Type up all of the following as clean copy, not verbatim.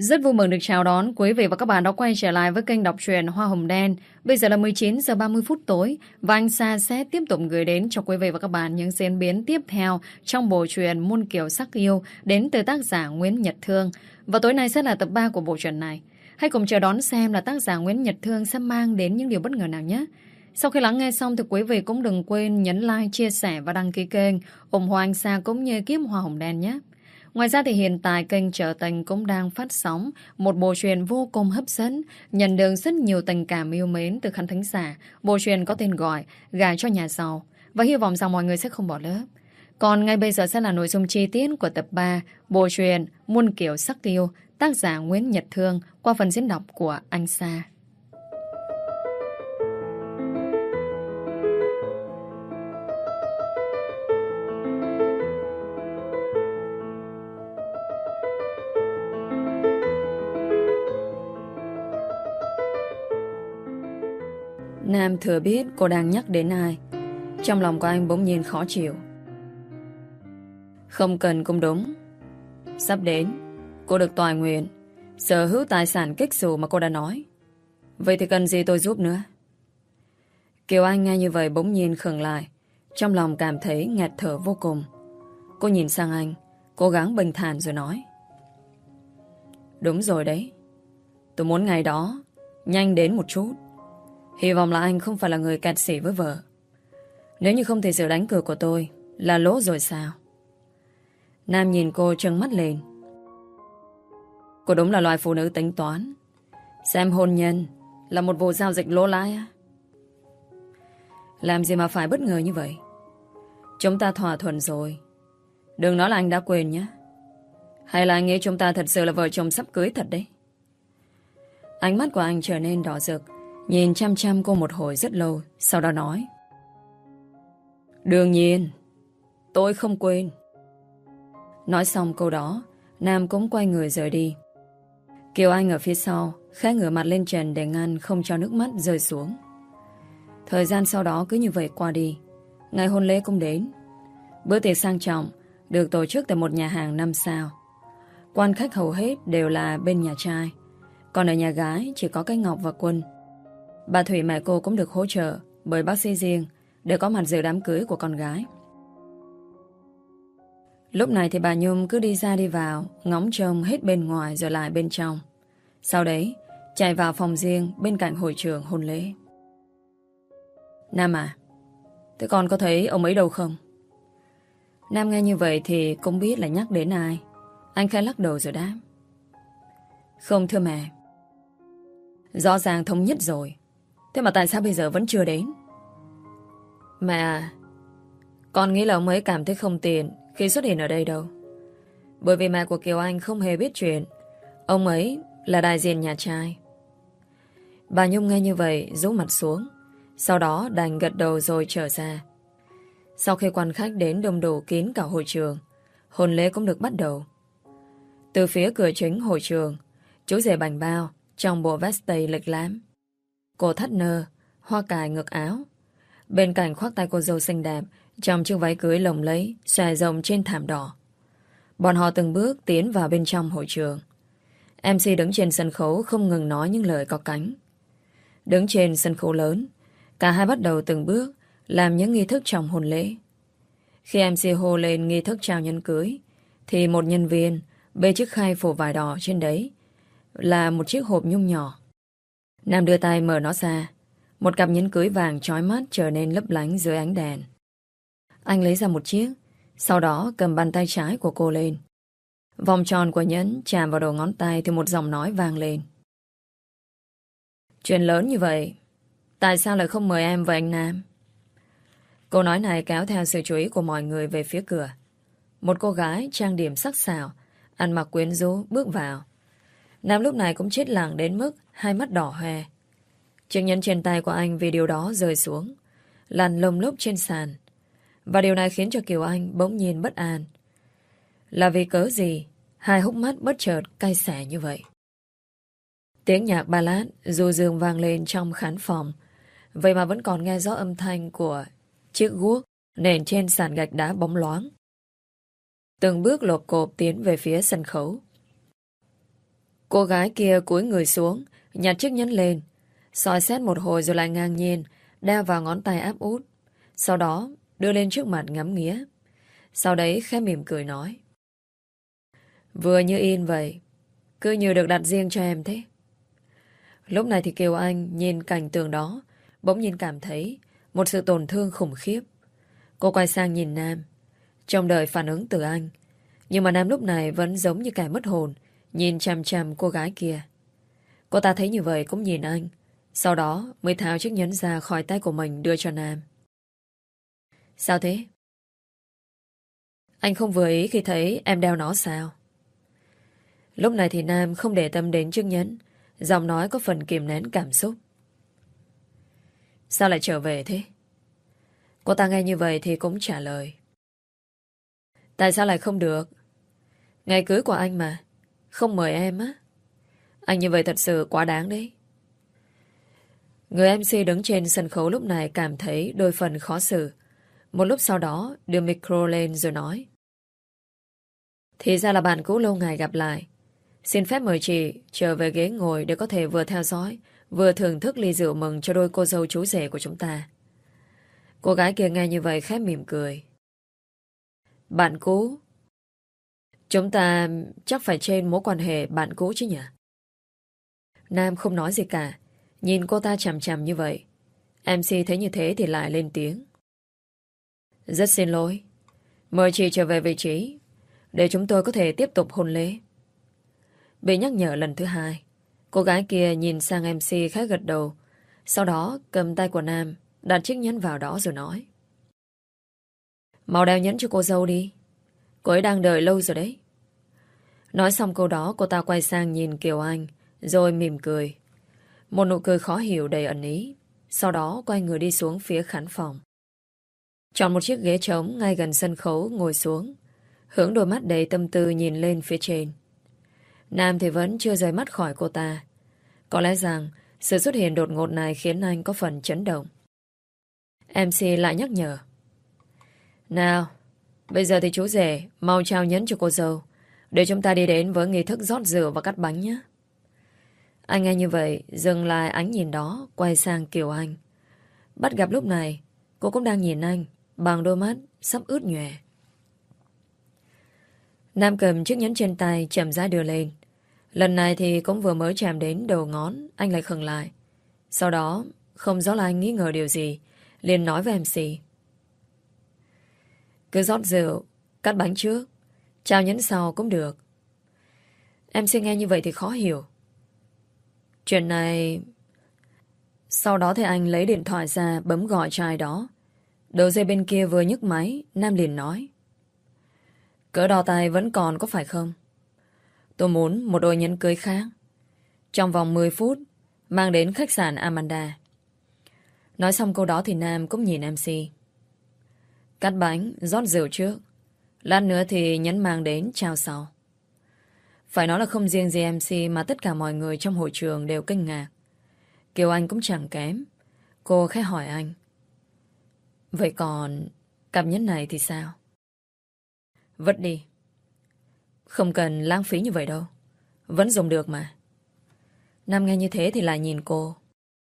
Rất vui mừng được chào đón quý vị và các bạn đã quay trở lại với kênh đọc truyện Hoa Hồng Đen. Bây giờ là 19 giờ 30 phút tối và anh Sa sẽ tiếp tục gửi đến cho quý vị và các bạn những diễn biến tiếp theo trong bộ truyện Muôn Kiều Sắc Yêu đến từ tác giả Nguyễn Nhật Thương. Và tối nay sẽ là tập 3 của bộ truyện này. Hãy cùng chờ đón xem là tác giả Nguyễn Nhật Thương sẽ mang đến những điều bất ngờ nào nhé. Sau khi lắng nghe xong thì quý vị cũng đừng quên nhấn like, chia sẻ và đăng ký kênh ủng hộ anh Sa cũng như kiếm Hoa Hồng Đen nhé. Ngoài ra thì hiện tại kênh Trở Tình cũng đang phát sóng một bộ truyện vô cùng hấp dẫn, nhận được rất nhiều tình cảm yêu mến từ khán thính giả. Bộ truyện có tên gọi Gả cho nhà giàu và hy vọng rằng mọi người sẽ không bỏ lỡ. Còn ngay bây giờ sẽ là nội dung chi tiết của tập 3 bộ truyện Muôn Kiều Sắc Yêu, tác giả Nguyễn Nhật Thương qua phần diễn đọc của anh Sa. Nam thừa biết cô đang nhắc đến ai. Trong lòng của anh bỗng nhiên khó chịu. Không cần cũng đúng. Sắp đến cô được toại nguyện sở hữu tài sản kích xù mà cô đã nói. Vậy thì cần gì tôi giúp nữa? Kiều Anh nghe như vậy bỗng nhiên khựng lại. Trong lòng cảm thấy nghẹt thở vô cùng. Cô nhìn sang anh, cố gắng bình thản rồi nói: Đúng rồi đấy, tôi muốn ngày đó nhanh đến một chút. Hy vọng là anh không phải là người cạt xỉ với vợ. Nếu như không thì sự đánh cược của tôi là lỗ rồi sao? Nam nhìn cô trừng mắt lên. Cô đúng là loại phụ nữ tính toán, xem hôn nhân là một vụ giao dịch lỗ lãi á. Làm gì mà phải bất ngờ như vậy? Chúng ta thỏa thuận rồi. Đừng nói là anh đã quên nhé. Hay là anh nghĩ chúng ta thật sự là vợ chồng sắp cưới thật đấy? Ánh mắt của anh trở nên đỏ rực, nhìn chăm chăm cô một hồi rất lâu. Sau đó nói: Đương nhiên tôi không quên. Nói xong câu đó, Nam cũng quay người rời đi. Kiều Anh ở phía sau khẽ ngửa mặt lên trần để ngăn không cho nước mắt rơi xuống. Thời gian sau đó cứ như vậy qua đi. Ngày hôn lễ cũng đến. Bữa tiệc sang trọng được tổ chức tại một nhà hàng 5 sao. Quan khách hầu hết đều là bên nhà trai, còn ở nhà gái chỉ có cái Ngọc và Quân. Bà Thủy mẹ cô cũng được hỗ trợ bởi bác sĩ riêng để có mặt dự đám cưới của con gái. Lúc này thì bà Nhung cứ đi ra đi vào, ngóng trông hết bên ngoài rồi lại bên trong. Sau đấy chạy vào phòng riêng bên cạnh hội trường hôn lễ. Nam à, thế con có thấy ông ấy đâu không? Nam nghe như vậy thì cũng biết là nhắc đến ai. Anh khẽ lắc đầu rồi đáp: Không thưa mẹ. Rõ ràng thống nhất rồi, thế mà tại sao bây giờ vẫn chưa đến? Mẹ à, con nghĩ là ông ấy cảm thấy không tiện khi xuất hiện ở đây đâu. Bởi vì mẹ của Kiều Anh không hề biết chuyện ông ấy là đại diện nhà trai. Bà Nhung nghe như vậy rũ mặt xuống, sau đó đành gật đầu rồi trở ra. Sau khi quan khách đến đông đủ kín cả hội trường, hôn lễ cũng được bắt đầu. Từ phía cửa chính hội trường, chú rể bảnh bao trong bộ vest tây lịch lãm, cô thắt nơ, hoa cài ngực áo. Bên cạnh khoác tay cô dâu xinh đẹp trong chiếc váy cưới lồng lẫy xòe rộng trên thảm đỏ. Bọn họ từng bước tiến vào bên trong hội trường. MC đứng trên sân khấu không ngừng nói những lời có cánh. Đứng trên sân khấu lớn, cả hai bắt đầu từng bước làm những nghi thức trong hôn lễ. Khi MC hô lên nghi thức trao nhẫn cưới, thì một nhân viên bê chiếc khay phủ vải đỏ trên đấy là một chiếc hộp nhung nhỏ. Nam đưa tay mở nó ra. Một cặp nhẫn cưới vàng chói mắt trở nên lấp lánh dưới ánh đèn. Anh lấy ra một chiếc, sau đó cầm bàn tay trái của cô lên. Vòng tròn của nhẫn chạm vào đầu ngón tay thì một giọng nói vang lên: Chuyện lớn như vậy, tại sao lại không mời em và anh Nam? Câu nói này kéo theo sự chú ý của mọi người về phía cửa. Một cô gái trang điểm sắc sảo, ăn mặc quyến rũ bước vào. Nam lúc này cũng chết lặng đến mức hai mắt đỏ hoe. Chiếc nhẫn trên tay của anh vì điều đó rơi xuống, lăn lông lốc trên sàn. Và điều này khiến cho Kiều Anh bỗng nhiên bất an. Là vì cớ gì hai hốc mắt bất chợt cay xè như vậy? Tiếng nhạc ballad du dương vang lên trong khán phòng. Vậy mà vẫn còn nghe rõ âm thanh của chiếc guốc nền trên sàn gạch đá bóng loáng. Từng bước lộp cộp tiến về phía sân khấu. Cô gái kia cúi người xuống, nhặt chiếc nhẫn lên, soi xét một hồi rồi lại ngang nhiên đeo vào ngón tay áp út. Sau đó đưa lên trước mặt ngắm nghía. Sau đấy khẽ mỉm cười nói: vừa như in vậy, cứ như được đặt riêng cho em thế. Lúc này thì Kiều Anh nhìn cảnh tượng đó, bỗng nhiên cảm thấy một sự tổn thương khủng khiếp. Cô quay sang nhìn Nam, trông đợi phản ứng từ anh. Nhưng mà Nam lúc này vẫn giống như kẻ mất hồn, nhìn chằm chằm cô gái kia. Cô ta thấy như vậy cũng nhìn anh, sau đó mới tháo chiếc nhẫn ra khỏi tay của mình đưa cho Nam. Sao thế? Anh không vừa ý khi thấy em đeo nó sao? Lúc này thì Nam không để tâm đến chiếc nhẫn, giọng nói có phần kìm nén cảm xúc. Sao lại trở về thế? Cô ta nghe như vậy thì cũng trả lời: tại sao lại không được? Ngày cưới của anh mà, không mời em á. Anh như vậy thật sự quá đáng đấy. Người MC đứng trên sân khấu lúc này cảm thấy đôi phần khó xử. Một lúc sau đó đưa micro lên rồi nói: thì ra là bạn cũ lâu ngày gặp lại. Xin phép mời chị trở về ghế ngồi để có thể vừa theo dõi, vừa thưởng thức ly rượu mừng cho đôi cô dâu chú rể của chúng ta. Cô gái kia nghe như vậy khẽ mỉm cười. Bạn cũ? Chúng ta chắc phải trên mối quan hệ bạn cũ chứ nhỉ? Nam không nói gì cả, nhìn cô ta chằm chằm như vậy. MC thấy như thế thì lại lên tiếng: rất xin lỗi, mời chị trở về vị trí để chúng tôi có thể tiếp tục hôn lễ. Bị nhắc nhở lần thứ hai, cô gái kia nhìn sang MC khẽ gật đầu, sau đó cầm tay của Nam đặt chiếc nhẫn vào đó rồi nói: mau đeo nhẫn cho cô dâu đi, cô ấy đang đợi lâu rồi đấy. Nói xong câu đó, cô ta quay sang nhìn Kiều Anh rồi mỉm cười, một nụ cười khó hiểu đầy ẩn ý. Sau đó quay người đi xuống phía khán phòng, chọn một chiếc ghế trống ngay gần sân khấu ngồi xuống, hướng đôi mắt đầy tâm tư nhìn lên phía trên. Nam thì vẫn chưa rời mắt khỏi cô ta. Có lẽ rằng sự xuất hiện đột ngột này khiến anh có phần chấn động. MC lại nhắc nhở: nào, bây giờ thì chú rể mau trao nhẫn cho cô dâu, để chúng ta đi đến với nghi thức rót rượu và cắt bánh nhé. Anh nghe như vậy, dừng lại ánh nhìn đó, quay sang Kiều Anh. Bắt gặp lúc này, cô cũng đang nhìn anh bằng đôi mắt sắp ướt nhòe. Nam cầm chiếc nhẫn trên tay chậm rãi đưa lên. Lần này thì cũng vừa mới chạm đến đầu ngón, anh lại khựng lại. Sau đó, không rõ là anh nghi ngờ điều gì, liền nói với MC: cứ rót rượu, cắt bánh trước, trao nhẫn sau cũng được. MC nghe như vậy thì khó hiểu. Chuyện này... Sau đó thì anh lấy điện thoại ra bấm gọi cho ai đó. Đầu dây bên kia vừa nhấc máy, Nam liền nói: cỡ đo tay vẫn còn có phải không? Tôi muốn một đôi nhẫn cưới khác, trong vòng 10 phút mang đến khách sạn Amanda. Nói xong câu đó thì Nam cũng nhìn MC. Cắt bánh, rót rượu trước, lát nữa thì nhẫn mang đến trao sau. Phải nói là không riêng gì MC mà tất cả mọi người trong hội trường đều kinh ngạc. Kiều Anh cũng chẳng kém. Cô khẽ hỏi anh: vậy còn cặp nhẫn này thì sao? Vứt đi. Không cần lãng phí như vậy đâu, vẫn dùng được mà. Nam nghe như thế thì lại nhìn cô.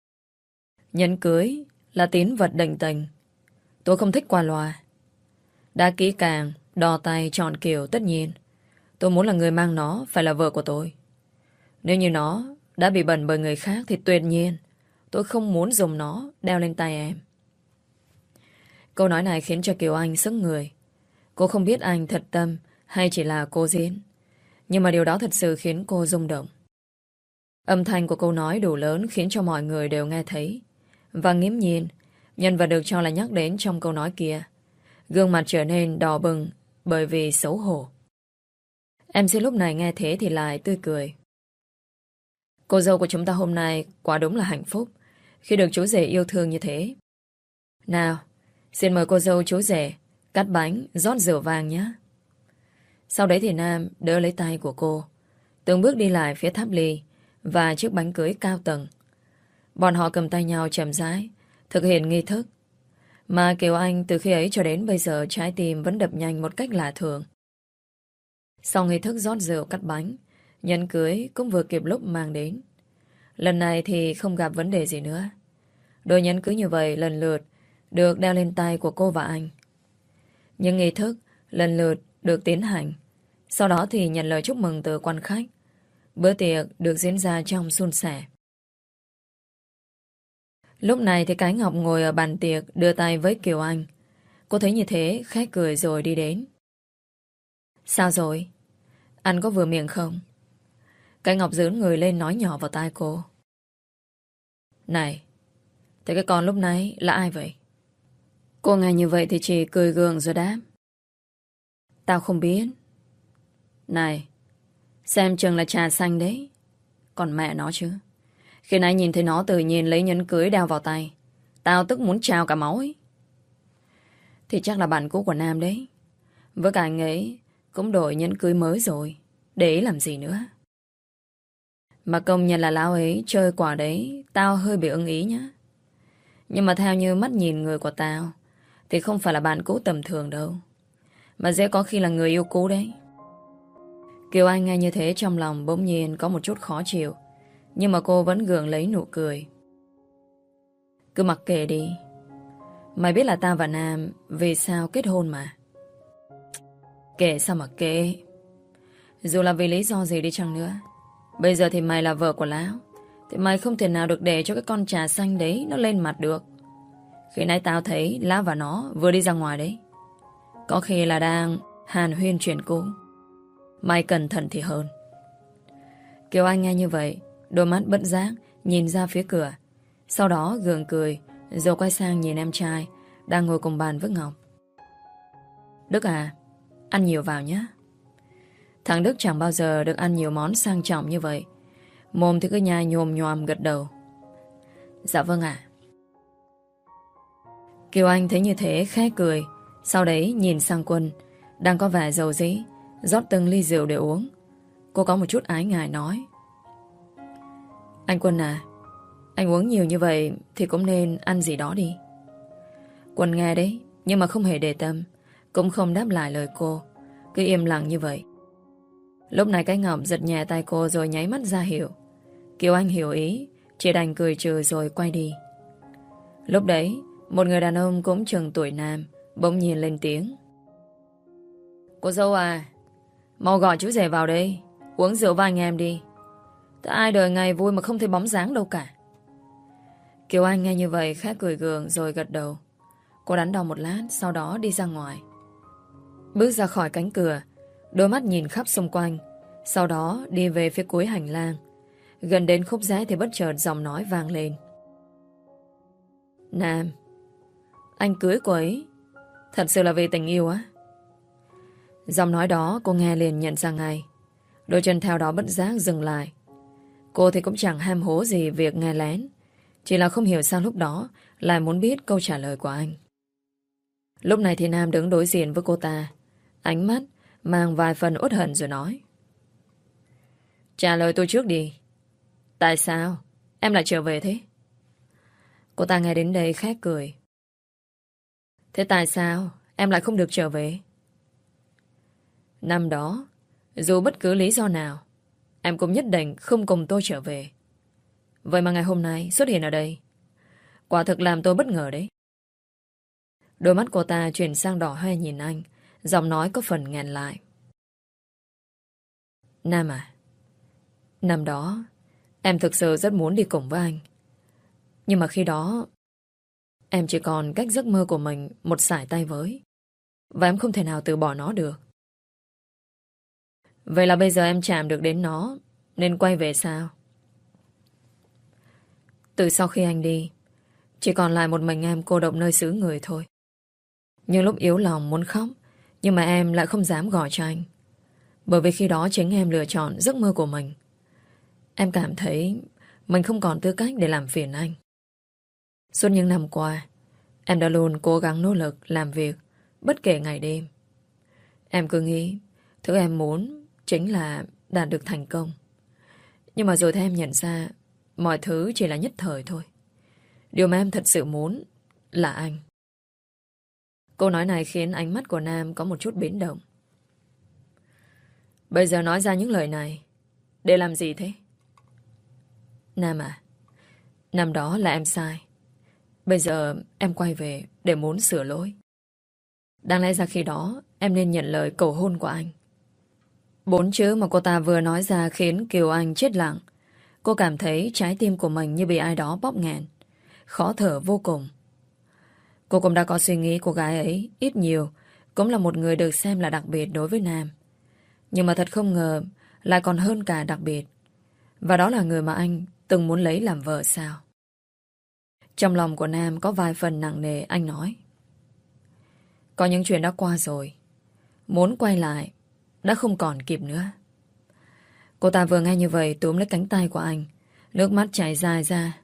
Nhẫn cưới là tín vật đành tành, tôi không thích qua loa. Đã kỹ càng, đo tay, chọn kiểu, tất nhiên tôi muốn là người mang nó phải là vợ của tôi. Nếu như nó đã bị bẩn bởi người khác thì tuyệt nhiên tôi không muốn dùng nó đeo lên tay em. Câu nói này khiến cho Kiều Anh sững người. Cô không biết anh thật tâm hay chỉ là cô diễn, nhưng mà điều đó thật sự khiến cô rung động. Âm thanh của câu nói đủ lớn khiến cho mọi người đều nghe thấy. Và nghiễm nhiên, nhân vật được cho là nhắc đến trong câu nói kia, gương mặt trở nên đỏ bừng bởi vì xấu hổ. Em xin lúc này nghe thế thì lại tươi cười. Cô dâu của chúng ta hôm nay quả đúng là hạnh phúc khi được chú rể yêu thương như thế. Nào, xin mời cô dâu chú rể cắt bánh, rót rượu vàng nhé. Sau đấy thì Nam đỡ lấy tay của cô, từng bước đi lại phía tháp ly và chiếc bánh cưới cao tầng. Bọn họ cầm tay nhau chậm rãi thực hiện nghi thức. Mà Kiều Anh từ khi ấy cho đến bây giờ trái tim vẫn đập nhanh một cách lạ thường. Sau nghi thức rót rượu cắt bánh, Nhẫn cưới cũng vừa kịp lúc mang đến. Lần này thì không gặp vấn đề gì nữa. Đôi nhẫn cưới như vậy lần lượt được đeo lên tay của cô và anh. Những nghi thức lần lượt được tiến hành. Sau đó thì nhận lời chúc mừng từ quan khách. Bữa tiệc được diễn ra trong suôn sẻ. Lúc này thì Cái Ngọc ngồi ở bàn tiệc đưa tay với Kiều Anh. Cô thấy như thế, khẽ cười rồi đi đến. Sao rồi? Anh có vừa miệng không? Cái Ngọc dướn người lên nói nhỏ vào tai cô. Này, thế cái con lúc nãy là ai vậy? Cô nghe như vậy thì chỉ cười gượng rồi đáp. Tao không biết. Này, xem chừng là trà xanh đấy. Còn mẹ nó chứ. Khi nãy nhìn thấy nó tự nhiên lấy nhẫn cưới đeo vào tay, tao tức muốn trào cả máu ấy. Thì chắc là bạn cũ của Nam đấy. Với cả anh ấy cũng đổi nhẫn cưới mới rồi. Để ý làm gì nữa. Mà công nhận là lão ấy chơi quả đấy, tao hơi bị ưng ý nhá. Nhưng mà theo như mắt nhìn người của tao thì không phải là bạn cũ tầm thường đâu, mà dễ có khi là người yêu cũ đấy. Kiều Anh nghe như thế trong lòng bỗng nhiên có một chút khó chịu. Nhưng mà cô vẫn gượng lấy nụ cười. Cứ mặc kệ đi. Mày biết là tao và Nam vì sao kết hôn mà. Kệ sao mà kệ. Dù là vì lý do gì đi chăng nữa, bây giờ thì mày là vợ của lão, thì mày không thể nào được để cho cái con trà xanh đấy nó lên mặt được. Khi nãy tao thấy lão và nó vừa đi ra ngoài đấy. Có khi là đang hàn huyên chuyện cũ. Mày cẩn thận thì hơn. Kiều Anh nghe như vậy, đôi mắt bất giác nhìn ra phía cửa. Sau đó gượng cười, rồi quay sang nhìn em trai đang ngồi cùng bàn với Ngọc. Đức à, ăn nhiều vào nhé. Thằng Đức chẳng bao giờ được ăn nhiều món sang trọng như vậy. Mồm thì cứ nhai nhồm nhòm gật đầu. Dạ vâng ạ. Kiều Anh thấy như thế khẽ cười. Sau đấy nhìn sang Quân đang có vẻ dầu dĩ, rót từng ly rượu để uống. Cô có một chút ái ngại nói. Anh Quân à, anh uống nhiều như vậy thì cũng nên ăn gì đó đi. Quân nghe đấy, nhưng mà không hề để tâm, cũng không đáp lại lời cô, cứ im lặng như vậy. Lúc này Cái Ngọc giật nhẹ tay cô rồi nháy mắt ra hiệu. Kiều Anh hiểu ý, chỉ đành cười trừ rồi quay đi. Lúc đấy, một người đàn ông cũng chừng tuổi Nam bỗng nhiên lên tiếng. Cô dâu à, mau gọi chú rể vào đây, uống rượu với anh em đi. Tại ai đời ngày vui mà không thấy bóng dáng đâu cả. Kiều Anh nghe như vậy khẽ cười gượng rồi gật đầu. Cô đắn đo một lát, sau đó đi ra ngoài. Bước ra khỏi cánh cửa, đôi mắt nhìn khắp xung quanh, sau đó đi về phía cuối hành lang. Gần đến khúc rẽ thì bất chợt giọng nói vang lên. Nam, anh cưới cô ấy thật sự là vì tình yêu á? Giọng nói đó cô nghe liền nhận ra ngay. Đôi chân theo đó bất giác dừng lại. Cô thì cũng chẳng ham hố gì việc nghe lén, chỉ là không hiểu sao lúc đó lại muốn biết câu trả lời của anh. Lúc này thì Nam đứng đối diện với cô ta, ánh mắt mang vài phần uất hận rồi nói. Trả lời tôi trước đi. Tại sao em lại trở về thế? Cô ta nghe đến đây khẽ cười. Thế tại sao em lại không được trở về? Năm đó, dù bất cứ lý do nào, em cũng nhất định không cùng tôi trở về. Vậy mà ngày hôm nay xuất hiện ở đây, quả thực làm tôi bất ngờ đấy. Đôi mắt cô ta chuyển sang đỏ hoe nhìn anh, giọng nói có phần nghẹn lại. Nam à, năm đó em thực sự rất muốn đi cùng với anh. Nhưng mà khi đó em chỉ còn cách giấc mơ của mình một sải tay với, và em không thể nào từ bỏ nó được. Vậy là bây giờ em chạm được đến nó, nên quay về sao? Từ sau khi anh đi, chỉ còn lại một mình em cô độc nơi xứ người thôi. Nhưng lúc yếu lòng muốn khóc, nhưng mà em lại không dám gọi cho anh, bởi vì khi đó chính em lựa chọn giấc mơ của mình. Em cảm thấy mình không còn tư cách để làm phiền anh. Suốt những năm qua, em đã luôn cố gắng nỗ lực làm việc bất kể ngày đêm. Em cứ nghĩ thứ em muốn chính là đạt được thành công. Nhưng mà rồi thì em nhận ra mọi thứ chỉ là nhất thời thôi. Điều mà em thật sự muốn là anh. Câu nói này khiến ánh mắt của Nam có một chút biến động. Bây giờ nói ra những lời này, Để làm gì thế? Nam à, năm đó là em sai. Bây giờ em quay về để muốn sửa lỗi. Đáng lẽ ra khi đó em nên nhận lời cầu hôn của anh. 4 chữ mà cô ta vừa nói ra khiến Kiều Anh chết lặng. Cô cảm thấy trái tim của mình như bị ai đó bóp nghẹn, khó thở vô cùng. Cô cũng đã có suy nghĩ cô gái ấy ít nhiều cũng là một người được xem là đặc biệt đối với Nam. Nhưng mà thật không ngờ lại còn hơn cả đặc biệt. Và đó là người mà anh từng muốn lấy làm vợ sao? Trong lòng của Nam có vài phần nặng nề. Anh nói: có những chuyện đã qua rồi, muốn quay lại đã không còn kịp nữa. Cô ta vừa nghe như vậy túm lấy cánh tay của anh, nước mắt chảy dài ra.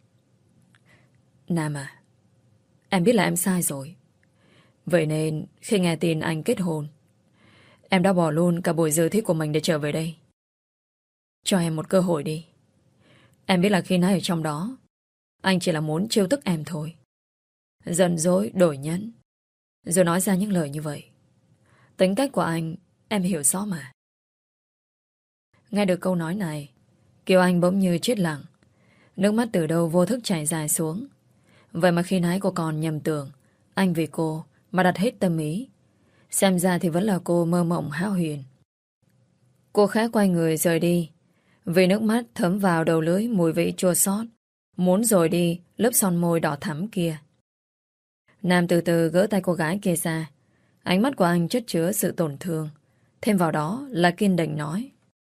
Nam à, em biết là em sai rồi. Vậy nên khi nghe tin anh kết hôn, em đã bỏ luôn cả buổi dự thích của mình để trở về đây. Cho em một cơ hội đi. Em biết là khi nãy ở trong đó anh chỉ là muốn trêu tức em thôi, giận dỗi đổi nhẫn, rồi nói ra những lời như vậy. Tính cách của anh em hiểu rõ mà. Nghe được câu nói này, Kiều Anh bỗng như chết lặng. Nước mắt từ đâu vô thức chảy dài xuống. Vậy mà khi nãy cô còn nhầm tưởng anh vì cô mà đặt hết tâm ý. Xem ra thì vẫn là cô mơ mộng hão huyền. Cô khẽ quay người rời đi, vì nước mắt thấm vào đầu lưỡi mùi vị chua xót, muốn rồi đi lớp son môi đỏ thắm kia. Nam từ từ gỡ tay cô gái kia ra. Ánh mắt của anh chất chứa sự tổn thương, thêm vào đó là kiên định nói: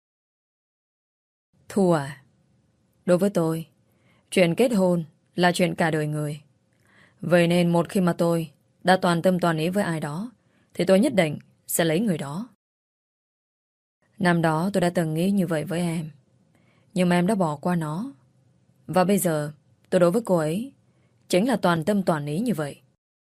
Thu à, đối với tôi, chuyện kết hôn là chuyện cả đời người. Vậy nên một khi mà tôi đã toàn tâm toàn ý với ai đó, thì tôi nhất định sẽ lấy người đó. Năm đó tôi đã từng nghĩ như vậy với em, nhưng mà em đã bỏ qua nó. Và bây giờ tôi đối với cô ấy chính là toàn tâm toàn ý như vậy.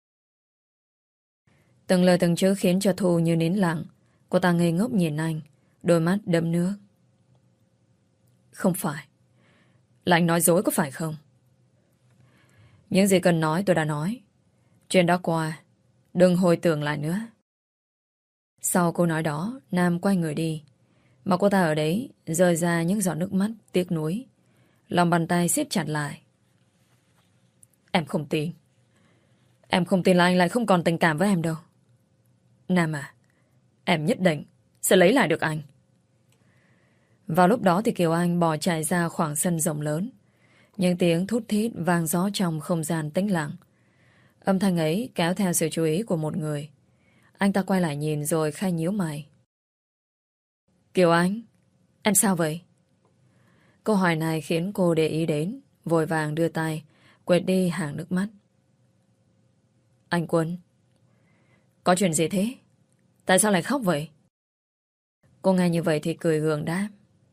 Từng lời từng chữ khiến cho Thu như nín lặng. Cô ta ngây ngốc nhìn anh, đôi mắt đẫm nước. Không phải, là anh nói dối có phải không? Những gì cần nói tôi đã nói. Chuyện đã qua, đừng hồi tưởng lại nữa. Sau câu nói đó, Nam quay người đi. Mà cô ta ở đấy rơi ra những giọt nước mắt tiếc nuối. Lòng bàn tay siết chặt lại. Em không tin. Em không tin là anh lại không còn tình cảm với em đâu. Nam à, em nhất định sẽ lấy lại được anh. Vào lúc đó thì Kiều Anh bỏ chạy ra khoảng sân rộng lớn. Những tiếng thút thít vang gió trong không gian tĩnh lặng. Âm thanh ấy kéo theo sự chú ý của một người. Anh ta quay lại nhìn rồi khai nhíu mày. Kiều Anh, em sao vậy? Câu hỏi này khiến cô để ý đến, vội vàng đưa tay quệt đi hàng nước mắt. Anh Quân, có chuyện gì thế? Tại sao lại khóc vậy? Cô nghe như vậy thì cười gượng đáp.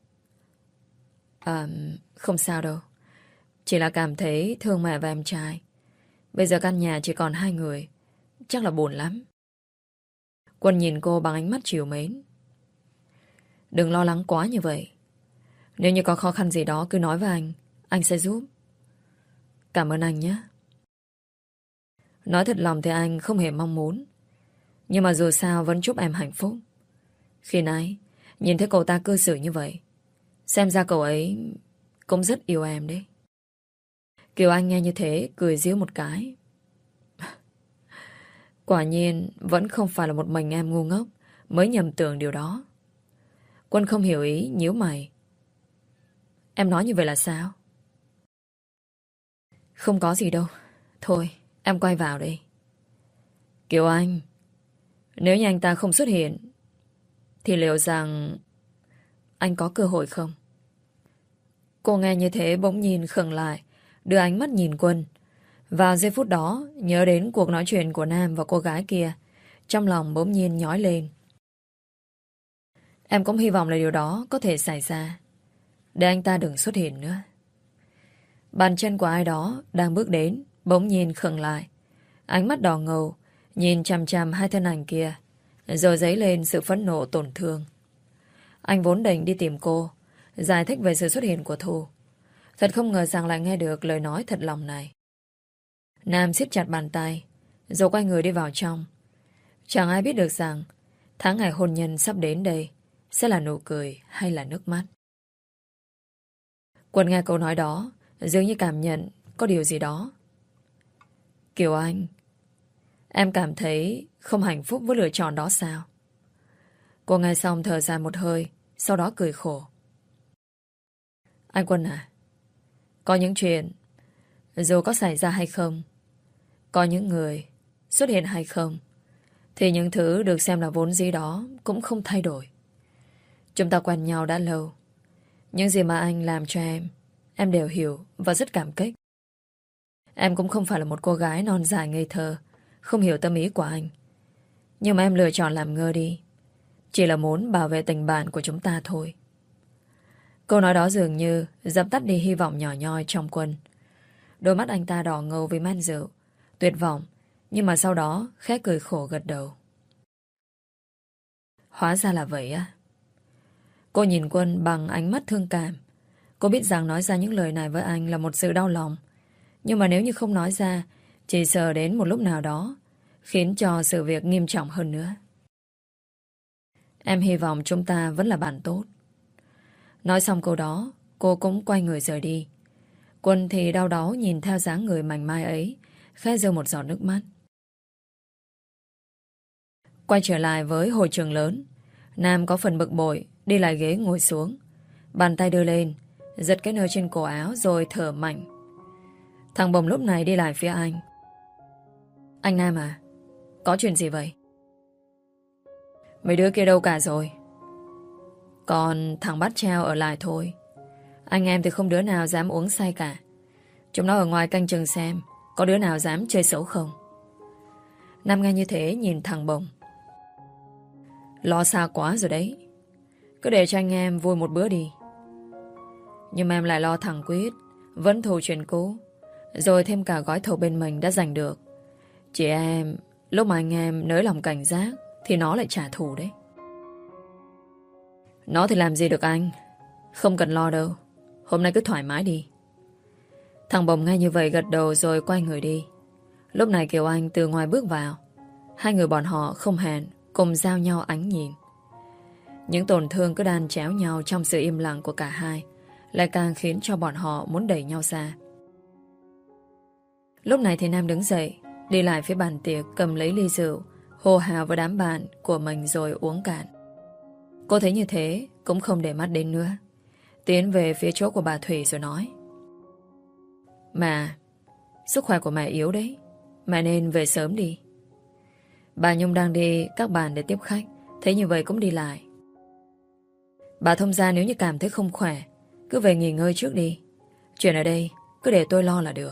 Không sao đâu. Chỉ là cảm thấy thương mẹ và em trai. Bây giờ căn nhà chỉ còn 2 người, chắc là buồn lắm. Quân nhìn cô bằng ánh mắt trìu mến. Đừng lo lắng quá như vậy. Nếu như có khó khăn gì đó cứ nói với anh sẽ giúp. Cảm ơn anh nhé. Nói thật lòng thì anh không hề mong muốn, nhưng mà dù sao vẫn chúc em hạnh phúc. Khi nãy nhìn thấy cậu ta cư xử như vậy, xem ra cậu ấy cũng rất yêu em đấy. Kiều Anh nghe như thế cười giễu một cái. Quả nhiên vẫn không phải là một mình em ngu ngốc mới nhầm tưởng điều đó. Quân không hiểu ý, nhíu mày. Em nói như vậy là sao? Không có gì đâu. Thôi, em quay vào đây. Kiều Anh, nếu như anh ta không xuất hiện thì liệu rằng anh có cơ hội không? Cô nghe như thế bỗng nhìn khựng lại, đưa ánh mắt nhìn Quân. Vào giây phút đó, nhớ đến cuộc nói chuyện của Nam và cô gái kia, trong lòng bỗng nhiên nhói lên. Em cũng hy vọng là điều đó có thể xảy ra, để anh ta đừng xuất hiện nữa. Bàn chân của ai đó đang bước đến, bỗng nhiên khựng lại. Ánh mắt đỏ ngầu, nhìn chằm chằm hai thân ảnh kia, rồi dấy lên sự phẫn nộ tổn thương. Anh vốn định đi tìm cô, giải thích về sự xuất hiện của Thu. Thật không ngờ rằng lại nghe được lời nói thật lòng này. Nam siết chặt bàn tay, rồi quay người đi vào trong. Chẳng ai biết được rằng tháng ngày hôn nhân sắp đến đây sẽ là nụ cười hay là nước mắt. Quân nghe câu nói đó, dường như cảm nhận có điều gì đó. Kiều Anh, em cảm thấy không hạnh phúc với lựa chọn đó sao? Cô nghe xong thở dài một hơi, sau đó cười khổ. Anh Quân à, có những chuyện dù có xảy ra hay không, có những người xuất hiện hay không, thì những thứ được xem là vốn dĩ đó cũng không thay đổi. Chúng ta quen nhau đã lâu. Những gì mà anh làm cho em đều hiểu và rất cảm kích. Em cũng không phải là một cô gái non dài ngây thơ, không hiểu tâm ý của anh. Nhưng mà em lựa chọn làm ngơ đi, chỉ là muốn bảo vệ tình bạn của chúng ta thôi. Câu nói đó dường như dập tắt đi hy vọng nhỏ nhoi trong Quân. Đôi mắt anh ta đỏ ngầu vì men rượu, tuyệt vọng, nhưng mà sau đó khẽ cười khổ gật đầu. Hóa ra là vậy á. Cô nhìn Quân bằng ánh mắt thương cảm. Cô biết rằng nói ra những lời này với anh là một sự đau lòng. Nhưng mà nếu như không nói ra, chỉ sợ đến một lúc nào đó khiến cho sự việc nghiêm trọng hơn nữa. Em hy vọng chúng ta vẫn là bạn tốt. Nói xong câu đó, cô cũng quay người rời đi. Quân thì đau đáu nhìn theo dáng người mảnh mai ấy, khẽ rơi một giọt nước mắt. Quay trở lại với hội trường lớn, Nam có phần bực bội, đi lại ghế ngồi xuống. Bàn tay đưa lên, giật cái nơ trên cổ áo rồi thở mạnh. Thằng Bồng lúc này đi lại phía anh. Anh Nam à, có chuyện gì vậy? Mấy đứa kia đâu cả rồi? Còn thằng Bát Treo ở lại thôi. Anh em thì không đứa nào dám uống say cả. Chúng nó ở ngoài canh chừng xem có đứa nào dám chơi xấu không. Nam nghe như thế nhìn thằng Bồng. Lo xa quá rồi đấy. Cứ để cho anh em vui một bữa đi. Nhưng mà em lại lo thằng Quyết vẫn thù chuyện cũ, rồi thêm cả gói thầu bên mình đã giành được. Chị em, lúc mà anh em nới lòng cảnh giác thì nó lại trả thù đấy. Nó thì làm gì được anh. Không cần lo đâu. Hôm nay cứ thoải mái đi. Thằng Bồng nghe như vậy gật đầu rồi quay người đi. Lúc này Kiều Anh từ ngoài bước vào. Hai người bọn họ không hẹn cùng giao nhau ánh nhìn. Những tổn thương cứ đan chéo nhau trong sự im lặng của cả hai, lại càng khiến cho bọn họ muốn đẩy nhau ra. Lúc này thì Nam đứng dậy, đi lại phía bàn tiệc, cầm lấy ly rượu, hô hào với đám bạn của mình rồi uống cạn. Cô thấy như thế cũng không để mắt đến nữa, tiến về phía chỗ của bà Thủy rồi nói: Mà, sức khỏe của mẹ yếu đấy, mẹ nên về sớm đi. Bà Nhung đang đi các bàn để tiếp khách, thấy như vậy cũng đi lại. Bà thông gia nếu như cảm thấy không khỏe, cứ về nghỉ ngơi trước đi. Chuyện ở đây cứ để tôi lo là được.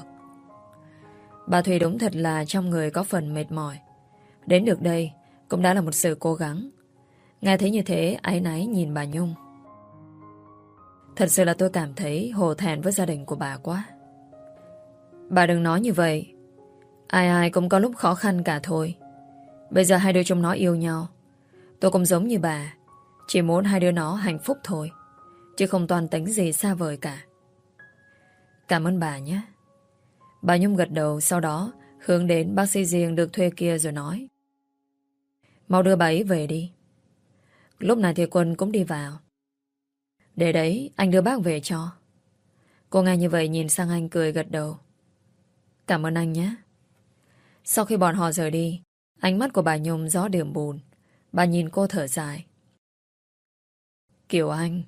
Bà Thủy đúng thật là trong người có phần mệt mỏi. Đến được đây cũng đã là một sự cố gắng. Nghe thấy như thế, áy náy nhìn bà Nhung. Thật sự là tôi cảm thấy hổ thẹn với gia đình của bà quá. Bà đừng nói như vậy. Ai ai cũng có lúc khó khăn cả thôi. Bây giờ hai đứa chúng nó yêu nhau. Tôi cũng giống như bà, chỉ muốn hai đứa nó hạnh phúc thôi, chứ không toan tính gì xa vời cả. Cảm ơn bà nhé. Bà Nhung gật đầu, sau đó hướng đến bác sĩ riêng được thuê kia rồi nói: Mau đưa bà ấy về đi. Lúc này thì Quân cũng đi vào. Để đấy, anh đưa bác về cho. Cô nghe như vậy nhìn sang anh cười gật đầu. Cảm ơn anh nhé. Sau khi bọn họ rời đi, ánh mắt của bà Nhung gió điểm buồn. Bà nhìn cô thở dài. Kiều Anh.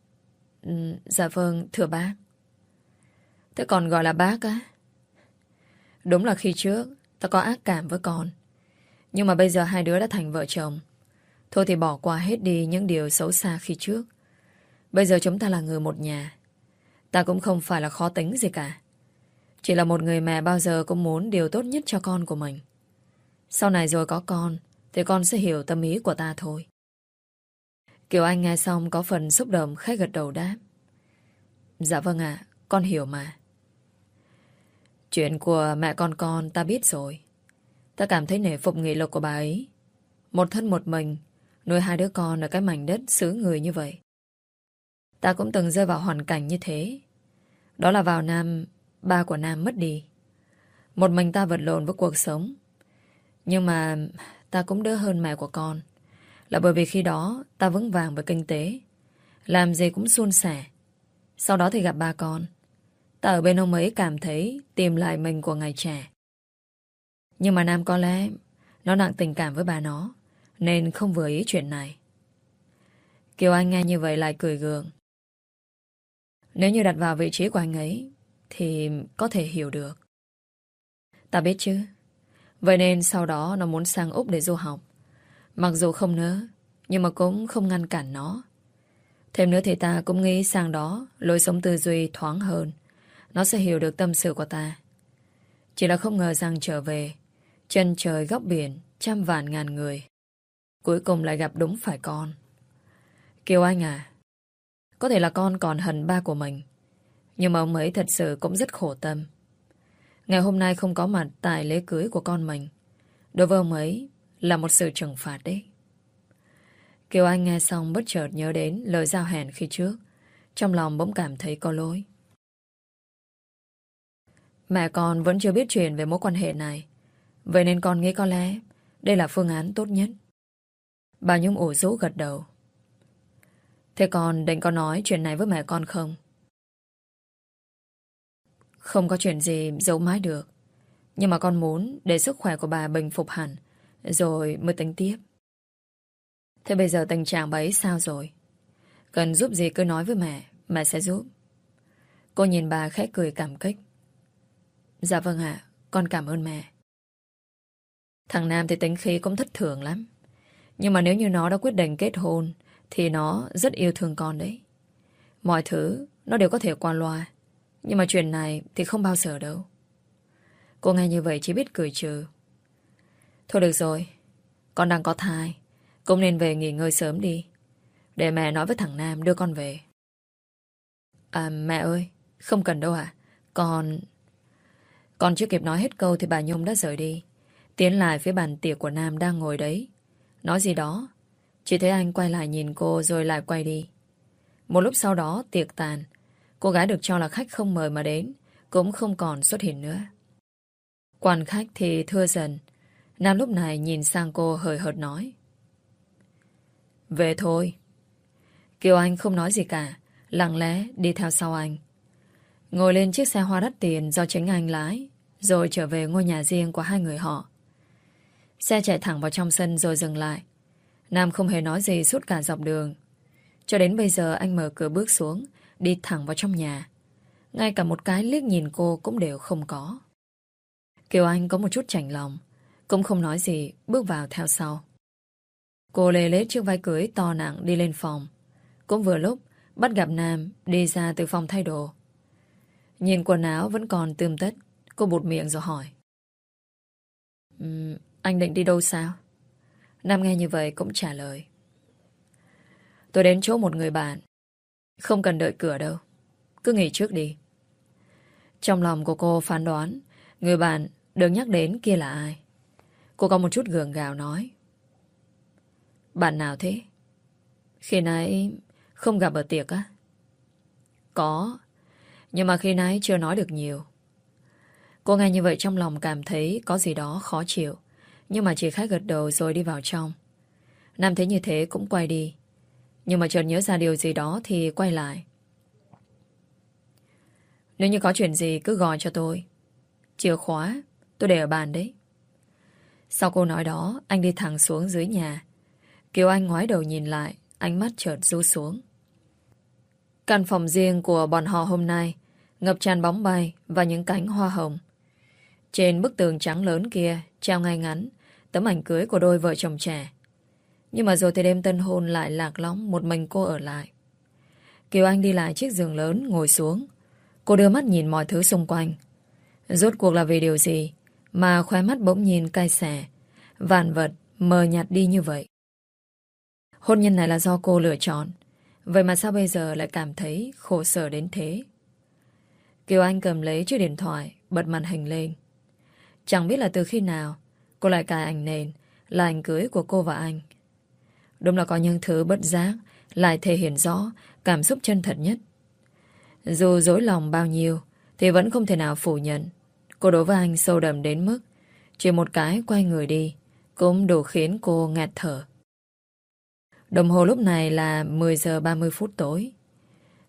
Dạ vâng, thưa bác. Thế còn gọi là bác á? Đúng là khi trước ta có ác cảm với con, nhưng mà bây giờ hai đứa đã thành vợ chồng. Thôi thì bỏ qua hết đi những điều xấu xa khi trước. Bây giờ chúng ta là người một nhà. Ta cũng không phải là khó tính gì cả. Chỉ là một người mẹ bao giờ cũng muốn điều tốt nhất cho con của mình. Sau này rồi có con thì con sẽ hiểu tâm ý của ta thôi. Kiều Anh nghe xong có phần xúc động, khẽ gật đầu đáp: Dạ vâng ạ, con hiểu mà. Chuyện của mẹ con ta biết rồi. Ta cảm thấy nể phục nghị lực của bà ấy. Một thân một mình nuôi hai đứa con ở cái mảnh đất xứ người như vậy. Ta cũng từng rơi vào hoàn cảnh như thế. Đó là vào năm ba của Nam mất đi. Một mình ta vật lộn với cuộc sống. Nhưng mà ta cũng đỡ hơn mẹ của con, là bởi vì khi đó ta vững vàng về kinh tế, làm gì cũng suôn sẻ. Sau đó thì gặp ba con. Ta ở bên ông ấy cảm thấy tìm lại mình của ngày trẻ. Nhưng mà Nam có lẽ nó nặng tình cảm với bà nó, nên không vừa ý chuyện này. Kiều Anh nghe như vậy lại cười gượng. Nếu như đặt vào vị trí của anh ấy thì có thể hiểu được. Ta biết chứ. Vậy nên sau đó nó muốn sang Úc để du học. Mặc dù không nỡ, nhưng mà cũng không ngăn cản nó. Thêm nữa thì ta cũng nghĩ sang đó lối sống tư duy thoáng hơn. Nó sẽ hiểu được tâm sự của ta. Chỉ là không ngờ rằng trở về, chân trời góc biển, trăm vạn ngàn người, cuối cùng lại gặp đúng phải con. Kiều Anh à, có thể là con còn hận ba của mình, nhưng mà ông ấy thật sự cũng rất khổ tâm. Ngày hôm nay không có mặt tại lễ cưới của con mình, đối với ông ấy là một sự trừng phạt đấy. Kiều Anh nghe xong bất chợt nhớ đến lời giao hẹn khi trước. Trong lòng bỗng cảm thấy có lỗi. Mẹ con vẫn chưa biết chuyện về mối quan hệ này, vậy nên con nghĩ có lẽ đây là phương án tốt nhất. Bà Nhung ủ rũ gật đầu. Thế con định có nói chuyện này với mẹ con không? Không có chuyện gì giấu mãi được, nhưng mà con muốn để sức khỏe của bà bình phục hẳn rồi mới tính tiếp. Thế bây giờ tình trạng bà ấy sao rồi? Cần giúp gì cứ nói với mẹ sẽ giúp. Cô nhìn bà khẽ cười cảm kích. Dạ vâng ạ, con cảm ơn mẹ. Thằng Nam thì tính khí cũng thất thường lắm. Nhưng mà nếu như nó đã quyết định kết hôn thì nó rất yêu thương con đấy. Mọi thứ nó đều có thể qua loa, nhưng mà chuyện này thì không bao giờ đâu. Cô nghe như vậy chỉ biết cười trừ. Thôi được rồi, con đang có thai, cũng nên về nghỉ ngơi sớm đi, để mẹ nói với thằng Nam đưa con về. À mẹ ơi, không cần đâu ạ. Con chưa kịp nói hết câu thì bà Nhung đã rời đi, tiến lại phía bàn tiệc của Nam đang ngồi đấy. Nói gì đó, chỉ thấy anh quay lại nhìn cô rồi lại quay đi. Một lúc sau đó tiệc tàn, cô gái được cho là khách không mời mà đến cũng không còn xuất hiện nữa. Quan khách thì thưa dần. Nam lúc này nhìn sang cô hời hợt nói. Về thôi. Kiều Anh không nói gì cả, lặng lẽ đi theo sau anh. Ngồi lên chiếc xe hoa đắt tiền do chính anh lái, rồi trở về ngôi nhà riêng của hai người họ. Xe chạy thẳng vào trong sân rồi dừng lại. Nam không hề nói gì suốt cả dọc đường. Cho đến bây giờ anh mở cửa bước xuống, đi thẳng vào trong nhà. Ngay cả một cái liếc nhìn cô cũng đều không có. Kiều Anh có một chút chạnh lòng, cũng không nói gì, bước vào theo sau. Cô lê lết chiếc váy cưới to nặng đi lên phòng. Cũng vừa lúc bắt gặp Nam đi ra từ phòng thay đồ. Nhìn quần áo vẫn còn tươm tất, cô bụt miệng rồi hỏi. Anh định đi đâu sao? Nam nghe như vậy cũng trả lời. Tôi đến chỗ một người bạn. Không cần đợi cửa đâu, cứ nghỉ trước đi. Trong lòng của cô phán đoán người bạn được nhắc đến kia là ai. Cô có một chút gượng gạo nói. Bạn nào thế? Khi nãy không gặp ở tiệc á? Có, nhưng mà khi nãy chưa nói được nhiều. Cô nghe như vậy trong lòng cảm thấy có gì đó khó chịu, nhưng mà chỉ khẽ gật đầu rồi đi vào trong. Nam thấy như thế cũng quay đi, nhưng mà chợt nhớ ra điều gì đó thì quay lại. Nếu như có chuyện gì cứ gọi cho tôi. Chìa khóa tôi để ở bàn đấy. Sau câu nói đó, anh đi thẳng xuống dưới nhà. Kiều Anh ngoái đầu nhìn lại, ánh mắt chợt ru xuống. Căn phòng riêng của bọn họ hôm nay ngập tràn bóng bay và những cánh hoa hồng. Trên bức tường trắng lớn kia treo ngay ngắn tấm ảnh cưới của đôi vợ chồng trẻ. Nhưng mà rồi thì đêm tân hôn lại lạc lõng một mình cô ở lại. Kiều Anh đi lại chiếc giường lớn ngồi xuống. Cô đưa mắt nhìn mọi thứ xung quanh. Rốt cuộc là vì điều gì mà khóe mắt bỗng nhìn cay xè, vạn vật mờ nhạt đi như vậy. Hôn nhân này là do cô lựa chọn, vậy mà sao bây giờ lại cảm thấy khổ sở đến thế? Kiều Anh cầm lấy chiếc điện thoại, bật màn hình lên. Chẳng biết là từ khi nào cô lại cài ảnh nền là ảnh cưới của cô và anh. Đúng là có những thứ bất giác lại thể hiện rõ cảm xúc chân thật nhất. Dù dối lòng bao nhiêu thì vẫn không thể nào phủ nhận cô đối với anh sâu đậm đến mức chỉ một cái quay người đi cũng đủ khiến cô nghẹt thở. Đồng hồ lúc này là 10 giờ 30 phút tối.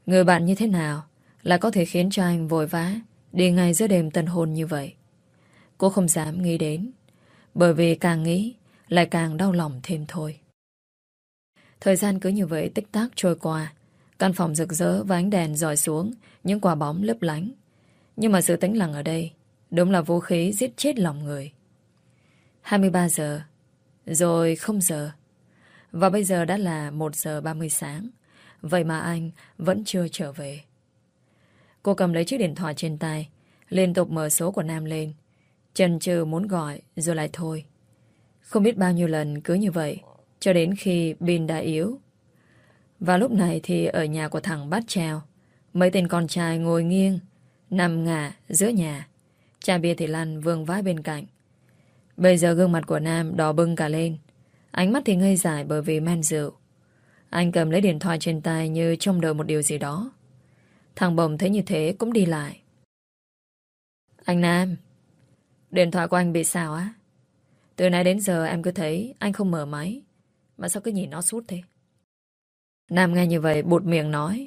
Người bạn như thế nào là có thể khiến cho anh vội vã đi ngay giữa đêm tân hôn như vậy? Cô không dám nghĩ đến, bởi vì càng nghĩ lại càng đau lòng thêm thôi. Thời gian cứ như vậy tích tắc trôi qua. Căn phòng rực rỡ và ánh đèn dọi xuống những quả bóng lấp lánh. Nhưng mà sự tĩnh lặng ở đây đúng là vũ khí giết chết lòng người. 23 giờ, rồi 0 giờ. Và bây giờ đã là 1 giờ 30 sáng. Vậy mà anh vẫn chưa trở về. Cô cầm lấy chiếc điện thoại trên tay, liên tục mở số của Nam lên. Chần chừ muốn gọi rồi lại thôi. Không biết bao nhiêu lần cứ như vậy, cho đến khi pin đã yếu. Và lúc này thì ở nhà của thằng Bát Treo, mấy tên con trai ngồi nghiêng, nằm ngả giữa nhà. Chai bia thì lăn vương vãi bên cạnh. Bây giờ gương mặt của Nam đỏ bừng cả lên. Ánh mắt thì ngây dại bởi vì men rượu. Anh cầm lấy điện thoại trên tay như trông đợi một điều gì đó. Thằng Bồng thấy như thế cũng đi lại. Anh Nam, điện thoại của anh bị sao á? Từ nãy đến giờ em cứ thấy anh không mở máy, mà sao cứ nhìn nó sút thế? Nam nghe như vậy bụt miệng nói.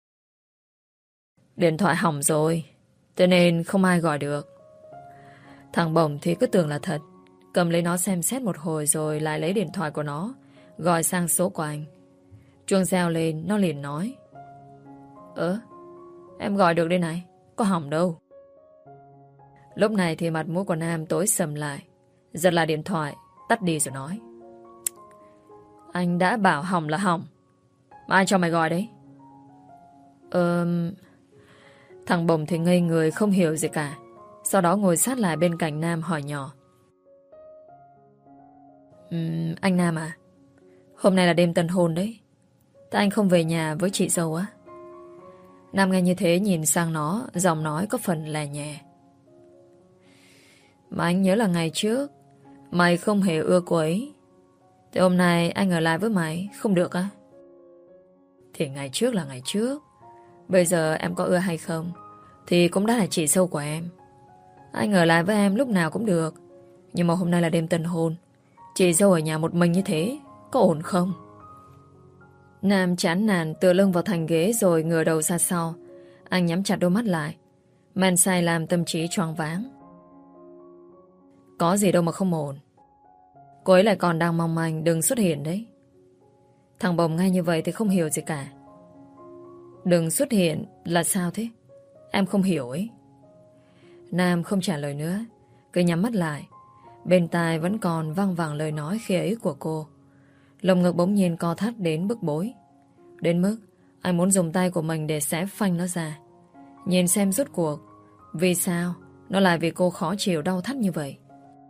Điện thoại hỏng rồi, cho nên không ai gọi được. Thằng Bồng thì cứ tưởng là thật, cầm lấy nó xem xét một hồi rồi lại lấy điện thoại của nó, gọi sang số của anh. Chuông reo lên, nó liền nói. Em gọi được đây này, có hỏng đâu. Lúc này thì mặt mũi của Nam tối sầm lại, giật lại điện thoại, tắt đi rồi nói. Anh đã bảo hỏng là hỏng, mà ai cho mày gọi đấy? Thằng Bồng thì ngây người không hiểu gì cả. Sau đó ngồi sát lại bên cạnh Nam hỏi nhỏ. Anh Nam à, hôm nay là đêm tân hôn đấy, tại anh không về nhà với chị dâu á? Nam nghe như thế nhìn sang nó, giọng nói có phần lè nhẹ. Mà anh nhớ là ngày trước mày không hề ưa cô ấy, thì hôm nay anh ở lại với mày không được á? Thì ngày trước là ngày trước, bây giờ em có ưa hay không thì cũng đã là chị dâu của em. Anh ở lại với em lúc nào cũng được, nhưng mà hôm nay là đêm tân hôn, chị dâu ở nhà một mình như thế có ổn không? Nam chán nản tựa lưng vào thành ghế rồi ngửa đầu ra sau. Anh nhắm chặt đôi mắt lại. Men say làm tâm trí choáng váng. Có gì đâu mà không ổn. Cô ấy lại còn đang mong manh đừng xuất hiện đấy. Thằng Bồng nghe như vậy thì không hiểu gì cả. Đừng xuất hiện là sao thế? Em không hiểu ấy. Nam không trả lời nữa, cứ nhắm mắt lại. Bên tai vẫn còn văng vẳng lời nói khi ấy của cô. Lồng ngực bỗng nhiên co thắt đến bức bối. Đến mức anh muốn dùng tay của mình để xé phanh nó ra, nhìn xem rốt cuộc vì sao nó lại vì cô khó chịu đau thắt như vậy.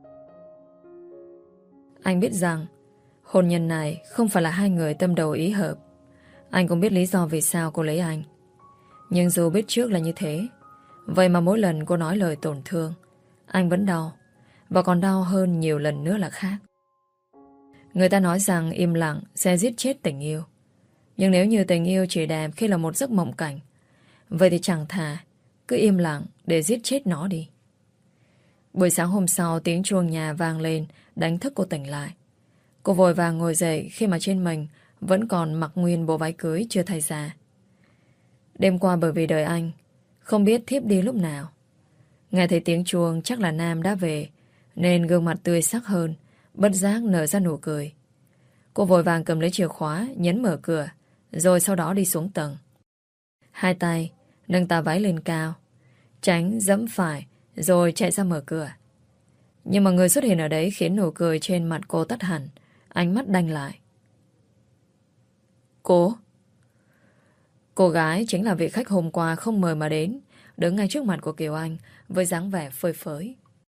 Anh biết rằng hôn nhân này không phải là hai người tâm đầu ý hợp. Anh cũng biết lý do vì sao cô lấy anh. Nhưng dù biết trước là như thế, vậy mà mỗi lần cô nói lời tổn thương, anh vẫn đau. Và còn đau hơn nhiều lần nữa là khác. Người ta nói rằng im lặng sẽ giết chết tình yêu. Nhưng nếu như tình yêu chỉ đẹp khi là một giấc mộng cảnh, vậy thì chẳng thà cứ im lặng để giết chết nó đi. Buổi sáng hôm sau, tiếng chuông nhà vang lên đánh thức cô tỉnh lại. Cô vội vàng ngồi dậy khi mà trên mình vẫn còn mặc nguyên bộ váy cưới chưa thay ra. Đêm qua bởi vì đợi anh, không biết thiếp đi lúc nào. Nghe thấy tiếng chuông chắc là Nam đã về, nên gương mặt tươi sắc hơn, bất giác nở ra nụ cười. Cô vội vàng cầm lấy chìa khóa, nhấn mở cửa, rồi sau đó đi xuống tầng. Hai tay nâng tà váy lên cao, tránh dẫm phải, rồi chạy ra mở cửa. Nhưng mà người xuất hiện ở đấy khiến nụ cười trên mặt cô tắt hẳn, ánh mắt đanh lại. Cô gái chính là vị khách hôm qua không mời mà đến, đứng ngay trước mặt của Kiều Anh với dáng vẻ phơi phới.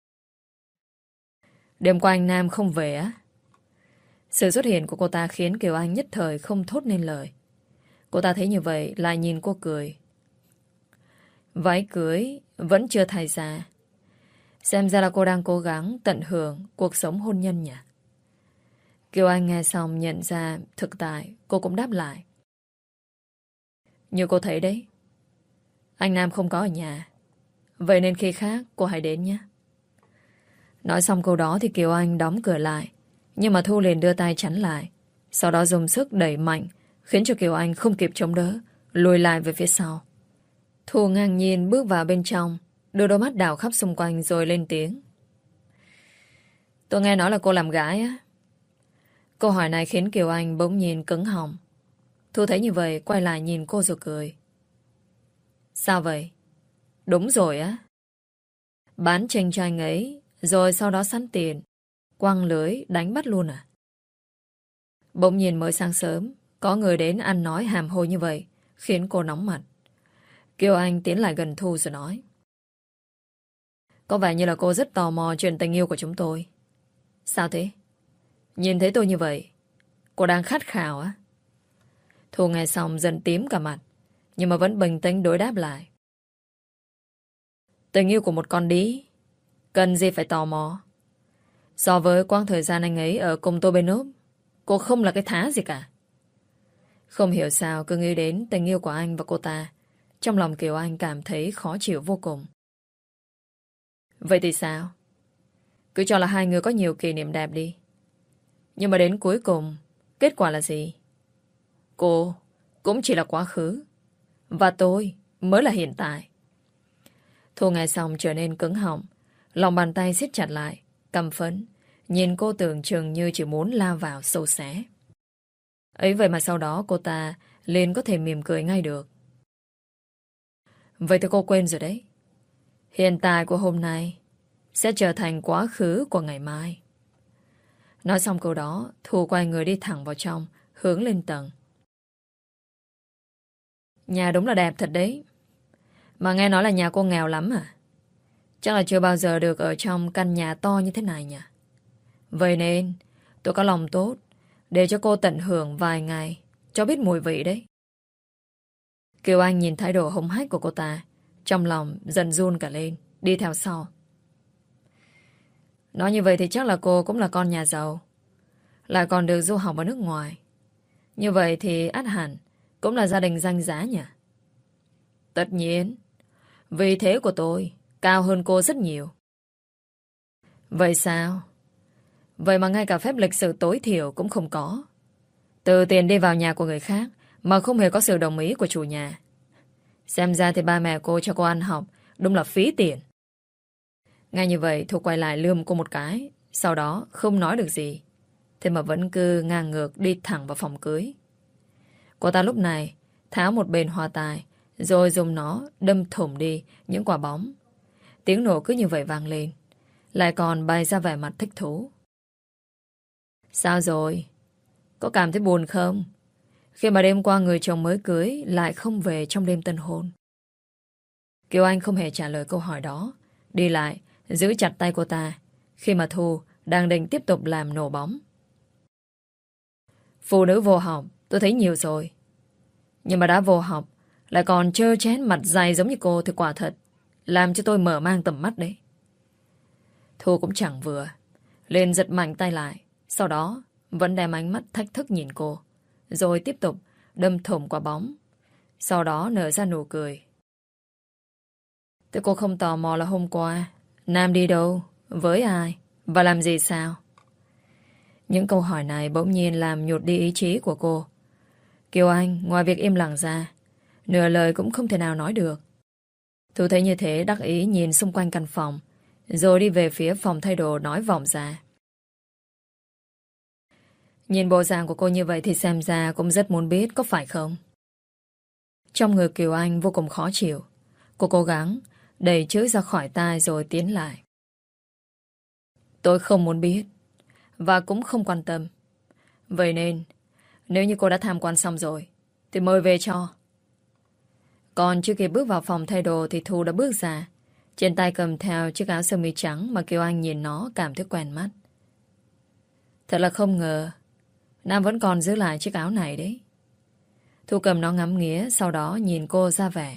Đêm qua anh Nam không về á? Sự xuất hiện của cô ta khiến Kiều Anh nhất thời không thốt nên lời. Cô ta thấy như vậy lại nhìn cô cười. Váy cưới vẫn chưa thay ra. Xem ra là cô đang cố gắng tận hưởng cuộc sống hôn nhân nhỉ? Kiều Anh nghe xong nhận ra thực tại, cô cũng đáp lại. Như cô thấy đấy, anh Nam không có ở nhà, vậy nên khi khác cô hãy đến nhé. Nói xong câu đó thì Kiều Anh đóng cửa lại, nhưng mà Thu liền đưa tay chắn lại. Sau đó dùng sức đẩy mạnh, khiến cho Kiều Anh không kịp chống đỡ, lùi lại về phía sau. Thu ngang nhiên bước vào bên trong, đưa đôi mắt đảo khắp xung quanh rồi lên tiếng. Tôi nghe nói là cô làm gái á. Câu hỏi này khiến Kiều Anh bỗng nhiên cứng họng. Thu thấy như vậy quay lại nhìn cô rồi cười. Sao vậy? Đúng rồi á. Bán tranh cho anh ấy, rồi sau đó săn tiền, quăng lưới đánh bắt luôn à? Bỗng nhiên mới sáng sớm, có người đến ăn nói hàm hồ như vậy, khiến cô nóng mặt. Kiều Anh tiến lại gần Thu rồi nói. Có vẻ như là cô rất tò mò chuyện tình yêu của chúng tôi. Sao thế? Nhìn thấy tôi như vậy, cô đang khát khao á? Thu nghe xong dần tím cả mặt, nhưng mà vẫn bình tĩnh đối đáp lại. Tình yêu của một con đĩ, cần gì phải tò mò? So với quãng thời gian anh ấy ở cùng tôi bên ốp, cô không là cái thá gì cả. Không hiểu sao cứ nghĩ đến tình yêu của anh và cô ta, trong lòng Kiều Anh cảm thấy khó chịu vô cùng. Vậy thì sao? Cứ cho là hai người có nhiều kỷ niệm đẹp đi. Nhưng mà đến cuối cùng, kết quả là gì? Cô cũng chỉ là quá khứ, và tôi mới là hiện tại. Thu nghe xong trở nên cứng họng, lòng bàn tay siết chặt lại, căm phẫn, nhìn cô tưởng chừng như chỉ muốn lao vào sâu xé. Ấy vậy mà sau đó cô ta liền có thể mỉm cười ngay được. Vậy thì cô quên rồi đấy. Hiện tại của hôm nay sẽ trở thành quá khứ của ngày mai. Nói xong câu đó, Thu quay người đi thẳng vào trong, hướng lên tầng. Nhà đúng là đẹp thật đấy. Mà nghe nói là nhà cô nghèo lắm à? Chắc là chưa bao giờ được ở trong căn nhà to như thế này nhỉ? Vậy nên tôi có lòng tốt để cho cô tận hưởng vài ngày, cho biết mùi vị đấy. Kiều Anh nhìn thái độ hống hách của cô ta, trong lòng dần run cả lên, đi theo sau. Nói như vậy thì chắc là cô cũng là con nhà giàu, lại còn được du học ở nước ngoài. Như vậy thì ắt hẳn cũng là gia đình danh giá nhỉ? Tất nhiên, vị thế của tôi cao hơn cô rất nhiều. Vậy sao? Vậy mà ngay cả phép lịch sự tối thiểu cũng không có. Từ tiền đi vào nhà của người khác mà không hề có sự đồng ý của chủ nhà. Xem ra thì ba mẹ cô cho cô ăn học đúng là phí tiền. Ngay như vậy Thu quay lại lườm cô một cái, sau đó không nói được gì, thế mà vẫn cứ ngang ngược đi thẳng vào phòng cưới. Cô ta lúc này tháo một bên hoa tai, rồi dùng nó đâm thủng đi những quả bóng. Tiếng nổ cứ như vậy vang lên, lại còn bày ra vẻ mặt thích thú. Sao rồi? Có cảm thấy buồn không? Khi mà đêm qua người chồng mới cưới lại không về trong đêm tân hôn. Kiều Anh không hề trả lời câu hỏi đó, đi lại giữ chặt tay cô ta khi mà Thu đang định tiếp tục làm nổ bóng. Phụ nữ vô học tôi thấy nhiều rồi, nhưng mà đã vô học lại còn trơ trén mặt dày giống như cô thì quả thật làm cho tôi mở mang tầm mắt đấy. Thu cũng chẳng vừa, liền giật mạnh tay lại, sau đó vẫn đem ánh mắt thách thức nhìn cô, rồi tiếp tục đâm thủng quả bóng, sau đó nở ra nụ cười. Thế cô không tò mò là hôm qua Nam đi đâu, với ai và làm gì sao? Những câu hỏi này bỗng nhiên làm nhụt đi ý chí của cô. Kiều Anh ngoài việc im lặng ra, nửa lời cũng không thể nào nói được. Thu thấy như thế đắc ý nhìn xung quanh căn phòng, rồi đi về phía phòng thay đồ nói vọng ra. Nhìn bộ dạng của cô như vậy thì xem ra cũng rất muốn biết, có phải không? Trong người Kiều Anh vô cùng khó chịu. Cô cố gắng đẩy chữ ra khỏi tai rồi tiến lại. Tôi không muốn biết, và cũng không quan tâm. Vậy nên, nếu như cô đã tham quan xong rồi, thì mời về cho. Còn chưa kịp bước vào phòng thay đồ thì Thu đã bước ra, trên tay cầm theo chiếc áo sơ mi trắng mà Kiều Anh nhìn nó cảm thấy quen mắt. Thật là không ngờ Nam vẫn còn giữ lại chiếc áo này đấy. Thu cầm nó ngắm nghía, sau đó nhìn cô ra vẻ.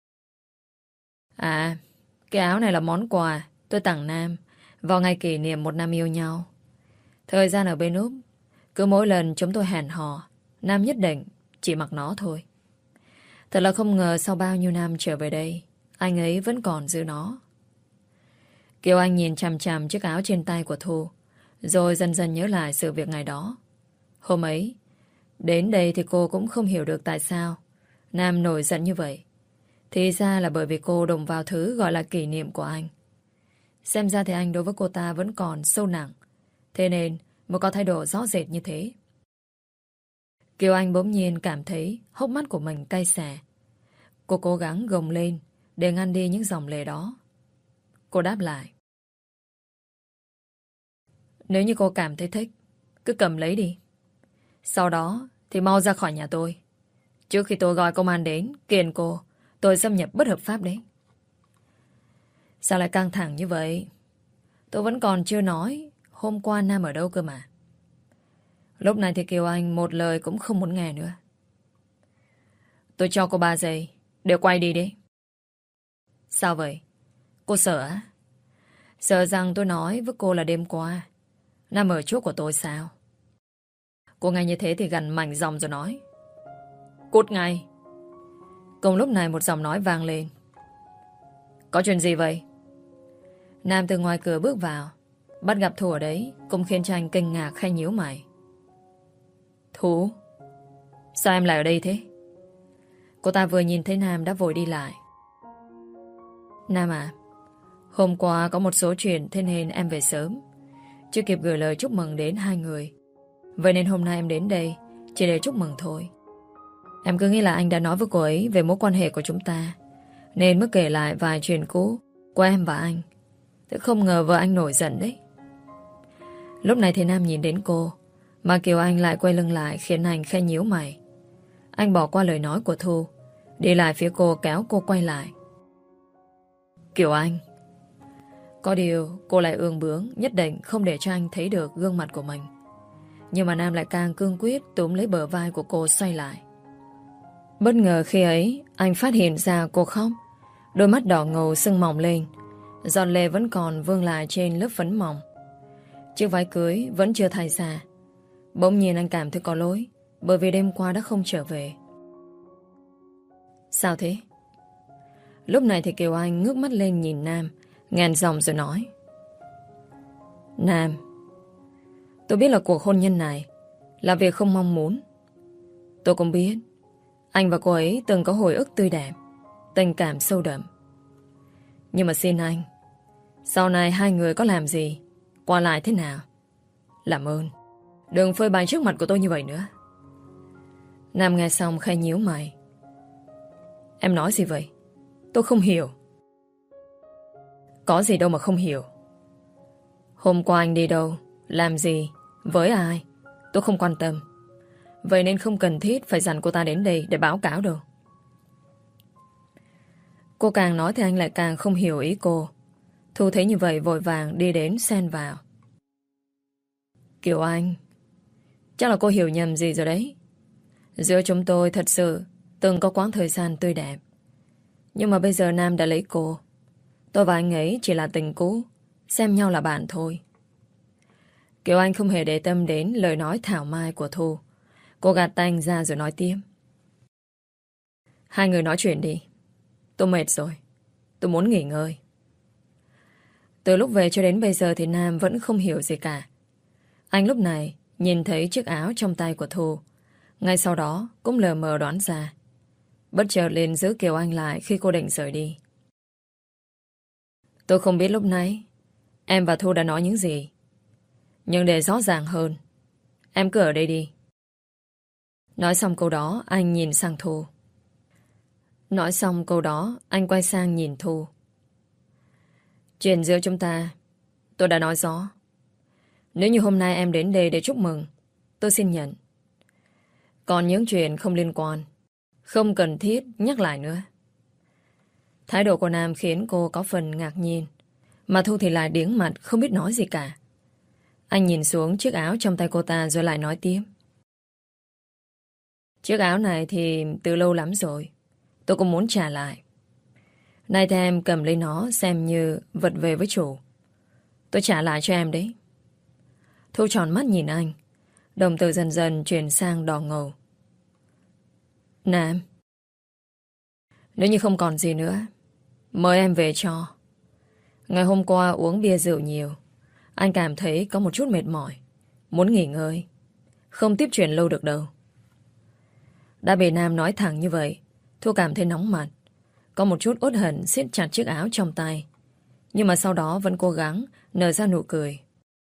À, cái áo này là món quà tôi tặng Nam vào ngày kỷ niệm 1 năm yêu nhau. Thời gian ở bên Úc, cứ mỗi lần chúng tôi hẹn hò, Nam nhất định chỉ mặc nó thôi. Thật là không ngờ sau bao nhiêu năm trở về đây, anh ấy vẫn còn giữ nó. Kiều Anh nhìn chằm chằm chiếc áo trên tay của Thu, rồi dần dần nhớ lại sự việc ngày đó. Hôm ấy, đến đây thì cô cũng không hiểu được tại sao Nam nổi giận như vậy thì ra là bởi vì cô đụng vào thứ gọi là kỷ niệm của anh. Xem ra thì anh đối với cô ta vẫn còn sâu nặng, thế nên mới có thái độ rõ rệt như thế. Kiều Anh bỗng nhiên cảm thấy hốc mắt của mình cay xè. Cô cố gắng gồng lên để ngăn đi những dòng lệ đó. Cô đáp lại: nếu như cô cảm thấy thích, cứ cầm lấy đi. Sau đó thì mau ra khỏi nhà tôi, trước khi tôi gọi công an đến kiện cô tôi xâm nhập bất hợp pháp đấy. Sao lại căng thẳng như vậy? Tôi vẫn còn chưa nói hôm qua Nam ở đâu cơ mà. Lúc này thì Kiều Anh một lời cũng không muốn nghe nữa. Tôi cho cô 3 giây để quay đi đấy. Sao vậy? Cô sợ á? Sợ rằng tôi nói với cô là đêm qua Nam ở chỗ của tôi sao? Cô nghe như thế thì gằn mạnh giọng rồi nói: cút ngay. Cùng lúc này một giọng nói vang lên: có chuyện gì vậy? Nam từ ngoài cửa bước vào, bắt gặp Thu ở đấy, cũng khiến cho anh kinh ngạc hay nhíu mày. Thu, sao em lại ở đây thế? Cô ta vừa nhìn thấy Nam đã vội đi lại. Nam à, hôm qua có một số chuyện thế nên em về sớm, chưa kịp gửi lời chúc mừng đến hai người. Vậy nên hôm nay em đến đây chỉ để chúc mừng thôi. Em cứ nghĩ là anh đã nói với cô ấy về mối quan hệ của chúng ta, nên mới kể lại vài chuyện cũ của em và anh. Thế không ngờ vợ anh nổi giận đấy. Lúc này thì Nam nhìn đến cô, mà Kiều Anh lại quay lưng lại, khiến anh khẽ nhíu mày. Anh bỏ qua lời nói của Thu, đi lại phía cô, kéo cô quay lại. Kiều Anh. Có điều cô lại ương bướng, nhất định không để cho anh thấy được gương mặt của mình. Nhưng mà Nam lại càng cương quyết túm lấy bờ vai của cô xoay lại. Bất ngờ khi ấy anh phát hiện ra cô khóc, đôi mắt đỏ ngầu sưng mỏng lên, giọt lệ vẫn còn vương lại trên lớp phấn mỏng. Chiếc váy cưới vẫn chưa thay ra. Bỗng nhiên anh cảm thấy có lỗi, bởi vì đêm qua đã không trở về. Sao thế? Lúc này thì Kiều Anh ngước mắt lên nhìn Nam, ngàn giọng rồi nói: Nam, tôi biết là cuộc hôn nhân này là việc không mong muốn. Tôi cũng biết anh và cô ấy từng có hồi ức tươi đẹp, tình cảm sâu đậm. Nhưng mà xin anh, sau này hai người có làm gì, qua lại thế nào, làm ơn đừng phơi bày trước mặt của tôi như vậy nữa. Nam nghe xong khẽ nhíu mày. Em nói gì vậy? Tôi không hiểu. Có gì đâu mà không hiểu. Hôm qua anh đi đâu, làm gì, với ai, tôi không quan tâm. Vậy nên không cần thiết phải dặn cô ta đến đây để báo cáo đâu. Cô càng nói thì anh lại càng không hiểu ý cô. Thu thấy như vậy vội vàng đi đến xen vào. Kiều Anh, chắc là cô hiểu nhầm gì rồi đấy. Giữa chúng tôi thật sự từng có quãng thời gian tươi đẹp. Nhưng mà bây giờ Nam đã lấy cô. Tôi và anh ấy chỉ là tình cũ, xem nhau là bạn thôi. Kiều Anh không hề để tâm đến lời nói thảo mai của Thu. Cô gạt tay anh ra rồi nói tiếp. Hai người nói chuyện đi. Tôi mệt rồi. Tôi muốn nghỉ ngơi. Từ lúc về cho đến bây giờ thì Nam vẫn không hiểu gì cả. Anh lúc này nhìn thấy chiếc áo trong tay của Thu. Ngay sau đó cũng lờ mờ đoán ra. Bất chợt liền giữ Kiều Anh lại khi cô định rời đi. Tôi không biết lúc nãy em và Thu đã nói những gì. Nhưng để rõ ràng hơn, em cứ ở đây đi. Nói xong câu đó, anh nhìn sang Thu. Nói xong câu đó, anh quay sang nhìn Thu. Chuyện giữa chúng ta, tôi đã nói rõ. Nếu như hôm nay em đến đây để chúc mừng, tôi xin nhận. Còn những chuyện không liên quan, không cần thiết nhắc lại nữa. Thái độ của Nam khiến cô có phần ngạc nhiên, mà Thu thì lại điếng mặt không biết nói gì cả. Anh nhìn xuống chiếc áo trong tay cô ta rồi lại nói tiếp. Chiếc áo này thì từ lâu lắm rồi, tôi cũng muốn trả lại. Nay thì em cầm lấy nó xem như vật về với chủ. Tôi trả lại cho em đấy. Thu tròn mắt nhìn anh, đồng tử dần dần chuyển sang đỏ ngầu. Nam, nếu như không còn gì nữa, mời em về cho. Ngày hôm qua uống bia rượu nhiều, anh cảm thấy có một chút mệt mỏi, muốn nghỉ ngơi, không tiếp chuyện lâu được đâu. Đã bị Nam nói thẳng như vậy, Thu cảm thấy nóng mặt. Có một chút uất hận siết chặt chiếc áo trong tay. Nhưng mà sau đó vẫn cố gắng nở ra nụ cười.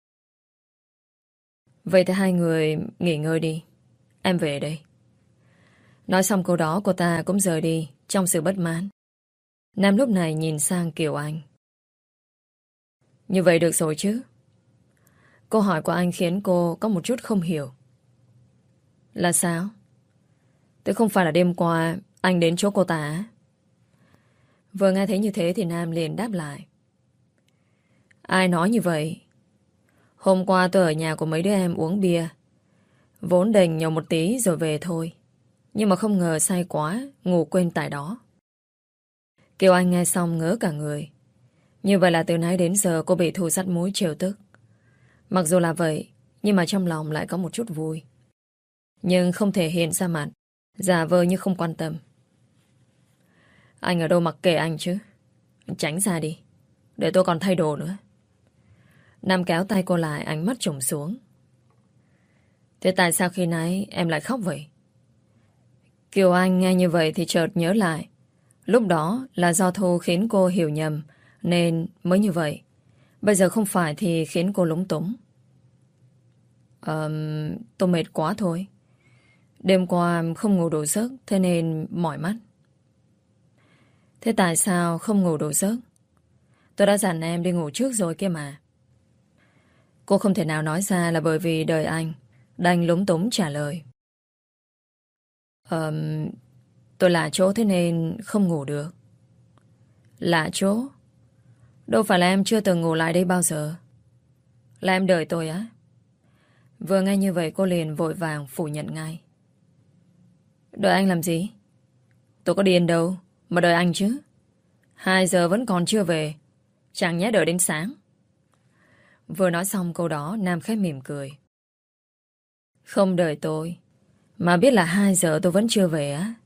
Vậy thì hai người nghỉ ngơi đi. Em về đây. Nói xong câu đó cô ta cũng rời đi trong sự bất mãn. Nam lúc này nhìn sang Kiều Anh. Như vậy được rồi chứ? Câu hỏi của anh khiến cô có một chút không hiểu. Là sao? Thế không phải là đêm qua anh đến chỗ cô ta á? Vừa nghe thấy như thế thì Nam liền đáp lại. Ai nói như vậy? Hôm qua tôi ở nhà của mấy đứa em uống bia. Vốn định nhậu một tí rồi về thôi. Nhưng mà không ngờ say quá, ngủ quên tại đó. Kiều Anh nghe xong ngỡ cả người. Như vậy là từ nãy đến giờ cô bị Thu sắt múi trêu tức. Mặc dù là vậy, nhưng mà trong lòng lại có một chút vui. Nhưng không thể hiện ra mặt, giả vờ như không quan tâm. Anh ở đâu mặc kệ anh chứ? Tránh ra đi, để tôi còn thay đồ nữa. Nam kéo tay cô lại, ánh mắt trùng xuống. Thế tại sao khi nãy em lại khóc vậy? Kiều Anh nghe như vậy thì chợt nhớ lại. Lúc đó là do Thu khiến cô hiểu nhầm, nên mới như vậy. Bây giờ không phải thì khiến cô lúng túng. Tôi mệt quá thôi. Đêm qua không ngủ đủ giấc, thế nên mỏi mắt. Thế tại sao không ngủ đủ giấc? Tôi đã dặn em đi ngủ trước rồi kia mà. Cô không thể nào nói ra là bởi vì đời anh. Đành lúng túng trả lời. Tôi lạ chỗ thế nên không ngủ được. Lạ chỗ? Đâu phải là em chưa từng ngủ lại đây bao giờ. Là em đợi tôi á? Vừa nghe như vậy cô liền vội vàng phủ nhận ngay. Đợi anh làm gì? Tôi có điên đâu mà đợi anh chứ. 2 giờ vẫn còn chưa về. Chẳng nhẽ đợi đến sáng. Vừa nói xong câu đó Nam khẽ mỉm cười. Không đợi tôi mà biết là 2 giờ tôi vẫn chưa về á?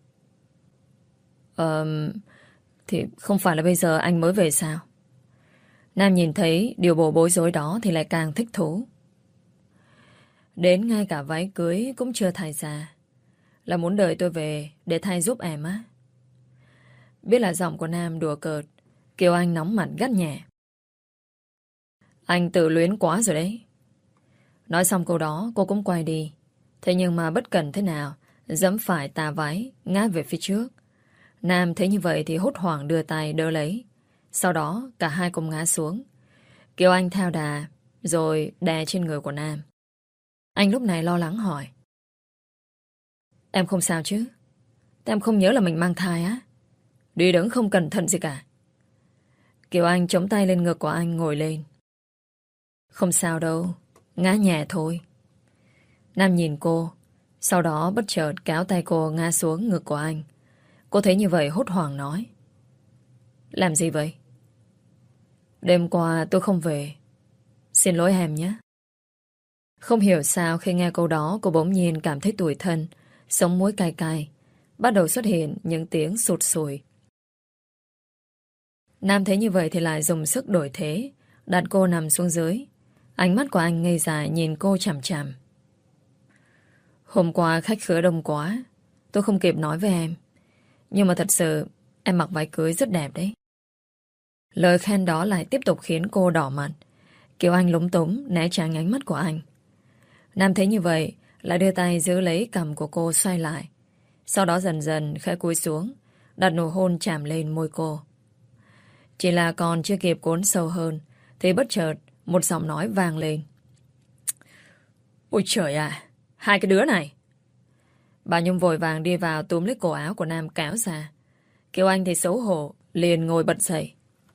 Thì không phải là bây giờ anh mới về sao? Nam nhìn thấy điều bộ bối rối đó thì lại càng thích thú. Đến ngay cả váy cưới cũng chưa thay ra. Là muốn đợi tôi về để thay giúp em á? Biết là giọng của Nam đùa cợt, Kiều Anh nóng mặt gắt nhẹ. Anh tự luyến quá rồi đấy. Nói xong câu đó cô cũng quay đi. Thế nhưng mà bất cẩn thế nào giẫm phải tà váy ngã về phía trước. Nam thấy như vậy thì hốt hoảng đưa tay đỡ lấy. Sau đó cả hai cùng ngã xuống. Kiều Anh theo đà rồi đè trên người của Nam. Anh lúc này lo lắng hỏi. Em không sao chứ? Em không nhớ là mình mang thai á? Đi đứng không cẩn thận gì cả. Kiều Anh chống tay lên ngực của anh ngồi lên. Không sao đâu, ngã nhẹ thôi. Nam nhìn cô, sau đó bất chợt kéo tay cô ngã xuống ngực của anh. Cô thấy như vậy hốt hoảng nói. Làm gì vậy? Đêm qua tôi không về. Xin lỗi em nhé. Không hiểu sao khi nghe câu đó cô bỗng nhiên cảm thấy tủi thân, sống mũi cay cay. Bắt đầu xuất hiện những tiếng sụt sùi. Nam thấy như vậy thì lại dùng sức đổi thế, đặt cô nằm xuống dưới. Ánh mắt của anh ngây dại nhìn cô chằm chằm. Hôm qua khách khứa đông quá, tôi không kịp nói với em. Nhưng mà thật sự em mặc váy cưới rất đẹp đấy. Lời khen đó lại tiếp tục khiến cô đỏ mặt. Kiều Anh lúng túng né tránh ánh mắt của anh. Nam thấy như vậy lại đưa tay giữ lấy cằm của cô xoay lại. Sau đó dần dần khẽ cúi xuống, đặt nụ hôn chạm lên môi cô. Chỉ là còn chưa kịp cuốn sâu hơn thì bất chợt một giọng nói vang lên. Ôi trời ạ, hai cái đứa này. Bà Nhung vội vàng đi vào túm lấy cổ áo của Nam kéo ra. Kiều Anh thì xấu hổ liền ngồi bật dậy.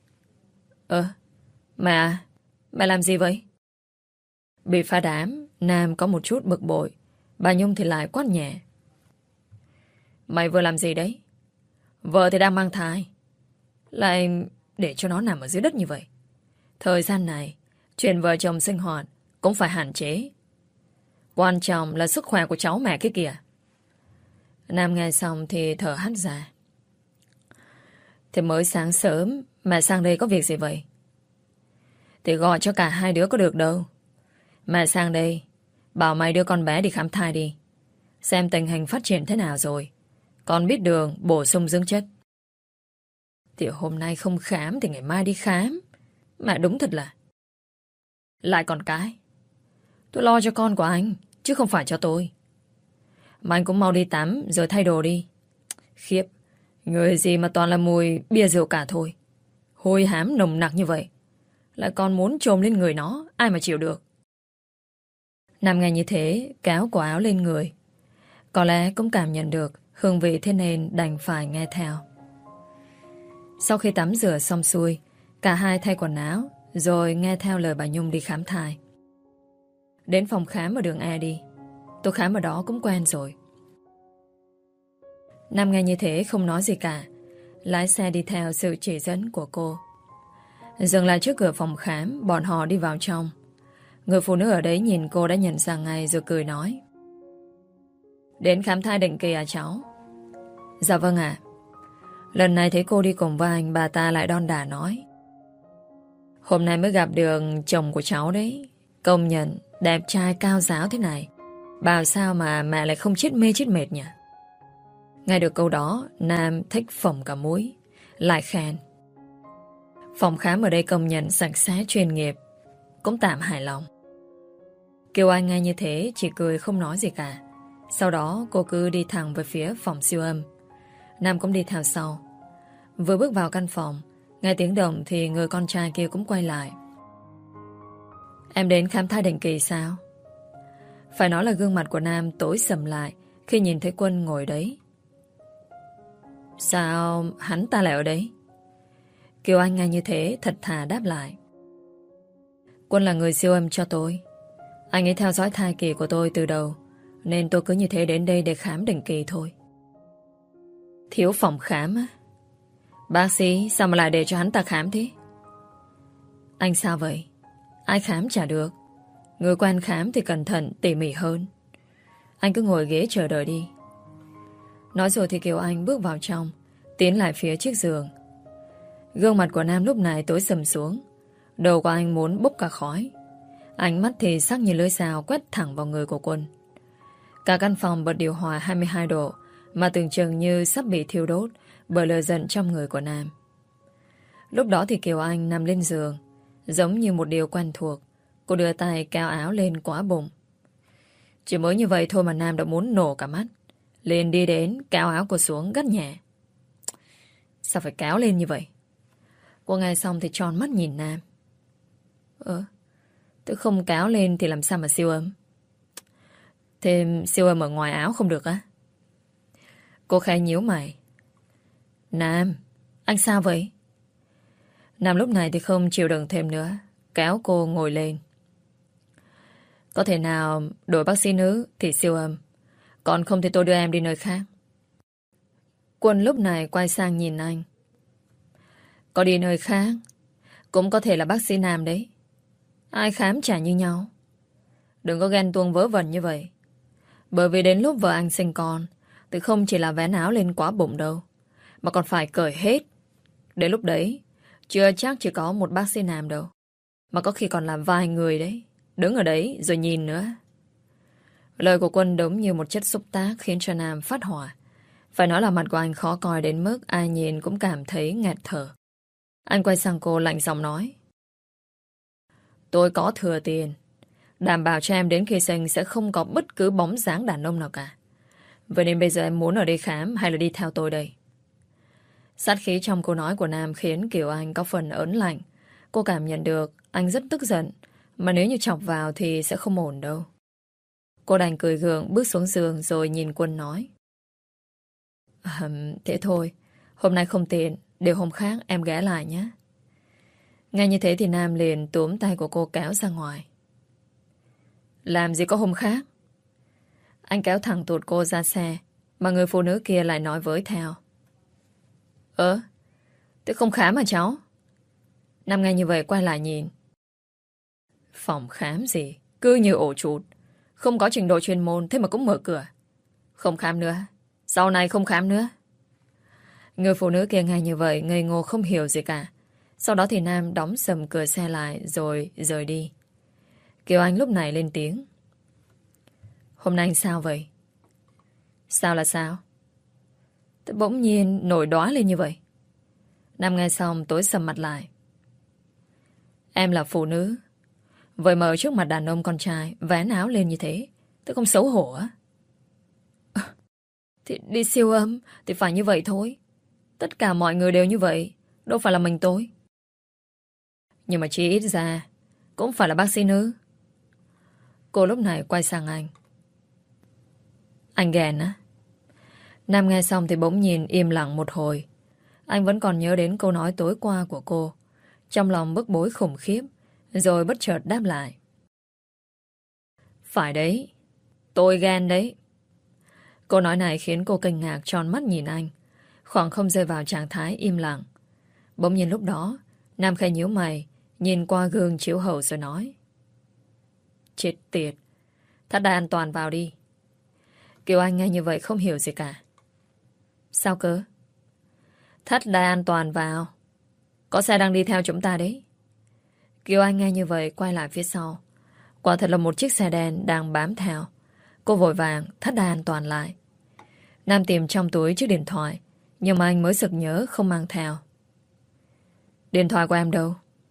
Mẹ làm gì vậy? Bị phá đám, Nam có một chút bực bội. Bà Nhung thì lại quát nhẹ. Mày vừa làm gì đấy? Vợ thì đang mang thai, lại để cho nó nằm ở dưới đất như vậy. Thời gian này chuyện vợ chồng sinh hoạt cũng phải hạn chế. Quan trọng là sức khỏe của cháu mẹ kia kìa. Nam nghe xong thì thở hắt ra. Thì mới sáng sớm mẹ sang đây có việc gì vậy? Thì gọi cho cả hai đứa có được đâu. Mẹ sang đây bảo mày đưa con bé đi khám thai đi, xem tình hình phát triển thế nào rồi. Còn biết đường bổ sung dưỡng chất. Thì hôm nay không khám thì ngày mai đi khám. Mà đúng thật là. Lại còn cái. Tôi lo cho con của anh, chứ không phải cho tôi. Mà anh cũng mau đi tắm rồi thay đồ đi. Khiếp, người gì mà toàn là mùi bia rượu cả thôi. Hôi hám nồng nặc như vậy. Lại còn muốn trồm lên người nó, ai mà chịu được. Nam nghe như thế, kéo quả áo lên người. Có lẽ cũng cảm nhận được hương vị, thế nên đành phải nghe theo. Sau khi tắm rửa xong xuôi, cả hai thay quần áo, rồi nghe theo lời bà Nhung đi khám thai. Đến phòng khám ở đường E đi. Tôi khám ở đó cũng quen rồi. Nam nghe như thế không nói gì cả, lái xe đi theo sự chỉ dẫn của cô. Dừng lại trước cửa phòng khám, bọn họ đi vào trong. Người phụ nữ ở đấy nhìn cô đã nhận ra ngay rồi cười nói. Đến khám thai định kỳ à cháu? Dạ vâng ạ. Lần này thấy cô đi cùng với anh, bà ta lại đon đả nói. Hôm nay mới gặp được chồng của cháu đấy. Công nhận đẹp trai cao giáo thế này, bảo sao mà mẹ lại không chết mê chết mệt nhỉ? Nghe được câu đó, Nam thích phồng cả mũi, lại khen. Phòng khám ở đây công nhận sạch sẽ chuyên nghiệp, cũng tạm hài lòng. Kiều Anh nghe như thế chỉ cười không nói gì cả. Sau đó cô cứ đi thẳng về phía phòng siêu âm. Nam cũng đi theo sau. Vừa bước vào căn phòng, nghe tiếng động thì người con trai kia cũng quay lại. Em đến khám thai định kỳ sao? Phải nói là gương mặt của Nam tối sầm lại khi nhìn thấy Quân ngồi đấy. Sao hắn ta lại ở đấy? Kiều Anh nghe như thế thật thà đáp lại. Quân là người siêu âm cho tôi. Anh ấy theo dõi thai kỳ của tôi từ đầu, nên tôi cứ như thế đến đây để khám định kỳ thôi. Thiếu phòng khám á? Bác sĩ sao mà lại để cho hắn ta khám thế? Anh sao vậy? Ai khám chả được. Người quen khám thì cẩn thận tỉ mỉ hơn. Anh cứ ngồi ghế chờ đợi đi. Nói rồi thì Kiều Anh bước vào trong, tiến lại phía chiếc giường. Gương mặt của Nam lúc này tối sầm xuống. Đầu của anh muốn bốc cả khói. Ánh mắt thì sắc như lưỡi dao quét thẳng vào người của Quân. Cả căn phòng bật điều hòa 22 độ, mà tưởng chừng như sắp bị thiêu đốt bởi lửa giận trong người của Nam. Lúc đó thì Kiều Anh nằm lên giường, giống như một điều quen thuộc. Cô đưa tay kéo áo lên quá bụng. Chỉ mới như vậy thôi mà Nam đã muốn nổ cả mắt. Liền đi đến kéo áo cô xuống gắt nhẹ. Sao phải kéo lên như vậy? Cô nghe xong thì tròn mắt nhìn Nam. Tôi không kéo lên thì làm sao mà siêu âm? Thêm siêu âm ở ngoài áo không được á? Cô khẽ nhíu mày. Nam, anh sao vậy? Nam lúc này thì không chịu đựng thêm nữa, kéo cô ngồi lên. Có thể nào đổi bác sĩ nữ thì siêu âm, còn không thì tôi đưa em đi nơi khác. Quân lúc này quay sang nhìn anh. Có đi nơi khác, cũng có thể là bác sĩ nam đấy. Ai khám chả như nhau. Đừng có ghen tuông vớ vẩn như vậy. Bởi vì đến lúc vợ anh sinh con thì không chỉ là vén áo lên quá bụng đâu, mà còn phải cởi hết. Đến lúc đấy chưa chắc chỉ có một bác sĩ nam đâu, mà có khi còn là vài người đấy, đứng ở đấy rồi nhìn nữa. Lời của Quân đúng như một chất xúc tác khiến cho Nam phát hỏa. Phải nói là mặt của anh khó coi đến mức ai nhìn cũng cảm thấy nghẹt thở. Anh quay sang cô lạnh giọng nói. Tôi có thừa tiền, đảm bảo cho em đến khi sinh sẽ không có bất cứ bóng dáng đàn ông nào cả. Vậy nên bây giờ em muốn ở đây khám hay là đi theo tôi đây? Sát khí trong câu nói của Nam khiến Kiều Anh có phần ớn lạnh. Cô cảm nhận được anh rất tức giận, mà nếu như chọc vào thì sẽ không ổn đâu. Cô đành cười gượng bước xuống giường rồi nhìn Quân nói. Thế thôi, hôm nay không tiện, để hôm khác em ghé lại nhé. Ngay như thế thì Nam liền túm tay của cô kéo ra ngoài. Làm gì có hôm khác? Anh kéo thẳng tụt cô ra xe, mà người phụ nữ kia lại nói với theo. Tôi không khám mà cháu. Nam nghe như vậy quay lại nhìn. Phòng khám gì? Cứ như ổ chuột. Không có trình độ chuyên môn, thế mà cũng mở cửa. Không khám nữa. Sau này không khám nữa. Người phụ nữ kia nghe như vậy ngây ngô không hiểu gì cả. Sau đó thì Nam đóng sầm cửa xe lại rồi rời đi. Kiều Anh lúc này lên tiếng. Hôm nay anh sao vậy? Sao là sao? Tôi bỗng nhiên nổi đoá lên như vậy. Nam nghe xong tối sầm mặt lại. Em là phụ nữ, vậy mà ở trước mặt đàn ông con trai vén áo lên như thế, tôi không xấu hổ á? Thì đi siêu âm thì phải như vậy thôi. Tất cả mọi người đều như vậy, đâu phải là mình tôi. Nhưng mà chỉ ít ra cũng phải là bác sĩ nữ. Cô lúc này quay sang anh. Anh ghen á? Nam nghe xong thì bỗng nhìn im lặng một hồi. Anh vẫn còn nhớ đến câu nói tối qua của cô. Trong lòng bức bối khủng khiếp. Rồi bất chợt đáp lại. Phải đấy, tôi ghen đấy. Câu nói này khiến cô kinh ngạc tròn mắt nhìn anh. Khoảng không rơi vào trạng thái im lặng. Bỗng nhiên lúc đó Nam khẽ nhíu mày, nhìn qua gương chiếu hậu rồi nói. Chết tiệt, thắt đai an toàn vào đi. Kiều Anh nghe như vậy không hiểu gì cả. Sao cơ? Thắt đai an toàn vào. Có xe đang đi theo chúng ta đấy. Kiều Anh nghe như vậy quay lại phía sau. Quả thật là một chiếc xe đen đang bám theo. Cô vội vàng thắt đai an toàn lại. Nam tìm trong túi chiếc điện thoại, nhưng mà anh mới sực nhớ không mang theo. Điện thoại của em đâu?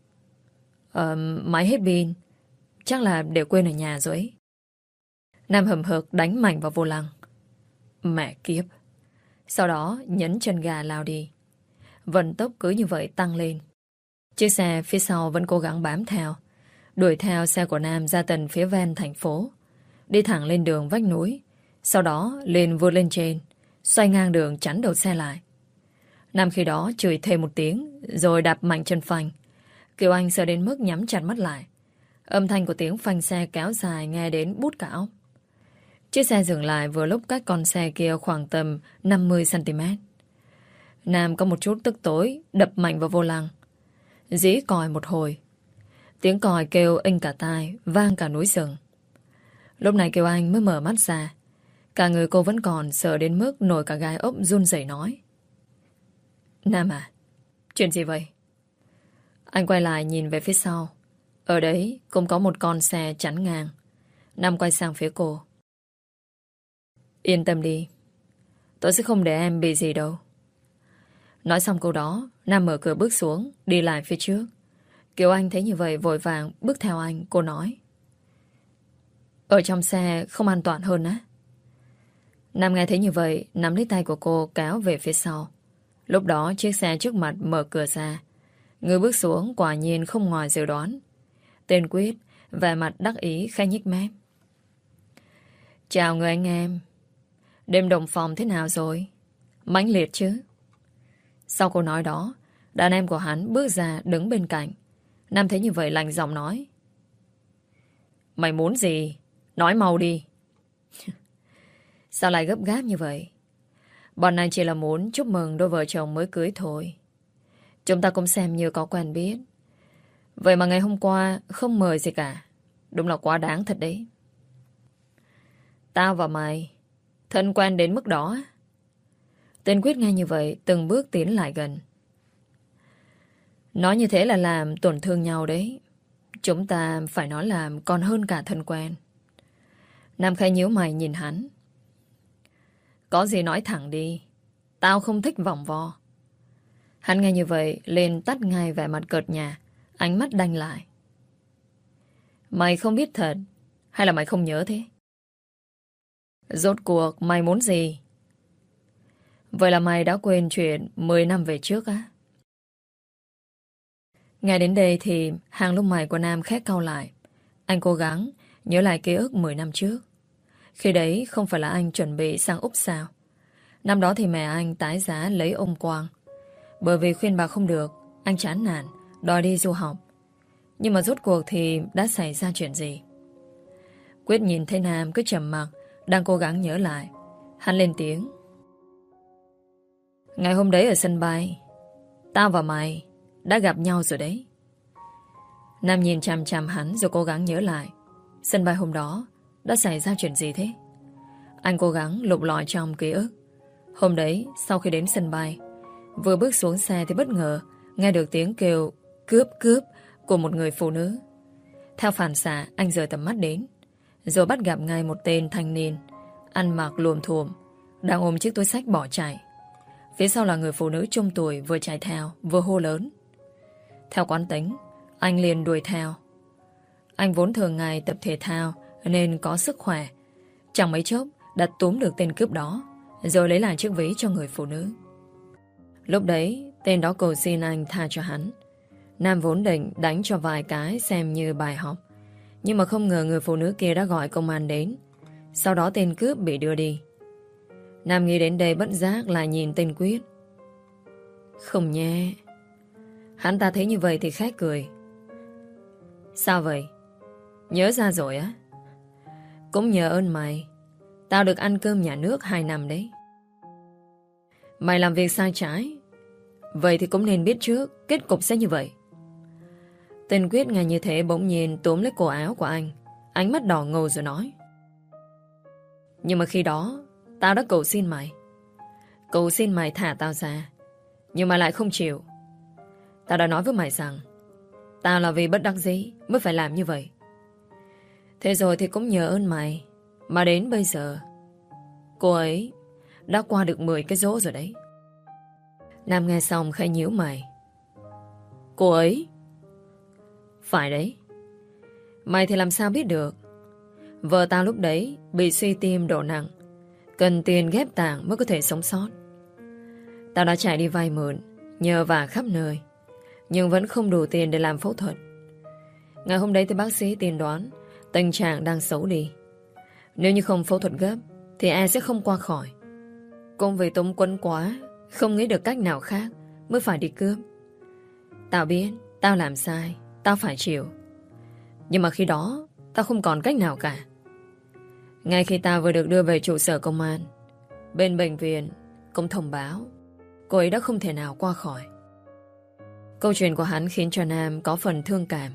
Máy hết pin. Chắc là để quên ở nhà rồi ấy. Nam hầm hực đánh mạnh vào vô lăng. Mẹ kiếp. Sau đó nhấn chân ga lao đi. Vận tốc cứ như vậy tăng lên. Chiếc xe phía sau vẫn cố gắng bám theo, đuổi theo xe của Nam ra tận phía ven thành phố, đi thẳng lên đường vách núi. Sau đó vượt lên trên, xoay ngang đường chắn đầu xe lại. Nam khi đó chửi thêm một tiếng, rồi đạp mạnh chân phanh. Kiều Anh sợ đến mức nhắm chặt mắt lại. Âm thanh của tiếng phanh xe kéo dài nghe đến bút cả óc. Chiếc xe dừng lại vừa lúc cách con xe kia khoảng tầm 50cm. Nam có một chút tức tối, đập mạnh vào vô lăng. Dí còi một hồi. Tiếng còi kêu inh cả tai, vang cả núi rừng. Lúc này Kiều Anh mới mở mắt ra. Cả người cô vẫn còn sợ đến mức nổi cả gai ốc run rẩy nói. Nam à, chuyện gì vậy? Anh quay lại nhìn về phía sau. Ở đấy cũng có một con xe chắn ngang. Nam quay sang phía cô. Yên tâm đi, tôi sẽ không để em bị gì đâu. Nói xong câu đó, Nam mở cửa bước xuống, đi lại phía trước. Kiều Anh thấy như vậy vội vàng bước theo anh. Cô nói. Ở trong xe không an toàn hơn á? Nam nghe thấy như vậy, nắm lấy tay của cô kéo về phía sau. Lúc đó chiếc xe trước mặt mở cửa ra. Người bước xuống quả nhiên không ngoài dự đoán. Tên Quyết vẻ mặt đắc ý khẽ nhích mép. Chào người anh em. Đêm đồng phòng thế nào rồi? Mãnh liệt chứ? Sau câu nói đó, đàn em của hắn bước ra đứng bên cạnh. Nam thấy như vậy lạnh giọng nói. Mày muốn gì? Nói mau đi. Sao lại gấp gáp như vậy? Bọn này chỉ là muốn chúc mừng đôi vợ chồng mới cưới thôi. Chúng ta cũng xem như có quen biết. Vậy mà ngày hôm qua không mời gì cả. Đúng là quá đáng thật đấy. Tao và mày thân quen đến mức đó. Tên Quyết nghe như vậy từng bước tiến lại gần. Nói như thế là làm tổn thương nhau đấy. Chúng ta phải nói là còn hơn cả thân quen. Nam Khai nhíu mày nhìn hắn. Có gì nói thẳng đi. Tao không thích vòng vo. Hắn nghe như vậy lên tắt ngay vẻ mặt cợt nhả, ánh mắt đanh lại. Mày không biết thật hay là mày không nhớ thế? Rốt cuộc mày muốn gì? Vậy là mày đã quên chuyện 10 năm về trước á? Nghe đến đây thì hàng lông mày của Nam khét cau lại. Anh cố gắng nhớ lại ký ức 10 năm trước. Khi đấy không phải là anh chuẩn bị sang Úc sao? Năm đó thì mẹ anh tái giá lấy ông Quang. Bởi vì khuyên bà không được, anh chán nản, đòi đi du học. Nhưng mà rốt cuộc thì đã xảy ra chuyện gì? Quyết nhìn thấy Nam cứ trầm mặc, đang cố gắng nhớ lại. Hắn lên tiếng. Ngày hôm đấy ở sân bay, tao và mày đã gặp nhau rồi đấy. Nam nhìn chằm chằm hắn rồi cố gắng nhớ lại. Sân bay hôm đó đã xảy ra chuyện gì thế? Anh cố gắng lục lọi trong ký ức. Hôm đấy, sau khi đến sân bay, vừa bước xuống xe thì bất ngờ nghe được tiếng kêu cướp cướp của một người phụ nữ. Theo phản xạ, anh rời tầm mắt đến, rồi bắt gặp ngay một tên thanh niên ăn mặc luồm thuồm đang ôm chiếc túi xách bỏ chạy. Phía sau là người phụ nữ trung tuổi vừa chạy theo, vừa hô lớn. Theo quán tính, anh liền đuổi theo. Anh vốn thường ngày tập thể thao nên có sức khỏe. Chẳng mấy chốc đã túm được tên cướp đó, rồi lấy lại chiếc ví cho người phụ nữ. Lúc đấy, tên đó cầu xin anh tha cho hắn. Nam vốn định đánh cho vài cái xem như bài học, nhưng mà không ngờ người phụ nữ kia đã gọi công an đến. Sau đó tên cướp bị đưa đi. Nam nghĩ đến đây bất giác lại nhìn tên Quyết. Không nhé. Hắn ta thấy như vậy thì khẽ cười. Sao vậy? Nhớ ra rồi á? Cũng nhờ ơn mày, tao được ăn cơm nhà nước 2 năm đấy. Mày làm việc sai trái, vậy thì cũng nên biết trước kết cục sẽ như vậy. Tên Quyết nghe như thế bỗng nhiên túm lấy cổ áo của anh, ánh mắt đỏ ngầu rồi nói. Nhưng mà khi đó tao đã cầu xin mày. Cầu xin mày thả tao ra, nhưng mà lại không chịu. Tao đã nói với mày rằng tao là vì bất đắc dĩ mới phải làm như vậy. Thế rồi thì cũng nhờ ơn mày mà đến bây giờ cô ấy đã qua được 10 cái dỗ rồi đấy. Nam nghe xong khẽ nhíu mày. Cô ấy? Phải đấy. Mày thì làm sao biết được? Vợ tao lúc đấy bị suy tim độ nặng, cần tiền ghép tạng mới có thể sống sót. Tao đã chạy đi vay mượn, nhờ vả khắp nơi, nhưng vẫn không đủ tiền để làm phẫu thuật. Ngày hôm đấy thì bác sĩ tiên đoán tình trạng đang xấu đi. Nếu như không phẫu thuật gấp thì e sẽ không qua khỏi. Cũng vì túng quẫn quá, không nghĩ được cách nào khác mới phải đi cướp. Tao biết tao làm sai, tao phải chịu. Nhưng mà khi đó tao không còn cách nào cả. Ngay khi tao vừa được đưa về trụ sở công an, bên bệnh viện cũng thông báo cô ấy đã không thể nào qua khỏi. Câu chuyện của hắn khiến cho Nam có phần thương cảm.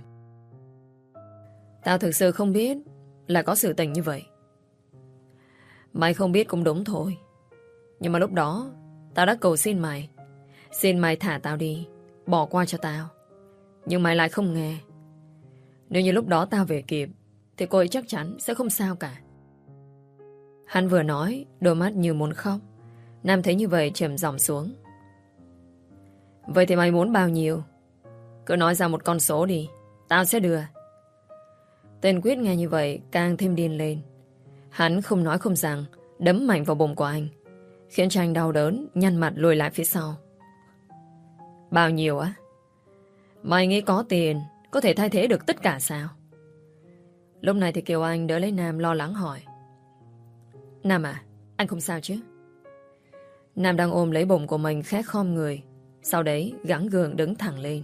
Tao thực sự không biết là có sự tình như vậy. Mày không biết cũng đúng thôi. Nhưng mà lúc đó tao đã cầu xin mày, xin mày thả tao đi, bỏ qua cho tao. Nhưng mày lại không nghe. Nếu như lúc đó tao về kịp thì cô ấy chắc chắn sẽ không sao cả. Hắn vừa nói, đôi mắt như muốn khóc. Nam thấy như vậy trầm giọng xuống. Vậy thì mày muốn bao nhiêu? Cứ nói ra một con số đi, tao sẽ đưa. Tên Quyết nghe như vậy càng thêm điên lên. Hắn không nói không rằng đấm mạnh vào bụng của anh, khiến cho anh đau đớn, nhăn mặt lùi lại phía sau. Bao nhiêu á? Mày nghĩ có tiền có thể thay thế được tất cả sao? Lúc này thì Kiều Anh đỡ lấy Nam lo lắng hỏi. Nam à, anh không sao chứ? Nam đang ôm lấy bụng của mình khẽ khom người, sau đấy gắng gượng đứng thẳng lên.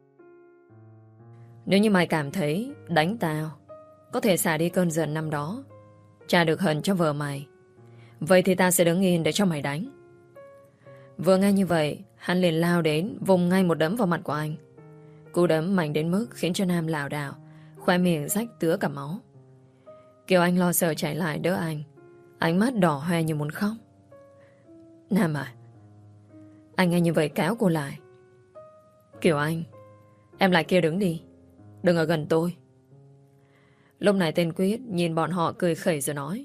Nếu như mày cảm thấy đánh tao có thể xả đi cơn giận năm đó, trả được hận cho vợ mày, vậy thì tao sẽ đứng yên để cho mày đánh. Vừa nghe như vậy, hắn liền lao đến vùng ngay một đấm vào mặt của anh. Cú đấm mạnh đến mức khiến cho Nam lảo đảo, khoe miệng rách tứa cả máu. Kiều Anh lo sợ chạy lại đỡ anh, ánh mắt đỏ hoe như muốn khóc. Nam à. Anh nghe như vậy kéo cô lại. Kiều Anh, em lại kia đứng đi, đừng ở gần tôi. Lúc này tên Quyết nhìn bọn họ cười khẩy rồi nói.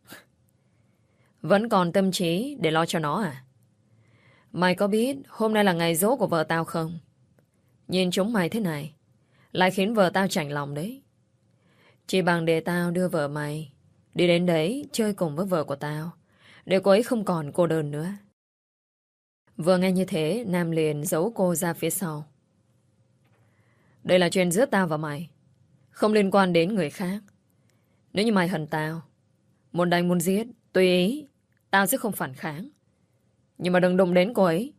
Vẫn còn tâm trí để lo cho nó à? Mày có biết hôm nay là ngày giỗ của vợ tao không? Nhìn chúng mày thế này lại khiến vợ tao chạnh lòng đấy. Chỉ bằng để tao đưa vợ mày đi đến đấy chơi cùng với vợ của tao, để cô ấy không còn cô đơn nữa. Vừa nghe như thế, Nam liền giấu cô ra phía sau. Đây là chuyện giữa tao và mày, không liên quan đến người khác. Nếu như mày hận tao, muốn đánh muốn giết, tùy ý, tao sẽ không phản kháng. Nhưng mà đừng đụng đến cô ấy.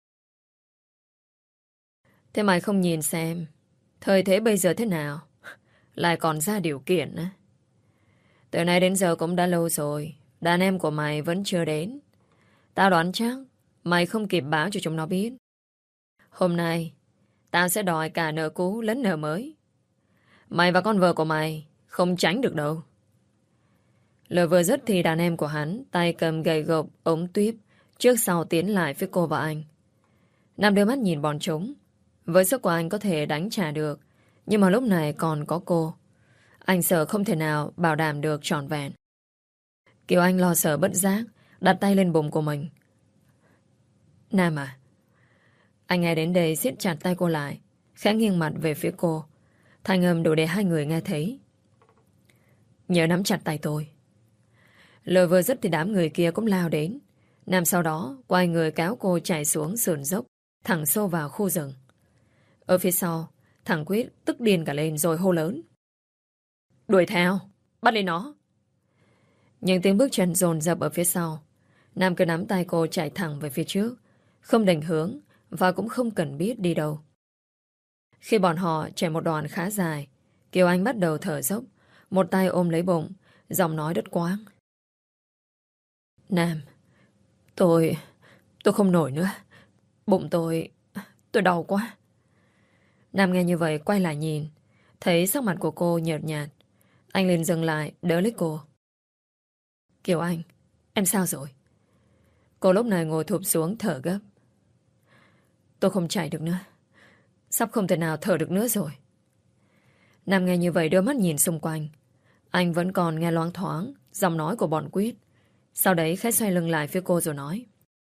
Thế mày không nhìn xem thời thế bây giờ thế nào, lại còn ra điều kiện á. Từ nay đến giờ cũng đã lâu rồi, đàn em của mày vẫn chưa đến. Tao đoán chắc mày không kịp báo cho chúng nó biết. Hôm nay tao sẽ đòi cả nợ cũ lẫn nợ mới. Mày và con vợ của mày không tránh được đâu. Lời vừa dứt thì đàn em của hắn tay cầm gậy gộc ống tuyếp, trước sau tiến lại phía cô và anh. Nam đưa mắt nhìn bọn chúng. Với sức của anh có thể đánh trả được, nhưng mà lúc này còn có cô. Anh sợ không thể nào bảo đảm được trọn vẹn. Kiều Anh lo sợ bất giác đặt tay lên bụng của mình. Nam à? Anh nghe đến đây siết chặt tay cô lại, khẽ nghiêng mặt về phía cô. Thanh âm đủ để hai người nghe thấy. Nhớ nắm chặt tay tôi. Lời vừa dứt thì đám người kia cũng lao đến. Nam sau đó quay người kéo cô chạy xuống sườn dốc, thẳng sâu vào khu rừng. Ở phía sau, thằng Quyết tức điên cả lên rồi hô lớn. Đuổi theo, bắt lấy nó. Những tiếng bước chân dồn dập ở phía sau. Nam cứ nắm tay cô chạy thẳng về phía trước, không định hướng và cũng không cần biết đi đâu. Khi bọn họ chạy một đoạn khá dài, Kiều Anh bắt đầu thở dốc, một tay ôm lấy bụng, giọng nói đứt quãng. Nam, tôi không nổi nữa. Bụng tôi đau quá. Nam nghe như vậy quay lại nhìn, thấy sắc mặt của cô nhợt nhạt. Anh liền dừng lại đỡ lấy cô. Kiều Anh, em sao rồi? Cô lúc này ngồi thụp xuống thở gấp. Tôi không chạy được nữa. Sắp không thể nào thở được nữa rồi. Nam nghe như vậy đưa mắt nhìn xung quanh. Anh vẫn còn nghe loáng thoáng giọng nói của bọn Quyết. Sau đấy khẽ xoay lưng lại phía cô rồi nói.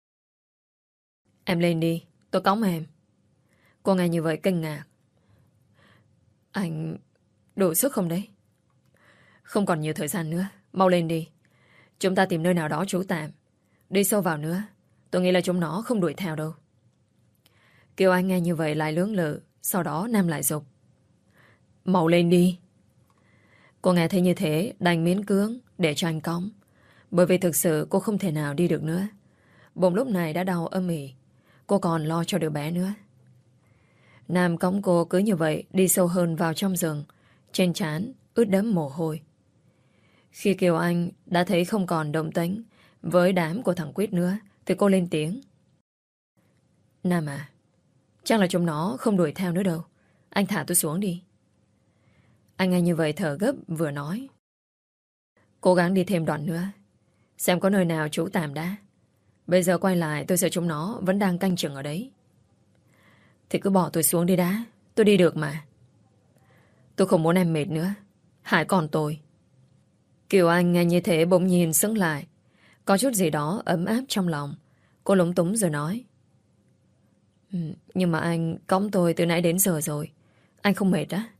Em lên đi, tôi cõng em. Cô nghe như vậy kinh ngạc. Anh đủ sức không đấy? Không còn nhiều thời gian nữa, mau lên đi. Chúng ta tìm nơi nào đó trú tạm. Đi sâu vào nữa, tôi nghĩ là chúng nó không đuổi theo đâu. Kiều Anh nghe như vậy lại lưỡng lự. Sau đó Nam lại giục. Mau lên đi. Cô nghe thấy như thế đành miễn cưỡng để cho anh cõng. Bởi vì thực sự cô không thể nào đi được nữa. Bụng lúc này đã đau âm ỉ. Cô còn lo cho đứa bé nữa. Nam cõng cô cứ như vậy đi sâu hơn vào trong rừng. Trên trán ướt đẫm mồ hôi. Khi Kiều Anh đã thấy không còn động tĩnh với đám của thằng Quyết nữa thì cô lên tiếng. Nam à, chắc là chúng nó không đuổi theo nữa đâu. Anh thả tôi xuống đi. Anh nghe như vậy thở gấp vừa nói. Cố gắng đi thêm đoạn nữa, xem có nơi nào trú tạm đã. Bây giờ quay lại tôi sợ chúng nó vẫn đang canh chừng ở đấy. Thì cứ bỏ tôi xuống đi đã. Tôi đi được mà. Tôi không muốn em mệt nữa. Hãy còn tôi. Kiều Anh nghe như thế bỗng nhìn sững lại. Có chút gì đó ấm áp trong lòng. Cô lúng túng rồi nói. Nhưng mà anh cõng tôi từ nãy đến giờ rồi. Anh không mệt á?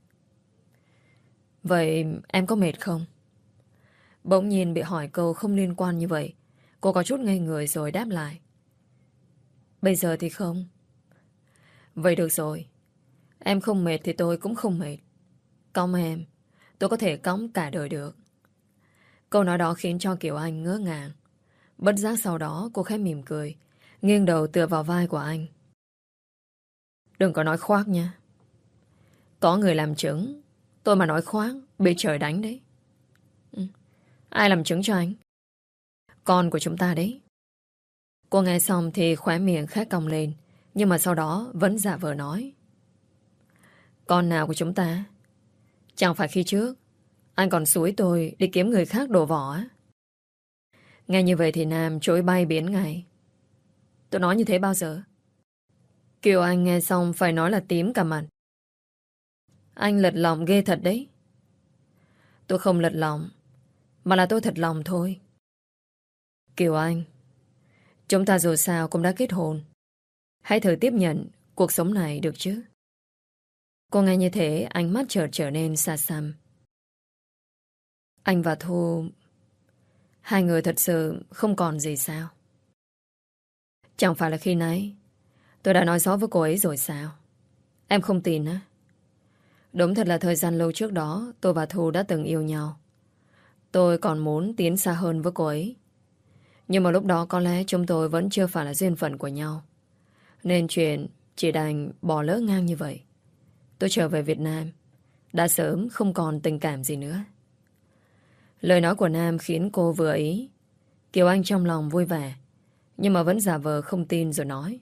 Vậy em có mệt không? Bỗng nhiên bị hỏi câu không liên quan như vậy. Cô có chút ngây người rồi đáp lại. Bây giờ thì không. Vậy được rồi. Em không mệt thì tôi cũng không mệt. Cõng em, tôi có thể cõng cả đời được. Câu nói đó khiến cho Kiều Anh ngỡ ngàng. Bất giác sau đó cô khẽ mỉm cười, nghiêng đầu tựa vào vai của anh. Đừng có nói khoác nha. Có người làm chứng. Tôi mà nói khoác bị trời đánh đấy. Ai làm chứng cho anh? Con của chúng ta đấy. Cô nghe xong thì khóe miệng khẽ cong lên, nhưng mà sau đó vẫn giả vờ nói. Con nào của chúng ta? Chẳng phải khi trước anh còn xúi tôi đi kiếm người khác đổ vỏ á? Nghe như vậy thì Nam chối bay biến ngay. Tôi nói như thế bao giờ? Kiều Anh nghe xong phải nói là tím cả mặt. Anh lật lòng ghê thật đấy. Tôi không lật lòng, mà là tôi thật lòng thôi. Kiều Anh, chúng ta dù sao cũng đã kết hôn. Hãy thử tiếp nhận cuộc sống này được chứ? Cô nghe như thế, ánh mắt trở nên xa xăm. Anh và Thu, hai người thật sự không còn gì sao? Chẳng phải là khi nãy tôi đã nói rõ với cô ấy rồi sao? Em không tin á? Đúng thật là thời gian lâu trước đó tôi và Thu đã từng yêu nhau. Tôi còn muốn tiến xa hơn với cô ấy. Nhưng mà lúc đó có lẽ chúng tôi vẫn chưa phải là duyên phận của nhau. Nên chuyện chỉ đành bỏ lỡ ngang như vậy. Tôi trở về Việt Nam đã sớm không còn tình cảm gì nữa. Lời nói của Nam khiến cô vừa ý. Kiều Anh trong lòng vui vẻ, nhưng mà vẫn giả vờ không tin rồi nói.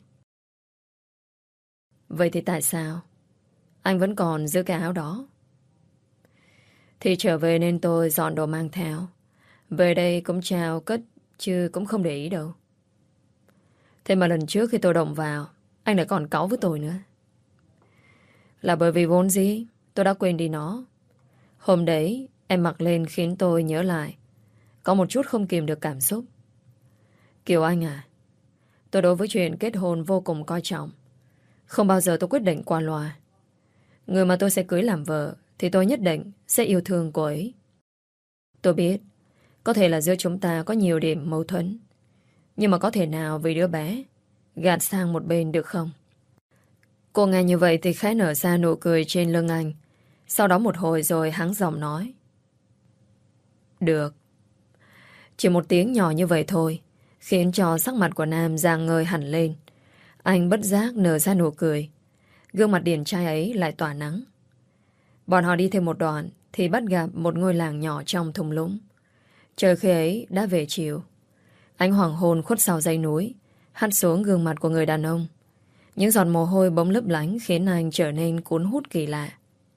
Vậy thì tại sao anh vẫn còn giữ cái áo đó? Thì trở về nên tôi dọn đồ mang theo. Về đây cũng trao cất, chứ cũng không để ý đâu. Thế mà lần trước khi tôi động vào, anh lại còn cáu với tôi nữa. Là bởi vì vốn dĩ tôi đã quên đi nó. Hôm đấy em mặc lên khiến tôi nhớ lại. Có một chút không kìm được cảm xúc. Kiều Anh à, Tôi đối với chuyện kết hôn vô cùng coi trọng. Không bao giờ tôi quyết định qua loa. Người mà tôi sẽ cưới làm vợ thì tôi nhất định sẽ yêu thương cô ấy. Tôi biết có thể là giữa chúng ta có nhiều điểm mâu thuẫn, nhưng mà có thể nào vì đứa bé gạt sang một bên được không? Cô nghe như vậy thì khẽ nở ra nụ cười trên lưng anh. Sau đó một hồi rồi hắng giọng nói: được. Chỉ một tiếng nhỏ như vậy thôi khiến cho sắc mặt của Nam rạng ngời hẳn lên. Anh bất giác nở ra nụ cười. Gương mặt điển trai ấy lại tỏa nắng. Bọn họ đi thêm một đoạn thì bắt gặp một ngôi làng nhỏ trong thung lũng. Trời khi ấy đã về chiều. Ánh hoàng hôn khuất sau dãy núi hắt xuống gương mặt của người đàn ông. Những giọt mồ hôi bỗng lấp lánh khiến anh trở nên cuốn hút kỳ lạ.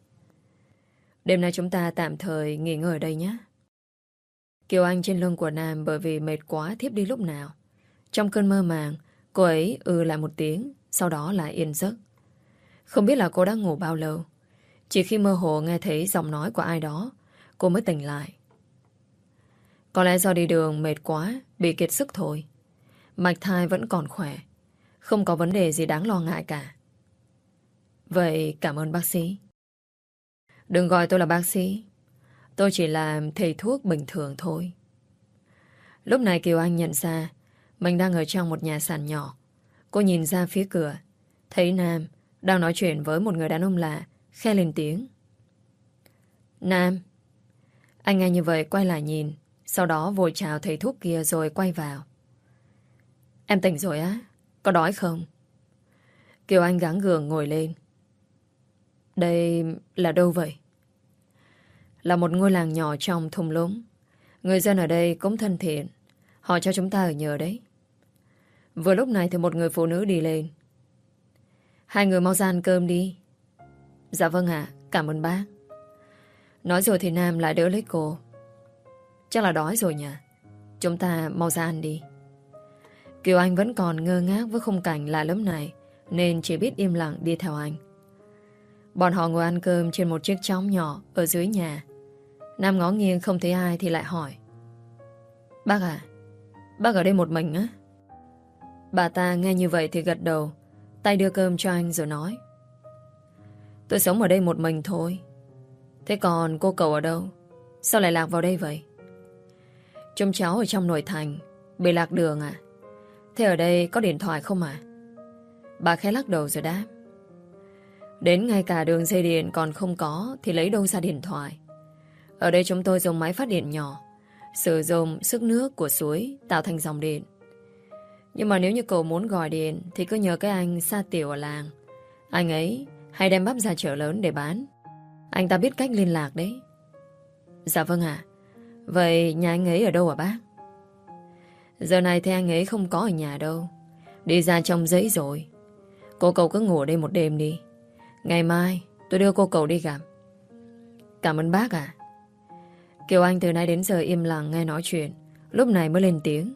Đêm nay chúng ta tạm thời nghỉ ngơi ở đây nhé. Kiều Anh trên lưng của Nam bởi vì mệt quá thiếp đi lúc nào. Trong cơn mơ màng, cô ấy lại một tiếng, sau đó lại yên giấc. Không biết là cô đã ngủ bao lâu. Chỉ khi mơ hồ nghe thấy giọng nói của ai đó, cô mới tỉnh lại. Có lẽ do đi đường mệt quá, bị kiệt sức thôi. Mạch thai vẫn còn khỏe, không có vấn đề gì đáng lo ngại cả. Vậy cảm ơn bác sĩ. Đừng gọi tôi là bác sĩ. Tôi chỉ là thầy thuốc bình thường thôi. Lúc này Kiều Anh nhận ra mình đang ở trong một nhà sàn nhỏ. Cô nhìn ra phía cửa, thấy Nam đang nói chuyện với một người đàn ông lạ, khẽ lên tiếng: Nam. Anh nghe như vậy quay lại nhìn, sau đó vội chào thầy thuốc kia rồi quay vào. Em tỉnh rồi á? Có đói không? Kiều Anh gắng gượng ngồi lên. Đây là đâu vậy? Là một ngôi làng nhỏ trong thung lũng. Người dân ở đây cũng thân thiện. Họ cho chúng ta ở nhờ đấy. Vừa lúc này thì một người phụ nữ đi lên. Hai người mau ra ăn cơm đi. Dạ vâng ạ, cảm ơn bác. Nói rồi thì Nam lại đỡ lấy cô. Chắc là đói rồi nhỉ. Chúng ta mau ra ăn đi. Kiều Anh vẫn còn ngơ ngác với khung cảnh lạ lẫm này, nên chỉ biết im lặng đi theo anh. Bọn họ ngồi ăn cơm trên một chiếc chóng nhỏ ở dưới nhà. Nam ngó nghiêng không thấy ai thì lại hỏi: Bác à, bác ở đây một mình á? Bà ta nghe như vậy thì gật đầu, tay đưa cơm cho anh rồi nói: Tôi sống ở đây một mình thôi. Thế còn cô cậu ở đâu? Sao lại lạc vào đây vậy? Trông cháu ở trong nội thành, bị lạc đường à? Thế ở đây có điện thoại không à? Bà khẽ lắc đầu rồi đáp: Đến ngay cả đường dây điện còn không có thì lấy đâu ra điện thoại. Ở đây chúng tôi dùng máy phát điện nhỏ, sử dụng sức nước của suối tạo thành dòng điện. Nhưng mà nếu như cậu muốn gọi điện thì cứ nhờ cái anh Sa Tiểu ở làng. Anh ấy hay đem bắp ra chợ lớn để bán. Anh ta biết cách liên lạc đấy. Dạ vâng ạ. Vậy nhà anh ấy ở đâu hả bác? Giờ này thì anh ấy không có ở nhà đâu. Đi ra trong giấy rồi. Cô cậu cứ ngủ ở đây một đêm đi. Ngày mai tôi đưa cô cậu đi gặp. Cảm ơn bác ạ. Kiều Anh từ nay đến giờ im lặng nghe nói chuyện, lúc này mới lên tiếng.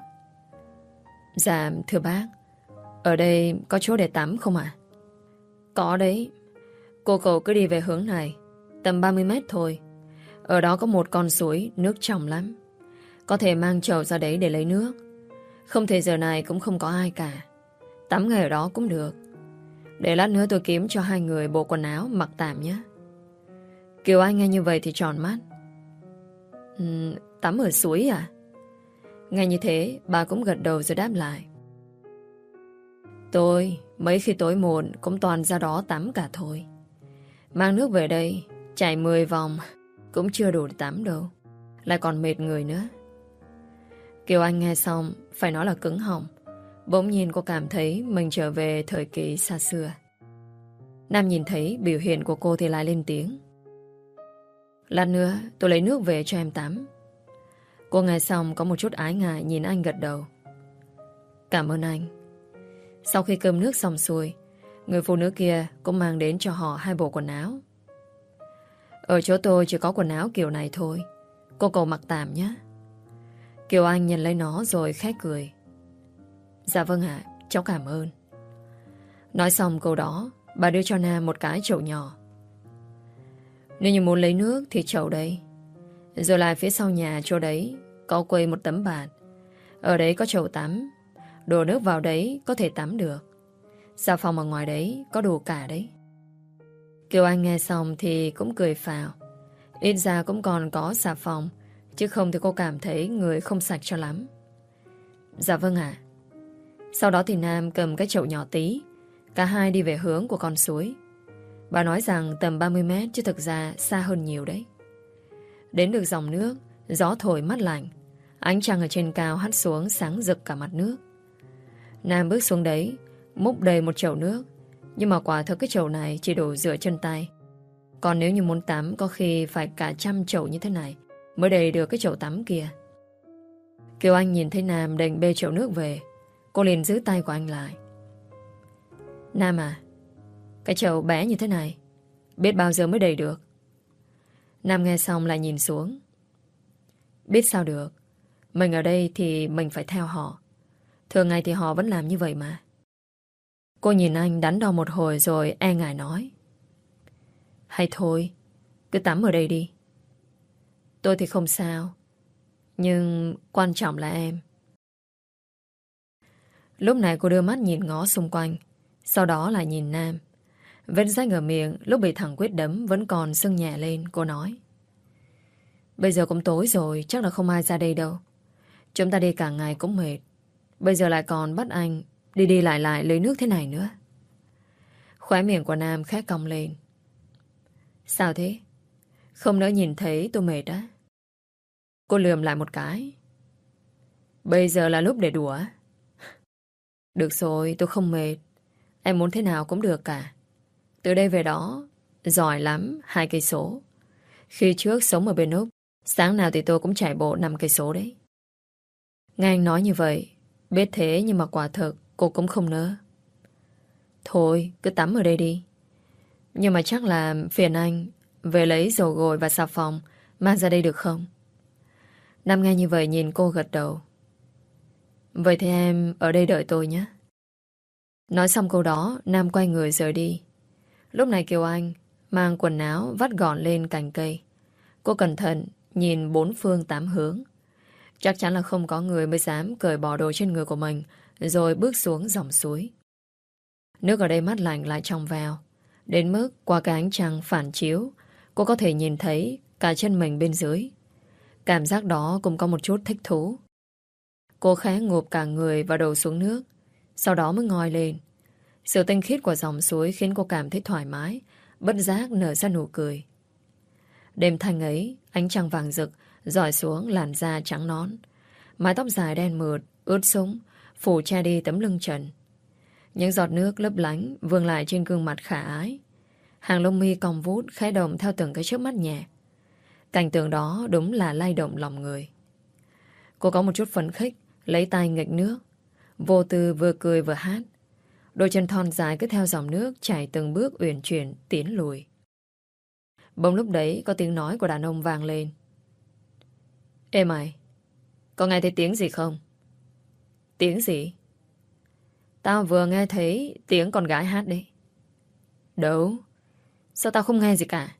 Dạ thưa bác, ở đây có chỗ để tắm không ạ? Có đấy. Cô cậu cứ đi về hướng này, tầm 30 mét thôi. Ở đó có một con suối, nước trong lắm. Có thể mang chậu ra đấy để lấy nước. Không thể giờ này cũng không có ai cả. Tắm ngay ở đó cũng được. Để lát nữa tôi kiếm cho hai người bộ quần áo mặc tạm nhé. Kiều Anh nghe như vậy thì tròn mắt. Tắm ở suối à? Nghe như thế bà cũng gật đầu rồi đáp lại. Tôi mấy khi tối muộn cũng toàn ra đó tắm cả thôi. Mang nước về đây chạy 10 vòng cũng chưa đủ để tắm đâu. Lại còn mệt người nữa. Kiều Anh nghe xong phải nói là cứng họng. Bỗng nhiên cô cảm thấy mình trở về thời kỳ xa xưa. Nam nhìn thấy biểu hiện của cô thì lại lên tiếng. Lát nữa tôi lấy nước về cho em tắm. Cô nghe xong có một chút ái ngại nhìn anh gật đầu. Cảm ơn anh. Sau khi cơm nước xong xuôi, người phụ nữ kia cũng mang đến cho họ 2 bộ quần áo. Ở chỗ tôi chỉ có quần áo kiểu này thôi. Cô cậu mặc tạm nhé. Kiều Anh nhận lấy nó rồi khẽ cười. Dạ vâng ạ, cháu cảm ơn. Nói xong câu đó, bà đưa cho Nam một cái chậu nhỏ. Nếu như muốn lấy nước thì chậu đây. Rồi lại phía sau nhà chỗ đấy có quây một tấm bạt. Ở đấy có chậu tắm. Đổ nước vào đấy có thể tắm được. Xà phòng ở ngoài đấy có đủ cả đấy. Kiều Anh nghe xong thì cũng cười phào. Ít ra cũng còn có xà phòng, chứ không thì cô cảm thấy người không sạch cho lắm. Dạ vâng ạ. Sau đó thì Nam cầm cái chậu nhỏ tí. Cả hai đi về hướng của con suối. Bà nói rằng tầm 30 mét, chứ thực ra xa hơn nhiều đấy. Đến được dòng nước, gió thổi mát lạnh. Ánh trăng ở trên cao hắt xuống sáng rực cả mặt nước. Nam bước xuống đấy, múc đầy một chậu nước. Nhưng mà quả thực cái chậu này chỉ đủ rửa chân tay. Còn nếu như muốn tắm, có khi phải cả trăm chậu như thế này mới đầy được cái chậu tắm kia. Kiều Anh nhìn thấy Nam định bê chậu nước về, cô liền giữ tay của anh lại. Nam à, cái chậu bé như thế này biết bao giờ mới đầy được? Nam nghe xong lại nhìn xuống. Biết sao được, mình ở đây thì mình phải theo họ. Thường ngày thì họ vẫn làm như vậy mà. Cô nhìn anh đắn đo một hồi rồi e ngại nói. Hay thôi, cứ tắm ở đây đi. Tôi thì không sao, nhưng quan trọng là em. Lúc này cô đưa mắt nhìn ngó xung quanh, sau đó lại nhìn Nam. Vết rách ở miệng lúc bị thằng Quyết đấm vẫn còn sưng nhẹ lên. Cô nói. Bây giờ cũng tối rồi, chắc là không ai ra đây đâu. Chúng ta đi cả ngày cũng mệt. Bây giờ lại còn bắt anh đi đi lại lại lấy nước thế này nữa. Khóe miệng của Nam khẽ cong lên. Sao thế? Không nỡ nhìn thấy tôi mệt á? Cô lườm lại một cái. Bây giờ là lúc để đùa. Được rồi, tôi không mệt. Em muốn thế nào cũng được cả. Từ đây về đó giỏi lắm 2 cây số. Khi trước sống ở bên Úc, sáng nào thì tôi cũng chạy bộ 5 cây số đấy. Nghe anh nói như vậy, biết thế nhưng mà quả thực cô cũng không nỡ. Thôi, cứ tắm ở đây đi. Nhưng mà chắc là phiền anh về lấy dầu gội và xà phòng mang ra đây được không? Nam nghe như vậy nhìn cô gật đầu. Vậy thì em ở đây đợi tôi nhé. Nói xong câu đó, Nam quay người rời đi. Lúc này Kiều Anh mang quần áo vắt gọn lên cành cây. Cô cẩn thận nhìn 4 phương 8 hướng. Chắc chắn là không có người mới dám cởi bỏ đồ trên người của mình rồi bước xuống dòng suối. Nước ở đây mát lạnh lại trong veo. Đến mức qua cái ánh trăng phản chiếu, cô có thể nhìn thấy cả chân mình bên dưới. Cảm giác đó cũng có một chút thích thú. Cô khẽ ngụp cả người và đầu xuống nước, sau đó mới ngoi lên. Sự tinh khiết của dòng suối khiến cô cảm thấy thoải mái, bất giác nở ra nụ cười. Đêm thanh ấy, ánh trăng vàng rực rọi xuống làn da trắng nõn. Mái tóc dài đen mượt, ướt sũng, phủ che đi tấm lưng trần. Những giọt nước lấp lánh vương lại trên gương mặt khả ái. Hàng lông mi cong vút khẽ động theo từng cái chớp mắt nhẹ. Cảnh tượng đó đúng là lay động lòng người. Cô có một chút phấn khích, lấy tay nghịch nước. Vô tư vừa cười vừa hát. Đôi chân thon dài cứ theo dòng nước chảy từng bước uyển chuyển tiến lùi. Bỗng lúc đấy có tiếng nói của đàn ông vang lên. Ê mày, có nghe thấy tiếng gì không? Tiếng gì? Tao vừa nghe thấy tiếng con gái hát đấy. Đâu? Sao tao không nghe gì cả?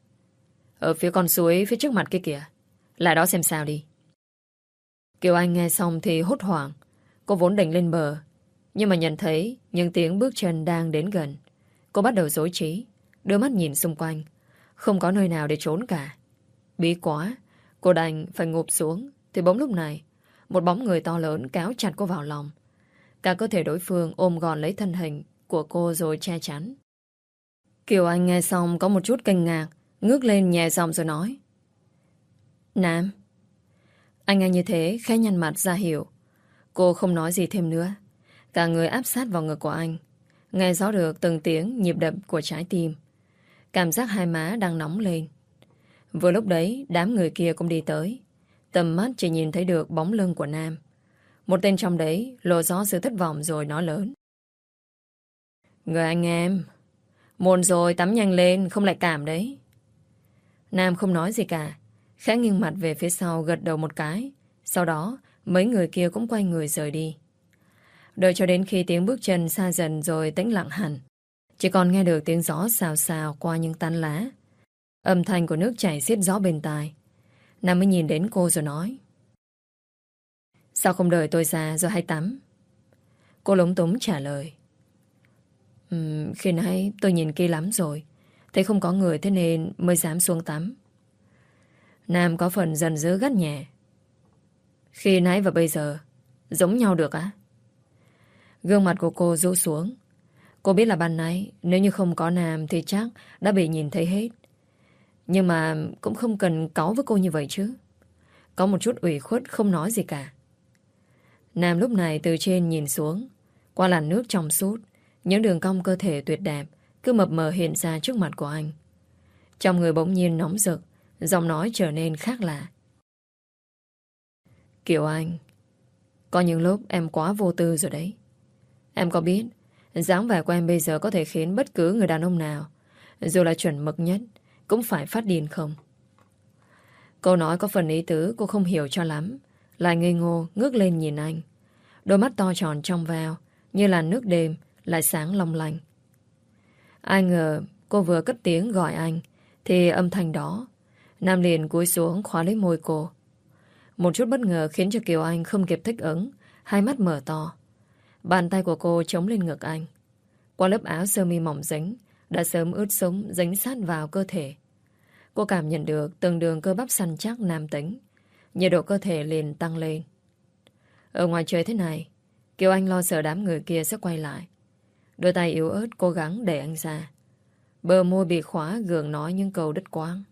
Ở phía con suối phía trước mặt kia kìa. Lại đó xem sao đi. Kiều Anh nghe xong thì hốt hoảng. Cô vốn định lên bờ, nhưng mà nhận thấy những tiếng bước chân đang đến gần. Cô bắt đầu rối trí, đưa mắt nhìn xung quanh. Không có nơi nào để trốn cả. Bí quá, cô đành phải ngụp xuống. Thì bỗng lúc này, một bóng người to lớn kéo chặt cô vào lòng. Cả cơ thể đối phương ôm gọn lấy thân hình của cô rồi che chắn. Kiều Anh nghe xong có một chút kinh ngạc, ngước lên nhẹ giọng rồi nói. Nam. Anh nghe như thế khẽ nhăn mặt ra hiểu. Cô không nói gì thêm nữa. Cả người áp sát vào ngực của anh. Nghe rõ được từng tiếng nhịp đập của trái tim. Cảm giác hai má đang nóng lên. Vừa lúc đấy đám người kia cũng đi tới. Tầm mắt chỉ nhìn thấy được bóng lưng của Nam. Một tên trong đấy lộ rõ sự thất vọng rồi nói lớn. Người anh em, muộn rồi tắm nhanh lên, không lại cảm đấy. Nam không nói gì cả, khẽ nghiêng mặt về phía sau gật đầu một cái. Sau đó mấy người kia cũng quay người rời đi. Đợi cho đến khi tiếng bước chân xa dần rồi tĩnh lặng hẳn, chỉ còn nghe được tiếng gió xào xào qua những tán lá. Âm thanh của nước chảy xiết gió bên tai. Nam mới nhìn đến cô rồi nói. Sao không đợi tôi ra rồi hay tắm? Cô lúng túng trả lời. Khi nãy tôi nhìn kỹ lắm rồi, thấy không có người, thế nên mới dám xuống tắm. Nam có phần giận dữ gắt nhẹ. Khi nãy và bây giờ giống nhau được á? Gương mặt của cô rũ xuống. Cô biết là ban nãy nếu như không có Nam thì chắc đã bị nhìn thấy hết. Nhưng mà cũng không cần cáu với cô như vậy chứ. Có một chút ủy khuất không nói gì cả. Nam lúc này từ trên nhìn xuống, qua làn nước trong suốt, những đường cong cơ thể tuyệt đẹp cứ mập mờ hiện ra trước mặt của anh. Trong người bỗng nhiên nóng rực, giọng nói trở nên khác lạ. Kiều Anh, có những lúc em quá vô tư rồi đấy. Em có biết dáng vẻ của em bây giờ có thể khiến bất cứ người đàn ông nào, dù là chuẩn mực nhất, cũng phải phát điên không? Câu nói có phần ý tứ cô không hiểu cho lắm, lại ngây ngô ngước lên nhìn anh. Đôi mắt to tròn trong veo như là nước đêm, lại sáng long lanh. Ai ngờ cô vừa cất tiếng gọi anh thì âm thanh đó, Nam liền cúi xuống khóa lấy môi cô. Một chút bất ngờ khiến cho Kiều Anh không kịp thích ứng, hai mắt mở to. Bàn tay của cô chống lên ngực anh. Qua lớp áo sơ mi mỏng dính đã sớm ướt sũng dính sát vào cơ thể. Cô cảm nhận được từng đường cơ bắp săn chắc nam tính. Nhiệt độ cơ thể liền tăng lên. Ở ngoài trời thế này, Kiều Anh lo sợ đám người kia sẽ quay lại. Đôi tay yếu ớt cố gắng đẩy anh ra. Bờ môi bị khóa gượng nói những câu đứt quãng.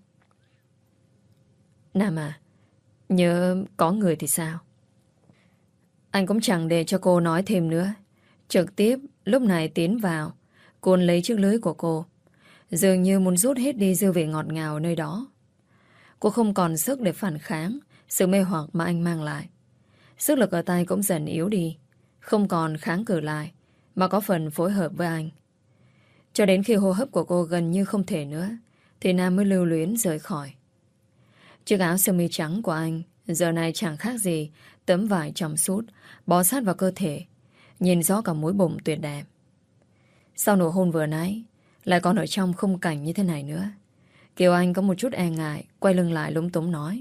Nam à, nhớ có người thì sao? Anh cũng chẳng để cho cô nói thêm nữa. Trực tiếp lúc này tiến vào, cuốn lấy chiếc lưới của cô, dường như muốn rút hết đi dư vị ngọt ngào nơi đó. Cô không còn sức để phản kháng sự mê hoặc mà anh mang lại. Sức lực ở tay cũng dần yếu đi, không còn kháng cự lại, mà có phần phối hợp với anh. Cho đến khi hô hấp của cô gần như không thể nữa, thì Nam mới lưu luyến rời khỏi. Chiếc áo sơ mi trắng của anh giờ này chẳng khác gì tấm vải trong suốt bó sát vào cơ thể, nhìn rõ cả múi bụng tuyệt đẹp. Sau nụ hôn vừa nãy, lại còn ở trong khung cảnh như thế này nữa, Kiều Anh có một chút e ngại, quay lưng lại lúng túng nói.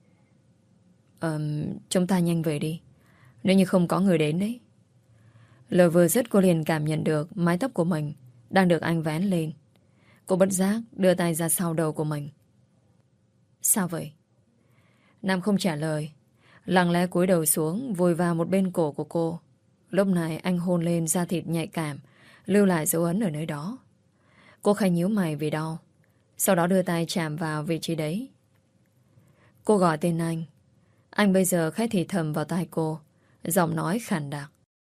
Chúng ta nhanh về đi, nếu như không có người đến đấy. Lời vừa dứt cô liền cảm nhận được mái tóc của mình đang được anh vén lên. Cô bất giác đưa tay ra sau đầu của mình. Sao vậy? Nam không trả lời, lặng lẽ cúi đầu xuống vùi vào một bên cổ của cô. Lúc này anh hôn lên da thịt nhạy cảm, lưu lại dấu ấn ở nơi đó. Cô khẽ nhíu mày vì đau, sau đó đưa tay chạm vào vị trí đấy. Cô gọi tên anh. Anh bây giờ khẽ thì thầm vào tai cô, giọng nói khàn đặc.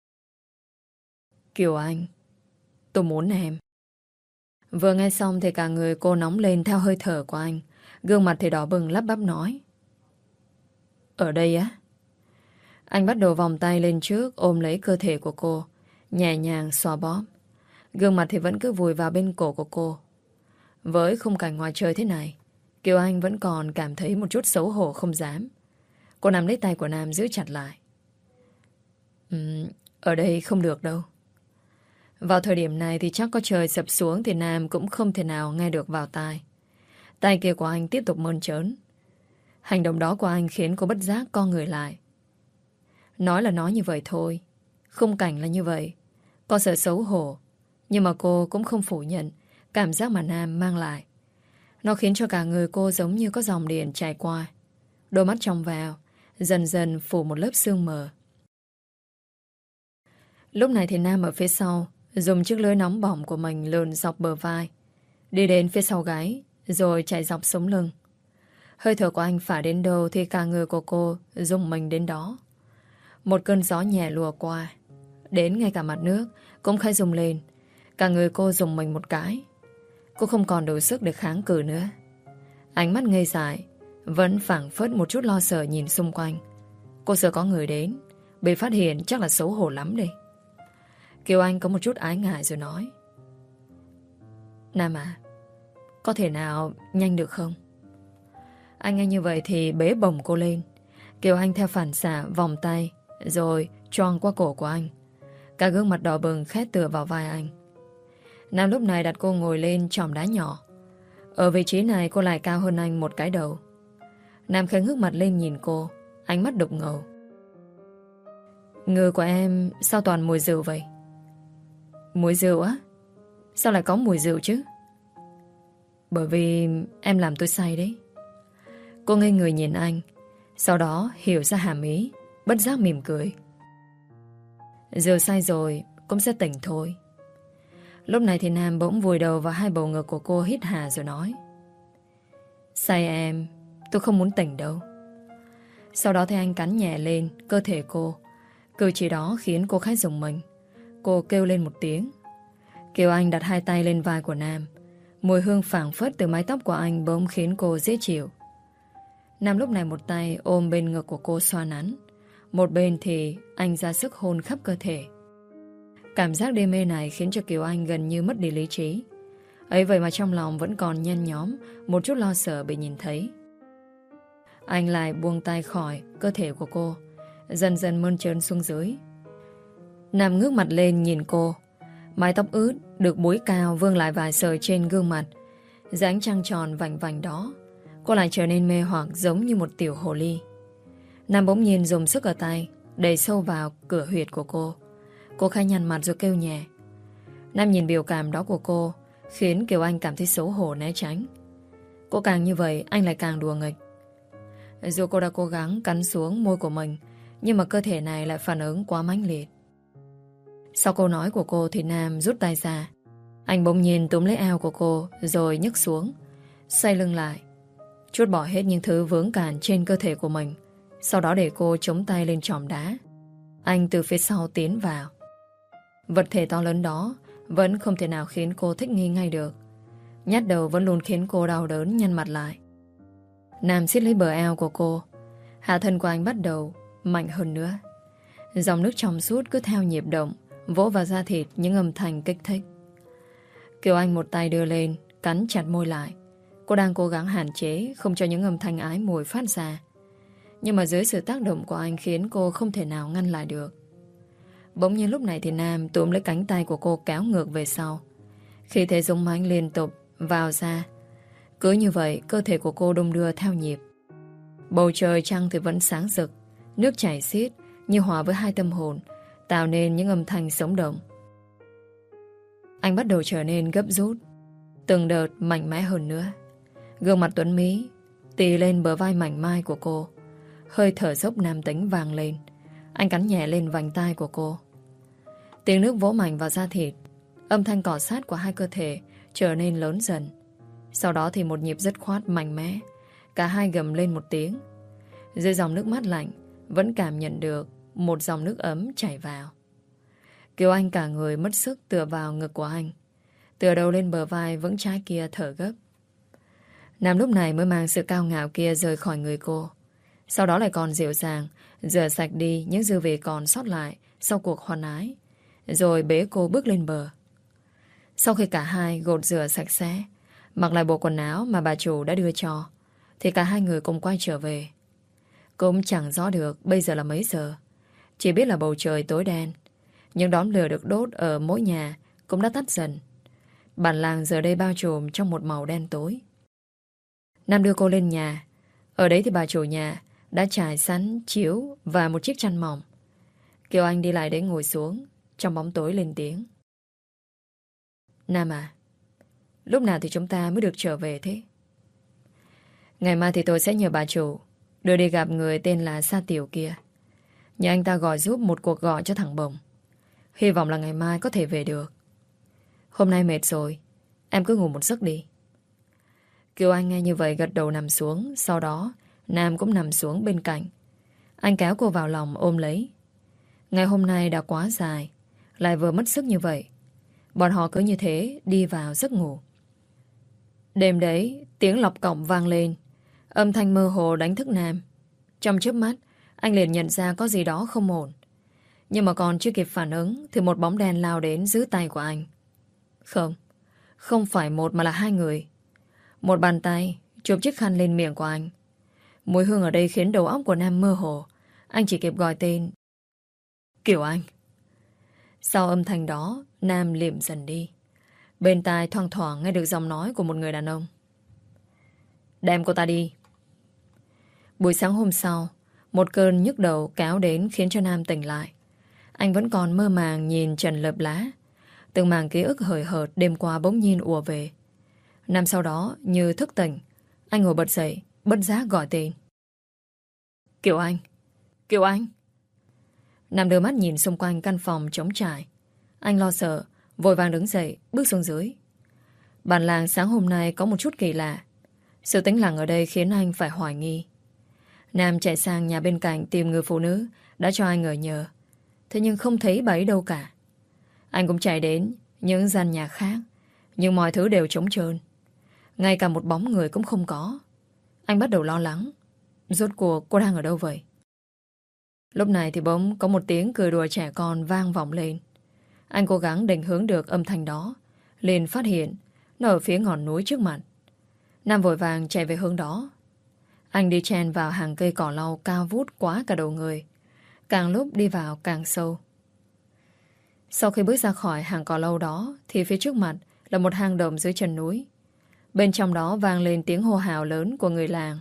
Kiều Anh, tôi muốn em. Vừa nghe xong thì cả người cô nóng lên theo hơi thở của anh. Gương mặt thì đỏ bừng lắp bắp nói. Ở đây á? Anh bắt đầu vòng tay lên trước ôm lấy cơ thể của cô, nhẹ nhàng xoa bóp. Gương mặt thì vẫn cứ vùi vào bên cổ của cô. Với khung cảnh ngoài trời thế này, Kiều Anh vẫn còn cảm thấy một chút xấu hổ không dám. Cô nắm lấy tay của Nam giữ chặt lại. Ở đây không được đâu. Vào thời điểm này thì chắc có trời sập xuống thì Nam cũng không thể nào nghe được vào tai. Tay kia của anh tiếp tục mơn trớn. Hành động đó của anh khiến cô bất giác co người lại. Nói là nói như vậy thôi, khung cảnh là như vậy. Có sợ xấu hổ, nhưng mà cô cũng không phủ nhận cảm giác mà Nam mang lại. Nó khiến cho cả người cô giống như có dòng điện chảy qua. Đôi mắt trong vào dần dần phủ một lớp sương mờ. Lúc này thì Nam ở phía sau dùng chiếc lưới nóng bỏng của mình lượn dọc bờ vai, đi đến phía sau gáy, rồi chạy dọc sống lưng. Hơi thở của anh phả đến đâu thì cả người của cô rung mình đến đó. Một cơn gió nhẹ lùa qua, đến ngay cả mặt nước cũng khẽ rung lên. Cả người cô rung mình một cái. Cô không còn đủ sức để kháng cự nữa. Ánh mắt ngây dại, vẫn phảng phất một chút lo sợ nhìn xung quanh. Cô sợ có người đến, bị phát hiện chắc là xấu hổ lắm đây. Kiều Anh có một chút ái ngại rồi nói. Nam à, có thể nào nhanh được không? Anh nghe như vậy thì bế bổng cô lên. Kiều Anh theo phản xạ vòng tay, rồi choàng qua cổ của anh. Cả gương mặt đỏ bừng khét tựa vào vai anh. Nam lúc này đặt cô ngồi lên chòm đá nhỏ. Ở vị trí này cô lại cao hơn anh một cái đầu. Nam khẽ ngước mặt lên nhìn cô, ánh mắt đục ngầu. Người của em sao toàn mùi rượu vậy? Mùi rượu á? Sao lại có mùi rượu chứ? Bởi vì em làm tôi say đấy. Cô ngây người nhìn anh, sau đó hiểu ra hàm ý, bất giác mỉm cười. Rượu say rồi cũng sẽ tỉnh thôi. Lúc này thì Nam bỗng vùi đầu vào hai bầu ngực của cô, hít hà rồi nói: Say em, tôi không muốn tỉnh đâu. Sau đó thì anh cắn nhẹ lên cơ thể cô. Cử chỉ đó khiến cô khá rùng mình. Cô kêu lên một tiếng. Kiều Anh đặt hai tay lên vai của Nam. Mùi hương phảng phất từ mái tóc của anh bỗng khiến cô dễ chịu. Nam lúc này một tay ôm bên ngực của cô xoa nắn, một bên thì anh ra sức hôn khắp cơ thể. Cảm giác đê mê này khiến cho Kiều Anh gần như mất đi lý trí. Ấy vậy mà trong lòng vẫn còn nhen nhóm một chút lo sợ bị nhìn thấy. Anh lại buông tay khỏi cơ thể của cô, dần dần mơn trớn xuống dưới. Nam ngước mặt lên nhìn cô. Mái tóc ướt được búi cao vương lại vài sợi trên gương mặt. Dưới ánh trăng tròn vành vành đó, cô lại trở nên mê hoặc giống như một tiểu hồ ly. Nam bỗng nhiên dùng sức ở tay đẩy sâu vào cửa huyệt của cô. Cô khẽ nhăn mặt rồi kêu nhẹ. Nam nhìn biểu cảm đó của cô khiến Kiều Anh cảm thấy xấu hổ né tránh. Cô càng như vậy anh lại càng đùa nghịch. Dù cô đã cố gắng cắn xuống môi của mình, nhưng mà cơ thể này lại phản ứng quá mãnh liệt. Sau câu nói của cô thì Nam rút tay ra. Anh bỗng nhiên túm lấy eo của cô rồi nhấc xuống, xoay lưng lại, trút bỏ hết những thứ vướng cản trên cơ thể của mình. Sau đó để cô chống tay lên chòm đá. Anh từ phía sau tiến vào. Vật thể to lớn đó vẫn không thể nào khiến cô thích nghi ngay được. Nhát đầu vẫn luôn khiến cô đau đớn nhăn mặt lại. Nam siết lấy bờ eo của cô. Hạ thân của anh bắt đầu mạnh hơn nữa. Dòng nước trong suốt cứ theo nhịp động vỗ vào da thịt những âm thanh kích thích. Kiều Anh một tay đưa lên, cắn chặt môi lại. Cô đang cố gắng hạn chế không cho những âm thanh ái mùi phát ra. Nhưng mà dưới sự tác động của anh khiến cô không thể nào ngăn lại được. Bỗng nhiên lúc này thì Nam túm lấy cánh tay của cô kéo ngược về sau. Khi thế rung mãnh liên tục vào ra. Cứ như vậy cơ thể của cô đung đưa theo nhịp. Bầu trời trăng thì vẫn sáng rực, nước chảy xiết như hòa với hai tâm hồn, tạo nên những âm thanh sống động. Anh bắt đầu trở nên gấp rút, từng đợt mạnh mẽ hơn nữa. Gương mặt tuấn mỹ tì lên bờ vai mảnh mai của cô. Hơi thở dốc nam tính vang lên. Anh cắn nhẹ lên vành tai của cô. Tiếng nước vỗ mạnh vào da thịt. Âm thanh cọ sát của hai cơ thể trở nên lớn dần. Sau đó thì một nhịp dứt khoát mạnh mẽ. Cả hai gầm lên một tiếng. Dưới dòng nước mát lạnh vẫn cảm nhận được một dòng nước ấm chảy vào. Kiều Anh cả người mất sức tựa vào ngực của anh, tựa đầu lên bờ vai vững chãi kia thở gấp. Nam lúc này mới mang sự cao ngạo kia rời khỏi người cô. Sau đó lại còn dịu dàng rửa sạch đi những dư vị còn sót lại sau cuộc hoan ái, rồi bế cô bước lên bờ. Sau khi cả hai gột rửa sạch sẽ, mặc lại bộ quần áo mà bà chủ đã đưa cho, thì cả hai người cùng quay trở về. Cũng chẳng rõ được bây giờ là mấy giờ. Chỉ biết là bầu trời tối đen. Những đóm lửa được đốt ở mỗi nhà cũng đã tắt dần. Bản làng giờ đây bao trùm trong một màu đen tối. Nam đưa cô lên nhà. Ở đấy thì bà chủ nhà đã trải sẵn chiếu và một chiếc chăn mỏng. Kiều Anh đi lại đấy ngồi xuống, trong bóng tối lên tiếng. Nam à, lúc nào thì chúng ta mới được trở về thế? Ngày mai thì tôi sẽ nhờ bà chủ đưa đi gặp người tên là Sa Tiểu kia. Nhờ anh ta gọi giúp một cuộc gọi cho thằng Bồng. Hy vọng là ngày mai có thể về được. Hôm nay mệt rồi, em cứ ngủ một giấc đi. Kiều Anh nghe như vậy gật đầu nằm xuống. Sau đó Nam cũng nằm xuống bên cạnh. Anh kéo cô vào lòng ôm lấy. Ngày hôm nay đã quá dài, lại vừa mất sức như vậy. Bọn họ cứ như thế đi vào giấc ngủ. Đêm đấy tiếng lọc cọng vang lên. Âm thanh mơ hồ đánh thức Nam. Trong chớp mắt anh liền nhận ra có gì đó không ổn. Nhưng mà còn chưa kịp phản ứng thì một bóng đen lao đến giữ tay của anh. Không phải một mà là hai người. Một bàn tay chụp chiếc khăn lên miệng của anh. Mùi hương ở đây khiến đầu óc của Nam mơ hồ. Anh chỉ kịp gọi tên Kiều Anh. Sau âm thanh đó, Nam liệm dần đi. Bên tai thoang thoảng nghe được giọng nói của một người đàn ông. Đem cô ta đi. Buổi sáng hôm sau, một cơn nhức đầu kéo đến khiến cho Nam tỉnh lại. Anh vẫn còn mơ màng nhìn trần lợp lá. Từng màng ký ức hời hợt đêm qua bỗng nhiên ùa về. Nam sau đó như thức tỉnh, anh ngồi bật dậy, bất giác gọi tên. Kiều Anh! Kiều Anh! Nam đưa mắt nhìn xung quanh căn phòng trống trải. Anh lo sợ, vội vàng đứng dậy, bước xuống dưới. Bản làng sáng hôm nay có một chút kỳ lạ. Sự tĩnh lặng ở đây khiến anh phải hoài nghi. Nam chạy sang nhà bên cạnh tìm người phụ nữ đã cho anh ở nhờ. Thế nhưng không thấy bà ấy đâu cả. Anh cũng chạy đến những gian nhà khác, nhưng mọi thứ đều trống trơn. Ngay cả một bóng người cũng không có. Anh bắt đầu lo lắng. Rốt cuộc cô đang ở đâu vậy? Lúc này thì bỗng có một tiếng cười đùa trẻ con vang vọng lên. Anh cố gắng định hướng được âm thanh đó, liền phát hiện nó ở phía ngọn núi trước mặt. Nam vội vàng chạy về hướng đó. Anh đi chen vào hàng cây cỏ lau cao vút quá cả đầu người. Càng lúc đi vào càng sâu. Sau khi bước ra khỏi hàng cỏ lau đó thì phía trước mặt là một hang động dưới chân núi. Bên trong đó vang lên tiếng hô hào lớn của người làng.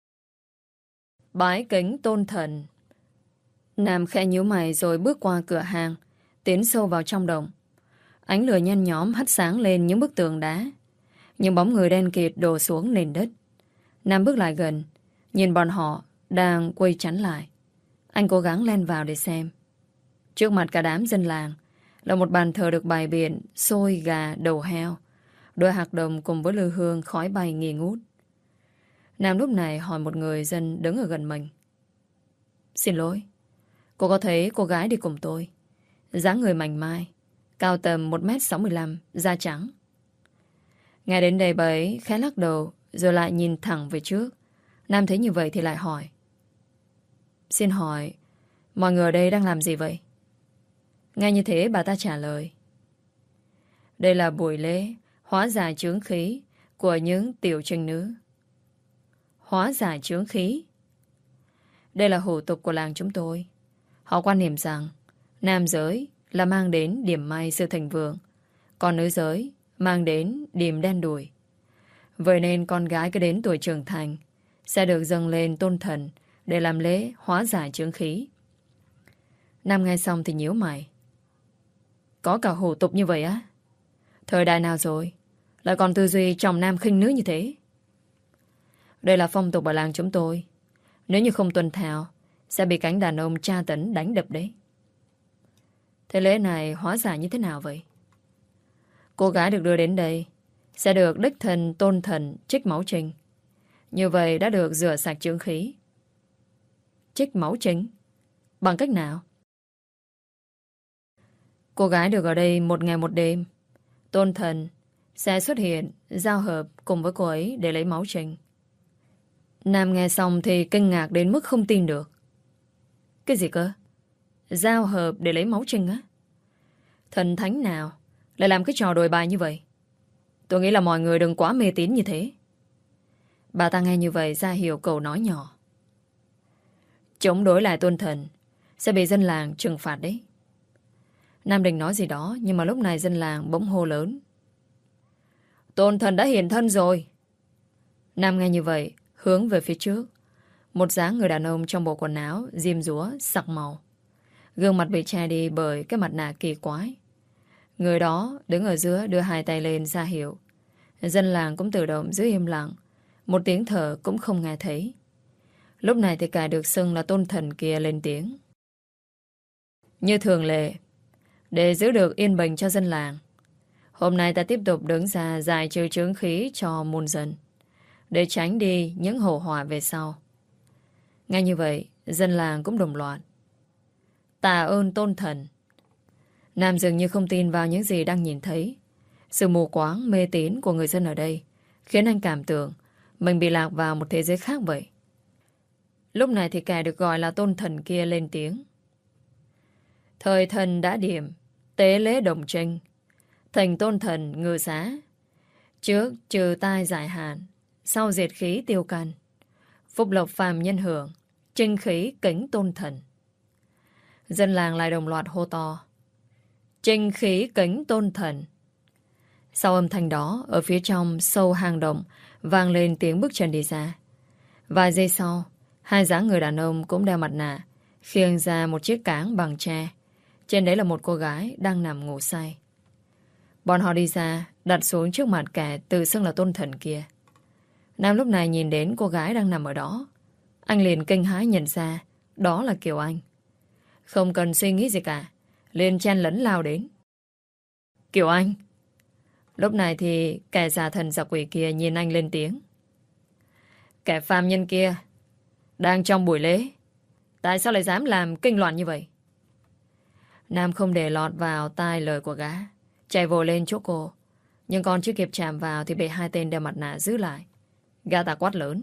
Bái kính tôn thần. Nam khẽ nhíu mày rồi bước qua cửa hàng, tiến sâu vào trong động. Ánh lửa nhen nhóm hắt sáng lên những bức tường đá. Những bóng người đen kịt đổ xuống nền đất. Nam bước lại gần, nhìn bọn họ đang quây chắn lại. Anh cố gắng len vào để xem. Trước mặt cả đám dân làng là một bàn thờ được bày biện xôi gà đầu heo, đôi hạc đồng cùng với lư hương khói bay nghi ngút. Nam lúc này hỏi một người dân đứng ở gần mình. Xin lỗi, cô có thấy cô gái đi cùng tôi? Dáng người mảnh mai, cao tầm 1m65, da trắng. Nghe đến đây bà ấy khẽ lắc đầu rồi lại nhìn thẳng về trước. Nam thấy như vậy thì lại hỏi. Xin hỏi, mọi người ở đây đang làm gì vậy? Nghe như thế bà ta trả lời. Đây là buổi lễ hóa giải chướng khí của những tiểu trinh nữ. Hóa giải chướng khí? Đây là hủ tục của làng chúng tôi. Họ quan niệm rằng nam giới là mang đến điểm may sự thịnh vượng, còn nữ giới mang đến điểm đen đủi. Vậy nên con gái cứ đến tuổi trưởng thành sẽ được dâng lên tôn thần để làm lễ hóa giải chướng khí. Nam nghe xong thì nhíu mày. Có cả hủ tục như vậy á? Thời đại nào rồi lại còn tư duy trọng nam khinh nữ như thế? Đây là phong tục ở làng chúng tôi. Nếu như không tuân theo sẽ bị cánh đàn ông tra tấn đánh đập đấy. Thế lễ này hóa giải như thế nào vậy? Cô gái được đưa đến đây sẽ được đích thân tôn thần trích máu trinh. Như vậy đã được rửa sạch chướng khí. Trích máu trinh? Bằng cách nào? Cô gái được ở đây một ngày một đêm. Tôn thần sẽ xuất hiện giao hợp cùng với cô ấy để lấy máu trinh. Nam nghe xong thì kinh ngạc đến mức không tin được. Cái gì cơ? Giao hợp để lấy máu trinh á? Thần thánh nào lại làm cái trò đồi bài như vậy? Tôi nghĩ là mọi người đừng quá mê tín như thế. Bà ta nghe như vậy ra hiểu câu nói nhỏ. Chống đối lại tôn thần sẽ bị dân làng trừng phạt đấy. Nam định nói gì đó, nhưng mà lúc này dân làng bỗng hô lớn. Tôn thần đã hiện thân rồi. Nam nghe như vậy hướng về phía trước. Một dáng người đàn ông trong bộ quần áo diêm dúa sặc màu, gương mặt bị che đi bởi cái mặt nạ kỳ quái. Người đó đứng ở giữa đưa hai tay lên ra hiệu. Dân làng cũng tự động giữ im lặng, một tiếng thở cũng không nghe thấy. Lúc này thì cả được xưng là tôn thần kia lên tiếng. Như thường lệ, để giữ được yên bình cho dân làng, hôm nay ta tiếp tục đứng ra giải trừ chướng khí cho muôn dân, để tránh đi những hậu họa về sau. Ngay như vậy, dân làng cũng đồng loạt. Tạ ơn tôn thần. Nam dường như không tin vào những gì đang nhìn thấy. Sự mù quáng, mê tín của người dân ở đây khiến anh cảm tưởng mình bị lạc vào một thế giới khác vậy. Lúc này thì kẻ được gọi là tôn thần kia lên tiếng. Thời thần đã điểm, tế lễ đồng trinh, thành tôn thần ngự xá. Trước trừ tai giải hạn, sau diệt khí tiêu căn, phúc lộc phàm nhân hưởng, trinh khí kính tôn thần. Dân làng lại đồng loạt hô to. Trinh khí kính tôn thần. Sau âm thanh đó, ở phía trong sâu hang động vang lên tiếng bước chân đi ra. Vài giây sau, hai dáng người đàn ông cũng đeo mặt nạ, khiêng ra một chiếc cáng bằng tre, Trên đấy là một cô gái đang nằm ngủ say. Bọn họ đi ra, đặt xuống trước mặt kẻ tự xưng là tôn thần kia. Nam lúc này nhìn đến cô gái đang nằm ở đó. Anh liền kinh hãi nhận ra đó là Kiều Anh. Không cần suy nghĩ gì cả, liền chen lấn lao đến. Kiều Anh! Lúc này thì kẻ giả thần giả quỷ kia nhìn anh lên tiếng. Kẻ phàm nhân kia đang trong buổi lễ, tại sao lại dám làm kinh loạn như vậy? Nam không để lọt vào tai lời của gã, chạy vội lên chỗ cô. Nhưng còn chưa kịp chạm vào thì bị hai tên đeo mặt nạ giữ lại. Gã ta quát lớn.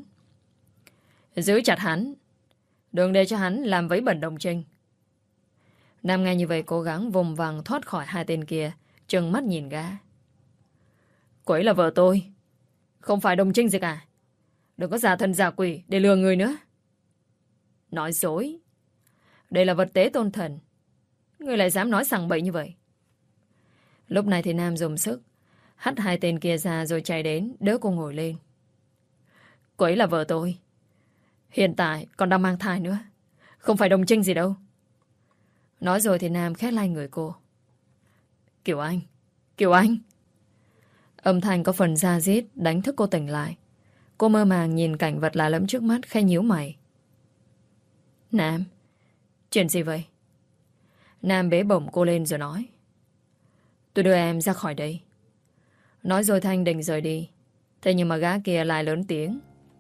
Giữ chặt hắn, đừng để cho hắn làm vấy bẩn đồng trinh. Nam nghe như vậy cố gắng vùng vằng thoát khỏi hai tên kia, trừng mắt nhìn gã. Cô ấy là vợ tôi, không phải đồng trinh gì cả. Đừng có giả thần giả quỷ để lừa người nữa. Nói dối. Đây là vật tế tôn thần, người lại dám nói sằng bậy như vậy. Lúc này thì Nam dùng sức hất hai tên kia ra rồi chạy đến đỡ cô ngồi lên. Cô ấy là vợ tôi, hiện tại còn đang mang thai nữa, không phải đồng trinh gì đâu. Nói rồi thì Nam khét lay người cô. Kiều Anh! Kiều Anh! Âm thanh có phần da diết đánh thức cô tỉnh lại. Cô mơ màng nhìn cảnh vật lạ lẫm trước mắt, khẽ nhíu mày. Nam! Chuyện gì vậy? Nam bế bổng cô lên rồi nói. Tôi đưa em ra khỏi đây. Nói rồi Thanh định rời đi. Thế nhưng mà gã kia lại lớn tiếng.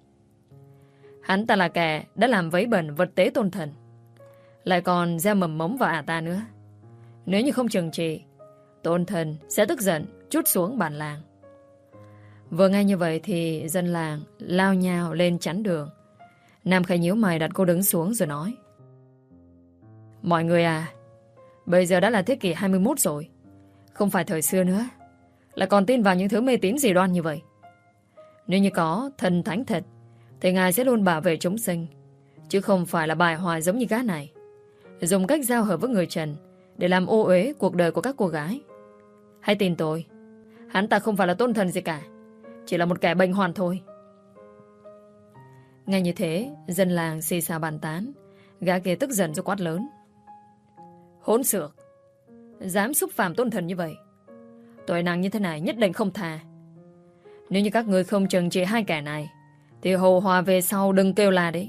Hắn ta là kẻ đã làm vấy bẩn vật tế tôn thần, lại còn gieo mầm mống vào ả ta nữa. Nếu như không trừng trị, tôn thần sẽ tức giận trút xuống bản làng. Vừa nghe như vậy thì dân làng lao nhao lên chắn đường. Nam khẽ nhíu mày đặt cô đứng xuống rồi nói. Mọi người à, bây giờ đã là thế kỷ 21 rồi, không phải thời xưa nữa, lại còn tin vào những thứ mê tín dị đoan như vậy. Nếu như có thần thánh thật thì Ngài sẽ luôn bảo vệ chúng sinh, chứ không phải là bài hoài giống như gã này, dùng cách giao hợp với người trần để làm ô uế cuộc đời của các cô gái. Hãy tin tôi, hắn ta không phải là tôn thần gì cả, chỉ là một kẻ bệnh hoạn thôi. Ngay như thế, dân làng xì xào bàn tán. Gã kia tức giận rồi quát lớn. Hỗn xược, dám xúc phạm tôn thần như vậy, tội nặng như thế này nhất định không tha. Nếu như các người không trừng trị hai kẻ này thì hồ hòa về sau đừng kêu la đấy.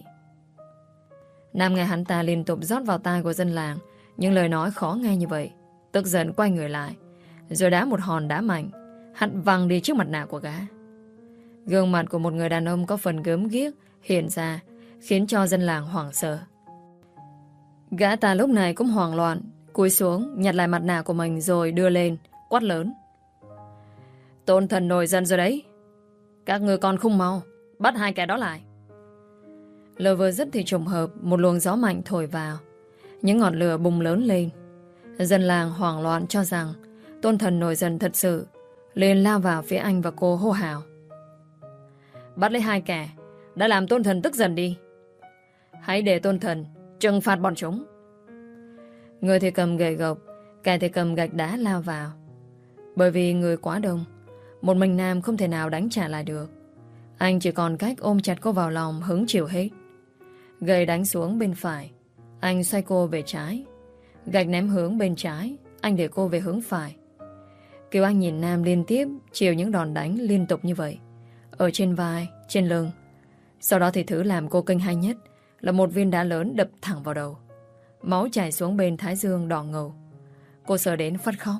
Nam nghe hắn ta liên tục rót vào tai của dân làng những lời nói khó nghe như vậy, tức giận quay người lại, rồi đá một hòn đá mạnh hắt văng đi trước mặt nạ của gã. Gương mặt của một người đàn ông có phần gớm ghiếc hiện ra, khiến cho dân làng hoảng sợ. Gã ta lúc này cũng hoảng loạn, cúi xuống nhặt lại mặt nạ của mình rồi đưa lên, quát lớn. Tôn thần nổi giận rồi đấy, các người còn không mau bắt hai kẻ đó lại. Lời vừa dứt thì trùng hợp một luồng gió mạnh thổi vào, những ngọn lửa bùng lớn lên. Dân làng hoảng loạn cho rằng tôn thần nổi giận thật sự, liền lao vào phía anh và cô hô hào. Bắt lấy hai kẻ đã làm tôn thần tức giận đi, hãy để tôn thần trừng phạt bọn chúng. Người thì cầm gậy gộc, kẻ thì cầm gạch đá lao vào. Bởi vì người quá đông, một mình Nam không thể nào đánh trả lại được. Anh chỉ còn cách ôm chặt cô vào lòng hứng chịu hết. Gậy đánh xuống bên phải, anh xoay cô về trái. Gạch ném hướng bên trái, anh để cô về hướng phải. Kiều Anh nhìn Nam liên tiếp chịu những đòn đánh liên tục như vậy, ở trên vai, trên lưng. Sau đó thì thứ làm cô kinh hãi nhất là một viên đá lớn đập thẳng vào đầu. Máu chảy xuống bên thái dương đỏ ngầu. Cô sợ đến phát khóc.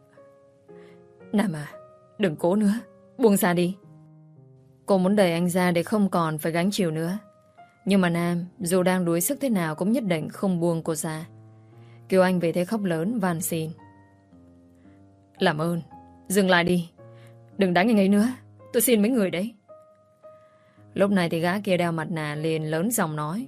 Nam à, đừng cố nữa, buông ra đi. Cô muốn đẩy anh ra để không còn phải gánh chịu nữa. Nhưng mà Nam dù đang đuối sức thế nào cũng nhất định không buông cô ra. Kiều Anh về thế khóc lớn van xin. Làm ơn, dừng lại đi, đừng đánh anh ấy nữa, tôi xin mấy người đấy. Lúc này thì gã kia đeo mặt nạ liền lớn giọng nói.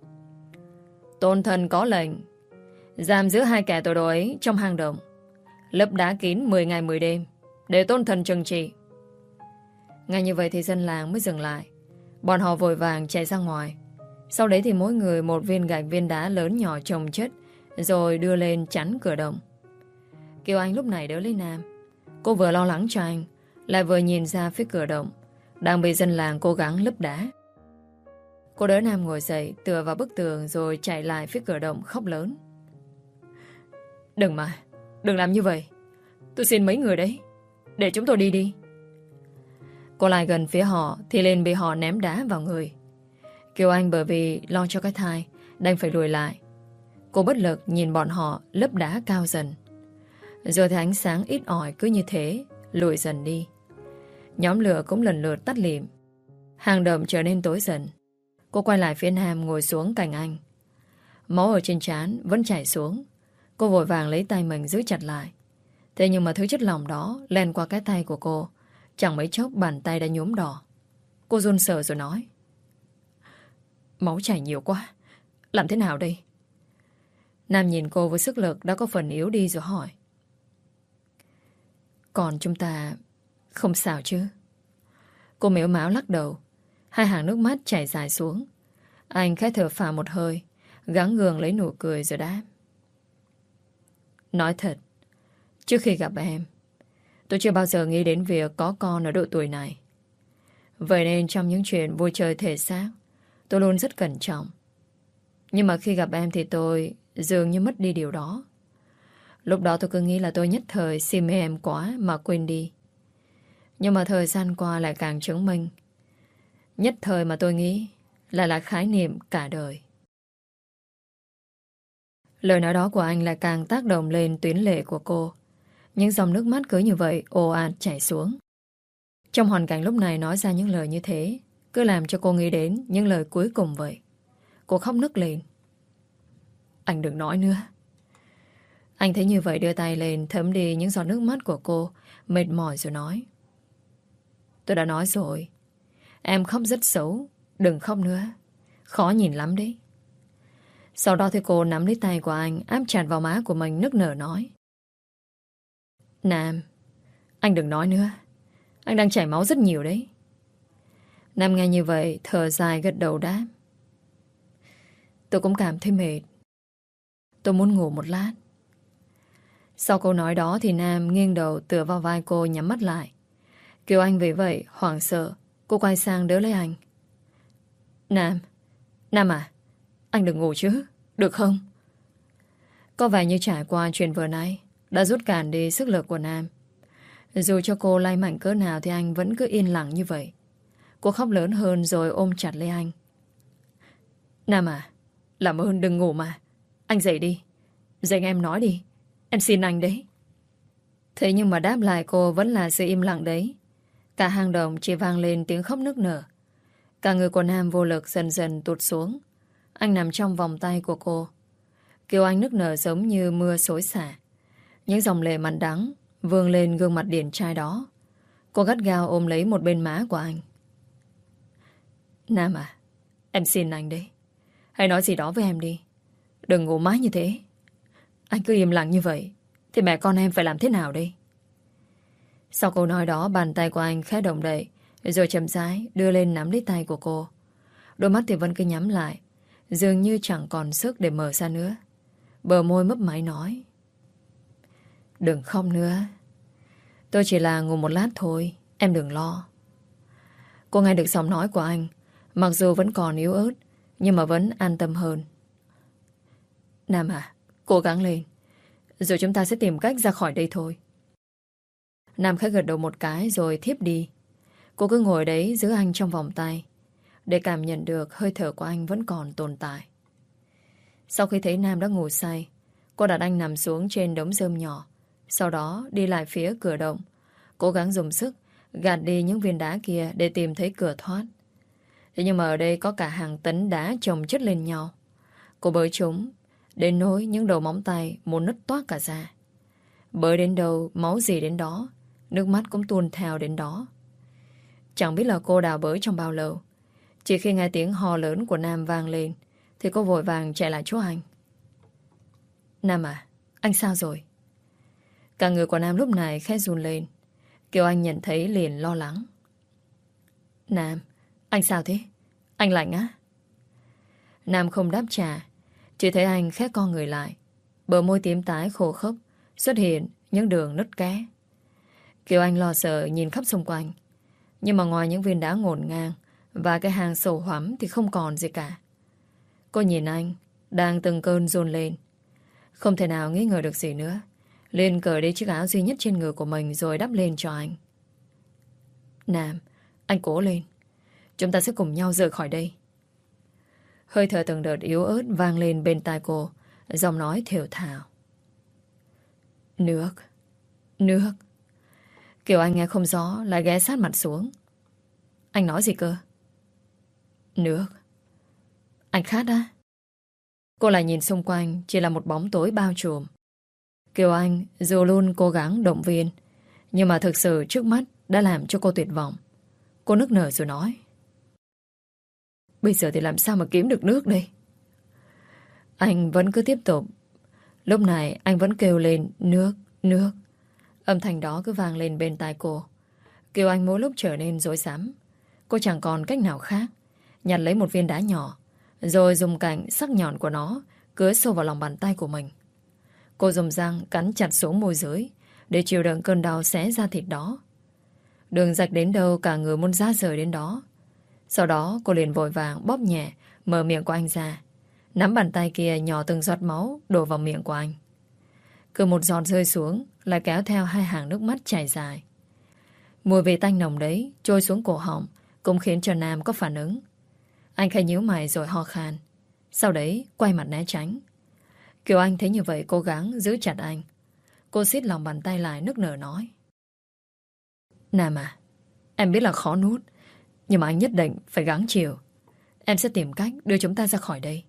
Tôn thần có lệnh giam giữ hai kẻ tội đồ ấy trong hang động, lấp đá kín 10 ngày 10 đêm để tôn thần trừng trị. Ngay như vậy thì dân làng mới dừng lại. Bọn họ vội vàng chạy ra ngoài. Sau đấy thì mỗi người một viên gạch viên đá lớn nhỏ chồng chất, rồi đưa lên chắn cửa động. Kiều Anh lúc này đỡ lấy Nam. Cô vừa lo lắng cho anh, lại vừa nhìn ra phía cửa động đang bị dân làng cố gắng lấp đá. Cô đỡ Nam ngồi dậy, tựa vào bức tường rồi chạy lại phía cửa động khóc lớn. Đừng mà, đừng làm như vậy. Tôi xin mấy người đấy, để chúng tôi đi đi. Cô lại gần phía họ thì lên bị họ ném đá vào người. Kiều Anh bởi vì lo cho cái thai đành phải lùi lại. Cô bất lực nhìn bọn họ lấp đá cao dần. Rồi thì ánh sáng ít ỏi cứ như thế lùi dần đi. Nhóm lửa cũng lần lượt tắt lịm. Hang động trở nên tối dần. Cô quay lại phía Nam ngồi xuống cạnh anh. Máu ở trên trán vẫn chảy xuống. Cô vội vàng lấy tay mình giữ chặt lại. Thế nhưng mà thứ chất lỏng đó len qua cái tay của cô. Chẳng mấy chốc bàn tay đã nhuốm đỏ. Cô run sợ rồi nói: máu chảy nhiều quá, làm thế nào đây? Nam nhìn cô với sức lực đã có phần yếu đi rồi hỏi: còn chúng ta không sao chứ? Cô mếu máo lắc đầu. Hai hàng nước mắt chảy dài xuống. Anh khẽ thở phào một hơi, gắng gượng lấy nụ cười rồi đáp: nói thật, trước khi gặp em, tôi chưa bao giờ nghĩ đến việc có con ở độ tuổi này. Vậy nên trong những chuyện vui chơi thể xác, tôi luôn rất cẩn trọng. Nhưng mà khi gặp em thì tôi dường như mất đi điều đó. Lúc đó tôi cứ nghĩ là tôi nhất thời si mê em quá mà quên đi. Nhưng mà thời gian qua lại càng chứng minh, nhất thời mà tôi nghĩ là khái niệm cả đời. Lời nói đó của anh lại càng tác động lên tuyến lệ của cô. Những dòng nước mắt cứ như vậy ồ ạt chảy xuống. Trong hoàn cảnh lúc này nói ra những lời như thế cứ làm cho cô nghĩ đến những lời cuối cùng vậy. Cô khóc nức lên. Anh đừng nói nữa. Anh thấy như vậy đưa tay lên thấm đi những giọt nước mắt của cô, mệt mỏi rồi nói: tôi đã nói rồi, em khóc rất xấu, đừng khóc nữa, khó nhìn lắm đấy. Sau đó thì cô nắm lấy tay của anh, áp chặt vào má của mình, nức nở nói: Nam, anh đừng nói nữa, anh đang chảy máu rất nhiều đấy. Nam nghe như vậy thở dài gật đầu đáp: tôi cũng cảm thấy mệt, tôi muốn ngủ một lát. Sau câu nói đó thì Nam nghiêng đầu tựa vào vai cô, nhắm mắt lại. Kiều Anh vì vậy hoảng sợ. Cô quay sang đỡ lấy anh. Nam à, anh đừng ngủ chứ, được không? Có vẻ như trải qua chuyện vừa nãy đã rút cạn đi sức lực của Nam. Dù cho cô lay mạnh cỡ nào thì anh vẫn cứ yên lặng như vậy. Cô khóc lớn hơn rồi ôm chặt lấy anh. Nam à, làm ơn đừng ngủ mà. Anh dậy đi, dậy nghe em nói đi, em xin anh đấy. Thế nhưng mà đáp lại cô vẫn là sự im lặng đấy. Cả hang động chỉ vang lên tiếng khóc nức nở. Cả người của Nam vô lực dần dần tụt xuống. Anh nằm trong vòng tay của cô. Kiều Anh nức nở giống như mưa xối xả. Những dòng lệ mặn đắng vương lên gương mặt điển trai đó. Cô gắt gao ôm lấy một bên má của anh. Nam à, em xin anh đấy, hãy nói gì đó với em đi. Đừng ngủ mãi như thế. Anh cứ im lặng như vậy thì mẹ con em phải làm thế nào đây? Sau câu nói đó, bàn tay của anh khẽ động đậy, rồi chậm rãi đưa lên nắm lấy tay của cô. Đôi mắt thì vẫn cứ nhắm lại, dường như chẳng còn sức để mở ra nữa. Bờ môi mấp máy nói: đừng khóc nữa, tôi chỉ là ngủ một lát thôi, em đừng lo. Cô nghe được giọng nói của anh, mặc dù vẫn còn yếu ớt, nhưng mà vẫn an tâm hơn. Nam à, cố gắng lên, rồi chúng ta sẽ tìm cách ra khỏi đây thôi. Nam khẽ gật đầu một cái rồi thiếp đi. Cô cứ ngồi đấy giữ anh trong vòng tay, để cảm nhận được hơi thở của anh vẫn còn tồn tại. Sau khi thấy Nam đã ngủ say, cô đặt anh nằm xuống trên đống rơm nhỏ. Sau đó đi lại phía cửa động, cố gắng dùng sức gạt đi những viên đá kia để tìm thấy cửa thoát. Thế nhưng mà ở đây có cả hàng tấn đá chồng chất lên nhau. Cô bới chúng đến nỗi những đầu móng tay muốn nứt toác cả ra. Bới đến đâu máu gì đến đó, nước mắt cũng tuôn theo đến đó. Chẳng biết là cô đào bới trong bao lâu. Chỉ khi nghe tiếng hò lớn của Nam vang lên thì cô vội vàng chạy lại chỗ anh. Nam à, anh sao rồi? Cả người của Nam lúc này khẽ run lên. Kiều Anh nhận thấy liền lo lắng. Nam, anh sao thế? Anh lạnh á? Nam không đáp trả, chỉ thấy anh khẽ co người lại. Bờ môi tím tái khô khốc, xuất hiện những đường nứt ké. Kiều Anh lo sợ nhìn khắp xung quanh. Nhưng mà ngoài những viên đá ngổn ngang và cái hang sâu hoắm thì không còn gì cả. Cô nhìn anh đang từng cơn dồn lên. Không thể nào nghĩ ngờ được gì nữa. Liền cởi đi chiếc áo duy nhất trên người của mình rồi đắp lên cho anh. Nam, anh cố lên. Chúng ta sẽ cùng nhau rời khỏi đây. Hơi thở từng đợt yếu ớt vang lên bên tai cô, giọng nói thều thào. Nước, nước. Kiều Anh nghe không rõ, lại ghé sát mặt xuống. Anh nói gì cơ? Nước. Anh khát á? Cô lại nhìn xung quanh, chỉ là một bóng tối bao trùm. Kiều Anh dù luôn cố gắng động viên, nhưng mà thực sự trước mắt đã làm cho cô tuyệt vọng. Cô nức nở rồi nói. Bây giờ thì làm sao mà kiếm được nước đây? Anh vẫn cứ tiếp tục. Lúc này anh vẫn kêu lên nước, nước. Âm thanh đó cứ vang lên bên tai cô. Kiều Anh mỗi lúc trở nên rối rắm. Cô chẳng còn cách nào khác. Nhặt lấy một viên đá nhỏ, rồi dùng cạnh sắc nhọn của nó cứa sâu vào lòng bàn tay của mình. Cô dùng răng cắn chặt xuống môi dưới để chịu đựng cơn đau xé da thịt đó. Đường rạch đến đâu cả người muốn ra rời đến đó. Sau đó cô liền vội vàng bóp nhẹ mở miệng của anh ra, nắm bàn tay kia nhỏ từng giọt máu đổ vào miệng của anh. Cứ một giọt rơi xuống lại kéo theo hai hàng nước mắt chảy dài. Mùi vị tanh nồng đấy trôi xuống cổ họng cũng khiến cho Nam có phản ứng. Anh khẽ nhíu mày rồi ho khan, sau đấy quay mặt né tránh. Kiều Anh thấy như vậy cố gắng giữ chặt anh. Cô siết lòng bàn tay lại nức nở nói. Nam à, em biết là khó nuốt, nhưng mà anh nhất định phải gắng chịu. Em sẽ tìm cách đưa chúng ta ra khỏi đây.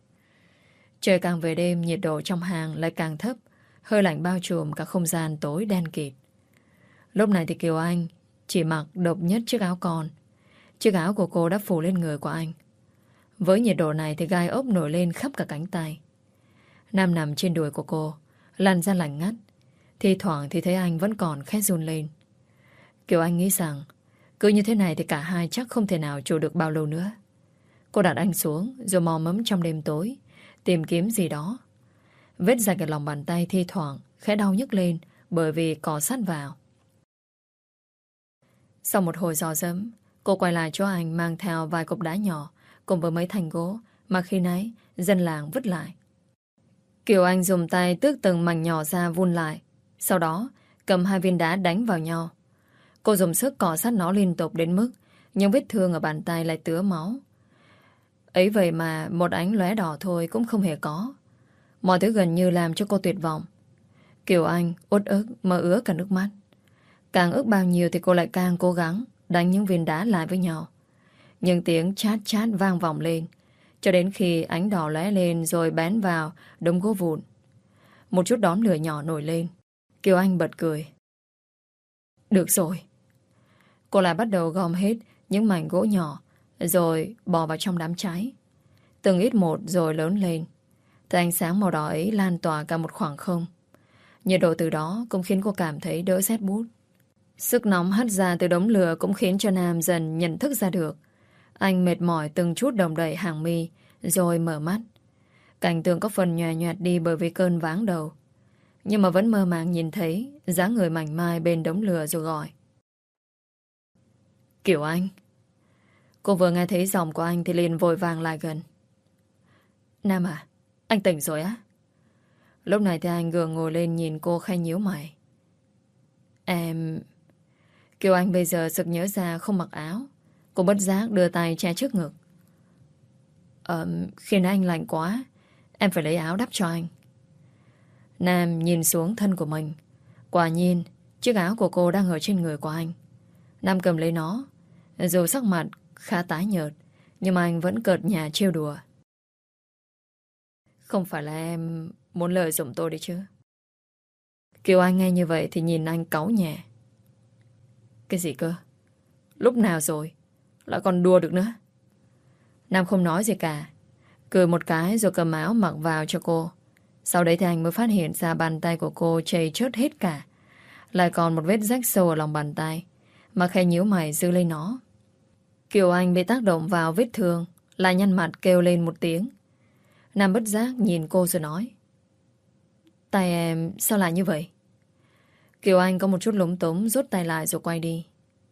Trời càng về đêm, nhiệt độ trong hàng lại càng thấp, hơi lạnh bao trùm cả không gian tối đen kịt. Lúc này thì Kiều Anh chỉ mặc độc nhất chiếc áo con. Chiếc áo của cô đã phủ lên người của anh. Với nhiệt độ này thì gai ốc nổi lên khắp cả cánh tay. Nam nằm trên đùi của cô, làn da lạnh ngắt. Thì thoảng thì thấy anh vẫn còn khẽ run lên. Kiều Anh nghĩ rằng cứ như thế này thì cả hai chắc không thể nào trụ được bao lâu nữa. Cô đặt anh xuống rồi mò mẫm trong đêm tối tìm kiếm gì đó. Vết rạch ở lòng bàn tay thi thoảng khẽ đau nhức lên bởi vì cọ sát vào. Sau một hồi dò dẫm, cô quay lại cho anh mang theo vài cục đá nhỏ cùng với mấy thanh gỗ mà khi nãy dân làng vứt lại. Kiều Anh dùng tay tước từng mảnh nhỏ ra vun lại, sau đó cầm hai viên đá đánh vào nhau. Cô dùng sức cọ sát nó liên tục đến mức những vết thương ở bàn tay lại tứa máu. Ấy vậy mà một ánh lóe đỏ thôi cũng không hề có. Mọi thứ gần như làm cho cô tuyệt vọng. Kiều Anh uất ức mà ứa cả nước mắt. Càng ức bao nhiêu thì cô lại càng cố gắng đánh những viên đá lại với nhau. Nhưng tiếng chát chát vang vọng lên, cho đến khi ánh đỏ lóe lên rồi bén vào đống gỗ vụn. Một chút đốm lửa nhỏ nổi lên. Kiều Anh bật cười. Được rồi. Cô lại bắt đầu gom hết những mảnh gỗ nhỏ rồi bỏ vào trong đám cháy. Từng ít một rồi lớn lên. Thì ánh sáng màu đỏ ấy lan tỏa cả một khoảng không. Nhiệt độ từ đó cũng khiến cô cảm thấy đỡ rét buốt. Sức nóng hắt ra từ đống lửa cũng khiến cho Nam dần nhận thức ra được. Anh mệt mỏi từng chút đồng đậy hàng mi rồi mở mắt. Cảnh tượng có phần nhòe nhoẹt đi bởi vì cơn váng đầu. Nhưng mà vẫn mơ màng nhìn thấy dáng người mảnh mai bên đống lửa rồi gọi. Kiều Anh. Cô vừa nghe thấy giọng của anh thì liền vội vàng lại gần. Nam à, anh tỉnh rồi á? Lúc này thì anh gượng ngồi lên nhìn cô khẽ nhíu mày. Em... Kiều Anh bây giờ sực nhớ ra không mặc áo. Cô bất giác đưa tay che trước ngực. Khi nãy anh lạnh quá, em phải lấy áo đắp cho anh. Nam nhìn xuống thân của mình. Quả nhiên, chiếc áo của cô đang ở trên người của anh. Nam cầm lấy nó. Dù sắc mặt khá tái nhợt, nhưng mà anh vẫn cợt nhả trêu đùa. Không phải là em muốn lợi dụng tôi đấy chứ? Kiều Anh nghe như vậy thì nhìn anh cáu nhẹ. Cái gì cơ? Lúc nào rồi? Lại còn đùa được nữa? Nam không nói gì cả. Cười một cái rồi cầm áo mặc vào cho cô. Sau đấy thì anh mới phát hiện ra bàn tay của cô chảy chớt hết cả. Lại còn một vết rách sâu ở lòng bàn tay mà khẽ nhíu mày giữ lấy nó. Kiều Anh bị tác động vào vết thương, lại nhăn mặt kêu lên một tiếng. Nam bất giác nhìn cô rồi nói. Tay em sao lại như vậy? Kiều Anh có một chút lúng túng rút tay lại rồi quay đi.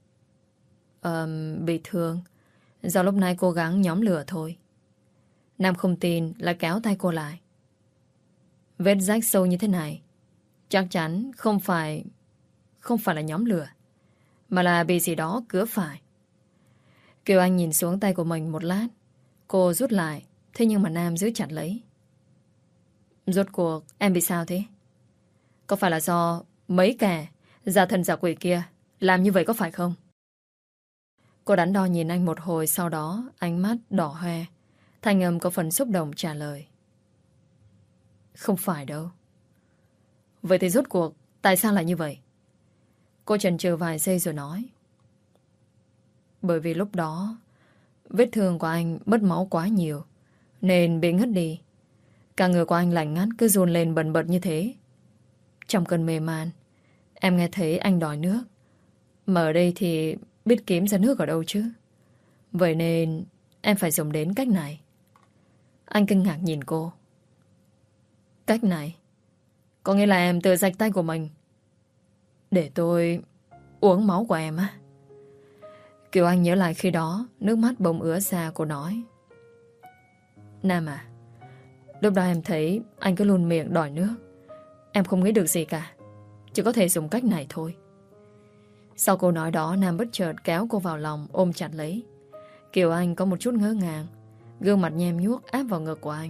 Bị thương. Do lúc nãy cố gắng nhóm lửa thôi. Nam không tin lại kéo tay cô lại. Vết rách sâu như thế này chắc chắn không phải là nhóm lửa, mà là bị gì đó cứa phải. Kiều Anh nhìn xuống tay của mình một lát. Cô rút lại, thế nhưng mà Nam giữ chặt lấy. Rốt cuộc em bị sao thế? Có phải là do mấy kẻ giả thần giả quỷ kia làm như vậy có phải không? Cô đắn đo nhìn anh một hồi, sau đó ánh mắt đỏ hoe, thanh âm có phần xúc động trả lời. Không phải đâu. Vậy thì rốt cuộc tại sao lại như vậy? Cô chần chừ vài giây rồi nói. Bởi vì lúc đó vết thương của anh mất máu quá nhiều nên bị ngất đi. Cả người của anh lạnh ngắt cứ run lên bần bật như thế. Trong cơn mê man, em nghe thấy anh đòi nước. Mà ở đây thì biết kiếm ra nước ở đâu chứ. Vậy nên em phải dùng đến cách này. Anh kinh ngạc nhìn cô. Cách này? Có nghĩa là em tự rạch tay của mình để tôi uống máu của em á? Kiều Anh nhớ lại khi đó, nước mắt bỗng ứa ra. Cô nói. Nam à, lúc đó em thấy anh cứ luôn miệng đòi nước. Em không nghĩ được gì cả, chỉ có thể dùng cách này thôi. Sau câu nói đó, Nam bất chợt kéo cô vào lòng, ôm chặt lấy. Kiều Anh có một chút ngỡ ngàng, gương mặt nhem nhuốc áp vào ngực của anh.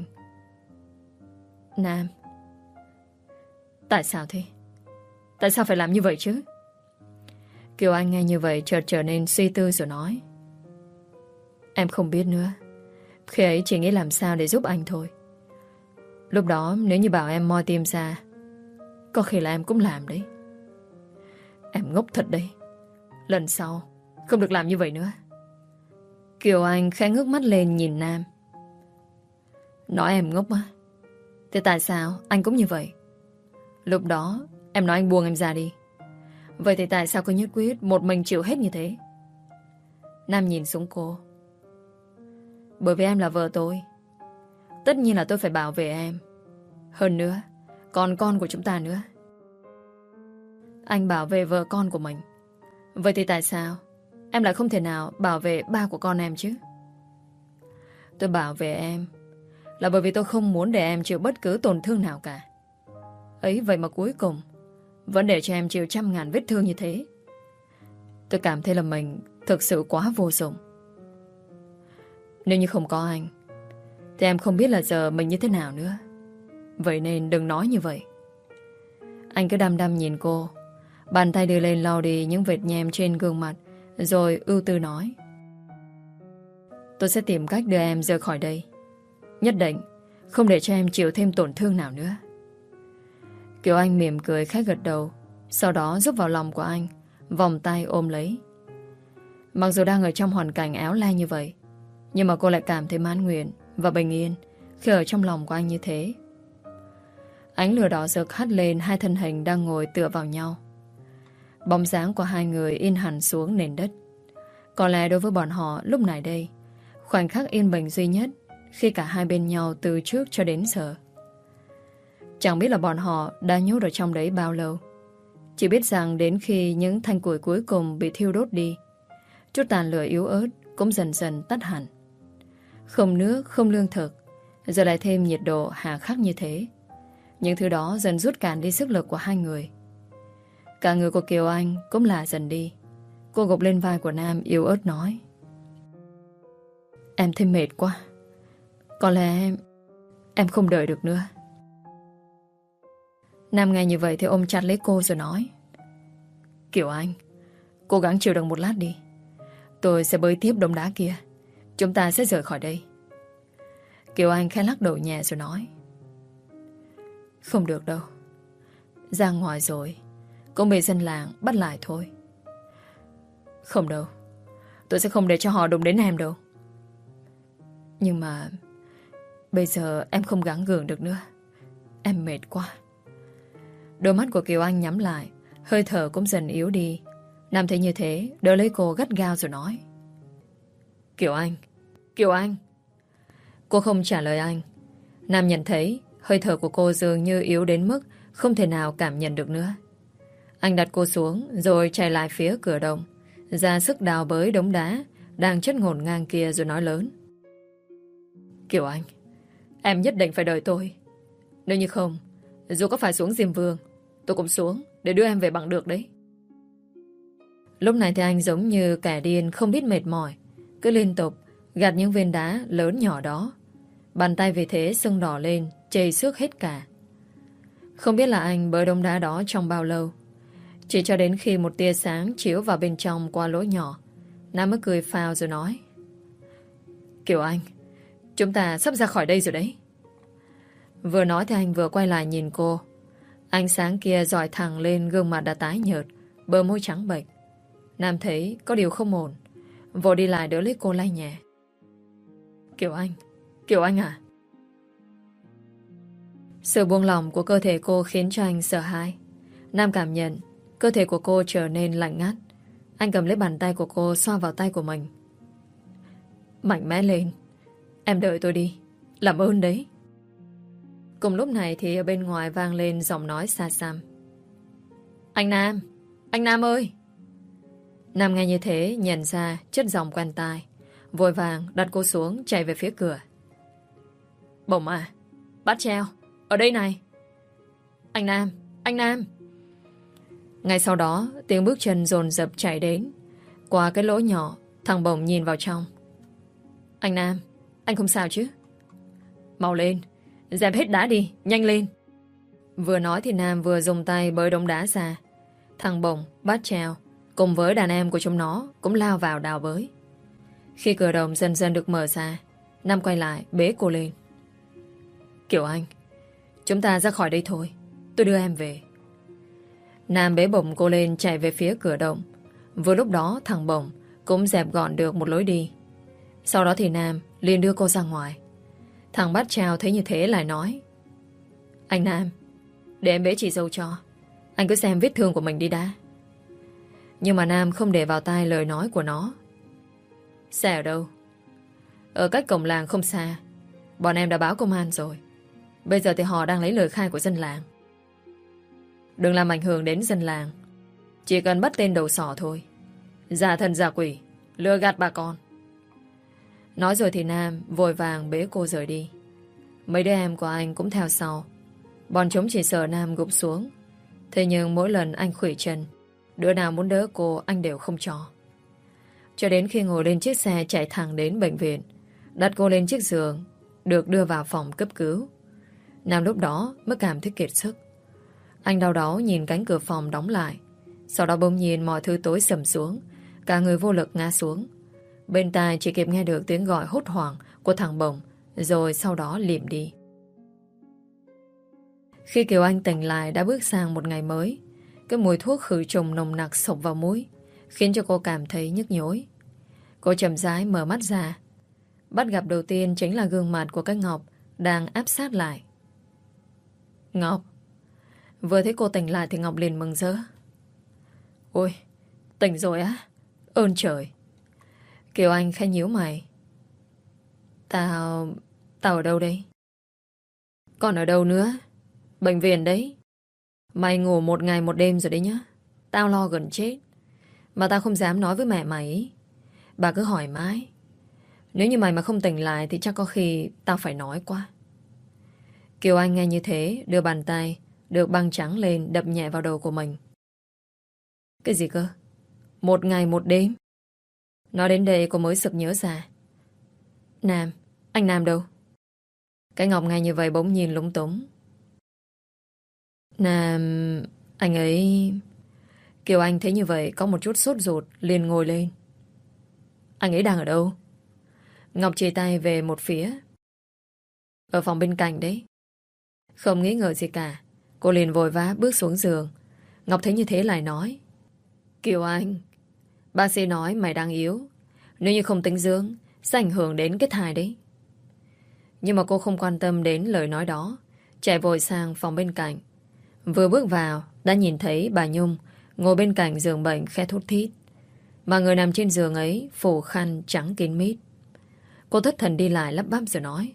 Nam, tại sao thế? Tại sao phải làm như vậy chứ? Kiều Anh nghe như vậy chợt trở nên suy tư rồi nói. Em không biết nữa. Khi ấy chỉ nghĩ làm sao để giúp anh thôi. Lúc đó nếu như bảo em moi tim ra, có khi là em cũng làm đấy. Em ngốc thật đấy. Lần sau không được làm như vậy nữa. Kiều Anh khẽ ngước mắt lên nhìn Nam. Nói em ngốc á? Thế tại sao anh cũng như vậy? Lúc đó em nói anh buông em ra đi. Vậy thì tại sao cứ nhất quyết một mình chịu hết như thế? Nam nhìn xuống cô. Bởi vì em là vợ tôi. Tất nhiên là tôi phải bảo vệ em. Hơn nữa, còn con của chúng ta nữa. Anh bảo vệ vợ con của mình. Vậy thì tại sao em lại không thể nào bảo vệ ba của con em chứ? Tôi bảo vệ em là bởi vì tôi không muốn để em chịu bất cứ tổn thương nào cả. Ấy vậy mà cuối cùng vẫn để cho em chịu trăm ngàn vết thương như thế. Tôi cảm thấy là mình thực sự quá vô dụng. Nếu như không có anh thì em không biết là giờ mình như thế nào nữa. Vậy nên đừng nói như vậy. Anh cứ đăm đăm nhìn cô, bàn tay đưa lên lau đi những vệt nhem trên gương mặt, rồi ưu tư nói. Tôi sẽ tìm cách đưa em rời khỏi đây. Nhất định không để cho em chịu thêm tổn thương nào nữa. Kiều Anh mỉm cười khẽ gật đầu, sau đó rúc vào lòng của anh, vòng tay ôm lấy. Mặc dù đang ở trong hoàn cảnh éo le như vậy, nhưng mà cô lại cảm thấy mãn nguyện và bình yên khi ở trong lòng của anh như thế. Ánh lửa đỏ rực hắt lên hai thân hình đang ngồi tựa vào nhau. Bóng dáng của hai người in hẳn xuống nền đất. Có lẽ đối với bọn họ lúc này đây, khoảnh khắc yên bình duy nhất khi cả hai bên nhau từ trước cho đến giờ. Chẳng biết là bọn họ đã nhốt ở trong đấy bao lâu. Chỉ biết rằng đến khi những thanh củi cuối cùng bị thiêu đốt đi, chút tàn lửa yếu ớt cũng dần dần tắt hẳn. Không nước, không lương thực, giờ lại thêm nhiệt độ hà khắc như thế. Những thứ đó dần rút cạn đi sức lực của hai người. Cả người của Kiều Anh cũng lả dần đi. Cô gục lên vai của Nam yếu ớt nói. Em thấy mệt quá. Có lẽ em không đợi được nữa. Nam nghe như vậy thì ôm chặt lấy cô rồi nói. Kiều Anh, cố gắng chịu đựng một lát đi. Tôi sẽ bơi tiếp đống đá kia. Chúng ta sẽ rời khỏi đây. Kiều Anh khẽ lắc đầu nhẹ rồi nói. Không được đâu. Ra ngoài rồi cũng bị dân làng bắt lại thôi. Không đâu. Tôi sẽ không để cho họ đụng đến em đâu. Nhưng mà bây giờ em không gắng gượng được nữa. Em mệt quá. Đôi mắt của Kiều Anh nhắm lại, hơi thở cũng dần yếu đi. Nam thấy như thế, đỡ lấy cô gắt gao rồi nói. Kiều Anh, Kiều Anh. Cô không trả lời anh. Nam nhận thấy hơi thở của cô dường như yếu đến mức không thể nào cảm nhận được nữa. Anh đặt cô xuống rồi chạy lại phía cửa đồng, ra sức đào bới đống đá đang chất ngổn ngang kia rồi nói lớn. Kiều Anh, em nhất định phải đợi tôi. Nếu như không, Dù có phải xuống Diêm Vương, tôi cũng xuống để đưa em về bằng được đấy. Lúc này thì anh giống như kẻ điên không biết mệt mỏi, cứ liên tục gạt những viên đá lớn nhỏ đó. Bàn tay vì thế sưng đỏ lên, chảy xước hết cả. Không biết là anh bới đống đá đó trong bao lâu. Chỉ cho đến khi một tia sáng chiếu vào bên trong qua lỗ nhỏ, Nam mới cười phào rồi nói: Kiều Anh, chúng ta sắp ra khỏi đây rồi đấy. Vừa nói thì anh vừa quay lại nhìn cô. Ánh sáng kia dọi thẳng lên gương mặt đã tái nhợt, bờ môi trắng bệch. Nam thấy có điều không ổn, vội đi lại đỡ lấy cô lay nhẹ. Kiều Anh à? Sự buông lỏng của cơ thể cô khiến cho anh sợ hãi. Nam cảm nhận cơ thể của cô trở nên lạnh ngắt. Anh cầm lấy bàn tay của cô xoa vào tay của mình. Mạnh mẽ lên, em đợi tôi đi, làm ơn đấy. Cùng lúc này thì ở bên ngoài vang lên giọng nói xa xăm: Anh Nam ơi! Nam nghe như thế nhận ra chất giọng quen tai, vội vàng đặt cô xuống chạy về phía cửa. Bổng à, bát treo, ở đây này. Anh Nam! Ngay sau đó tiếng bước chân dồn dập chạy đến. Qua cái lỗ nhỏ, thằng Bổng nhìn vào trong. Anh Nam, anh không sao chứ? Mau lên, dẹp hết đá đi, nhanh lên. Vừa nói thì Nam vừa dùng tay bới đống đá ra. Thằng Bổng, bát treo cùng với đàn em của chúng nó cũng lao vào đào bới. Khi cửa đồng dần dần được mở ra, Nam quay lại bế cô lên. Kiều Anh, chúng ta ra khỏi đây thôi, tôi đưa em về. Nam bế bổng cô lên chạy về phía cửa động. Vừa lúc đó thằng Bổng cũng dẹp gọn được một lối đi. Sau đó thì Nam liền đưa cô ra ngoài. Thằng bát trao thấy như thế lại nói: Anh Nam, để em bế chị dâu cho. Anh cứ xem vết thương của mình đi đã. Nhưng mà Nam không để vào tai lời nói của nó. Xe ở đâu? Ở cách cổng làng không xa. Bọn em đã báo công an rồi. Bây giờ thì họ đang lấy lời khai của dân làng. Đừng làm ảnh hưởng đến dân làng. Chỉ cần bắt tên đầu sỏ thôi. Giả thần giả quỷ, lừa gạt bà con. Nói rồi thì Nam vội vàng bế cô rời đi. Mấy đứa em của anh cũng theo sau. Bọn chúng chỉ sợ Nam gục xuống. Thế nhưng mỗi lần anh khuỵu chân, đứa nào muốn đỡ cô anh đều không cho. Cho đến khi ngồi lên chiếc xe chạy thẳng đến bệnh viện, đặt cô lên chiếc giường, được đưa vào phòng cấp cứu. Nam lúc đó mới cảm thấy kiệt sức. Anh đau đớn nhìn cánh cửa phòng đóng lại. Sau đó bỗng nhiên mọi thứ tối sầm xuống. Cả người vô lực ngã xuống. Bên tai chỉ kịp nghe được tiếng gọi hốt hoảng của thằng Bổng, rồi sau đó lìm đi. Khi Kiều Anh tỉnh lại đã bước sang một ngày mới. Cái mùi thuốc khử trùng nồng nặc xộc vào mũi, khiến cho cô cảm thấy nhức nhối. Cô chậm rãi mở mắt ra. Bắt gặp đầu tiên chính là gương mặt của cái Ngọc đang áp sát lại. Ngọc! Vừa thấy cô tỉnh lại thì Ngọc liền mừng rỡ. Ôi, tỉnh rồi á? Ơn trời! Kiều Anh khẽ nhíu mày. Tao ở đâu đây? Còn ở đâu nữa? Bệnh viện đấy. Mày ngủ một ngày một đêm rồi đấy nhá. Tao lo gần chết. Mà tao không dám nói với mẹ mày. Bà cứ hỏi mãi. Nếu như mày mà không tỉnh lại thì chắc có khi tao phải nói quá. Kiều Anh nghe như thế, đưa bàn tay được băng trắng lên đập nhẹ vào đầu của mình. Cái gì cơ? Một ngày một đêm? Nói đến đây cô mới sực nhớ ra. Nam, anh Nam đâu? Cái Ngọc nghe như vậy bỗng nhìn lúng túng. Nam, anh ấy... Kiều Anh thấy như vậy có một chút sốt ruột, liền ngồi lên. Anh ấy đang ở đâu? Ngọc chỉ tay về một phía. Ở phòng bên cạnh đấy. Không nghĩ ngợi gì cả, cô liền vội vã bước xuống giường. Ngọc thấy như thế lại nói. Kiều Anh, bác sĩ nói mày đang yếu. Nếu như không tính dưỡng sẽ ảnh hưởng đến cái thai đấy. Nhưng mà cô không quan tâm đến lời nói đó, chạy vội sang phòng bên cạnh. Vừa bước vào đã nhìn thấy bà Nhung ngồi bên cạnh giường bệnh khẽ thút thít. Mà người nằm trên giường ấy phủ khăn trắng kín mít. Cô thất thần đi lại lắp bắp rồi nói.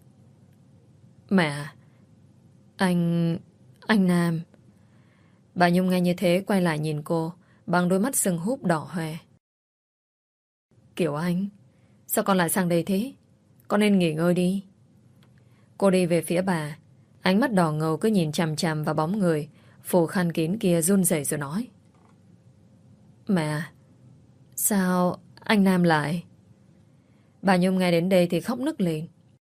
Mẹ, anh Nam. Bà Nhung nghe như thế quay lại nhìn cô bằng đôi mắt sưng húp đỏ hoe. Kiều Anh, sao con lại sang đây thế? Con nên nghỉ ngơi đi. Cô đi về phía bà. Ánh mắt đỏ ngầu cứ nhìn chằm chằm vào bóng người phủ khăn kín kia, run rẩy rồi nói: Mẹ, sao anh Nam lại? Bà Nhung nghe đến đây thì khóc nức lên.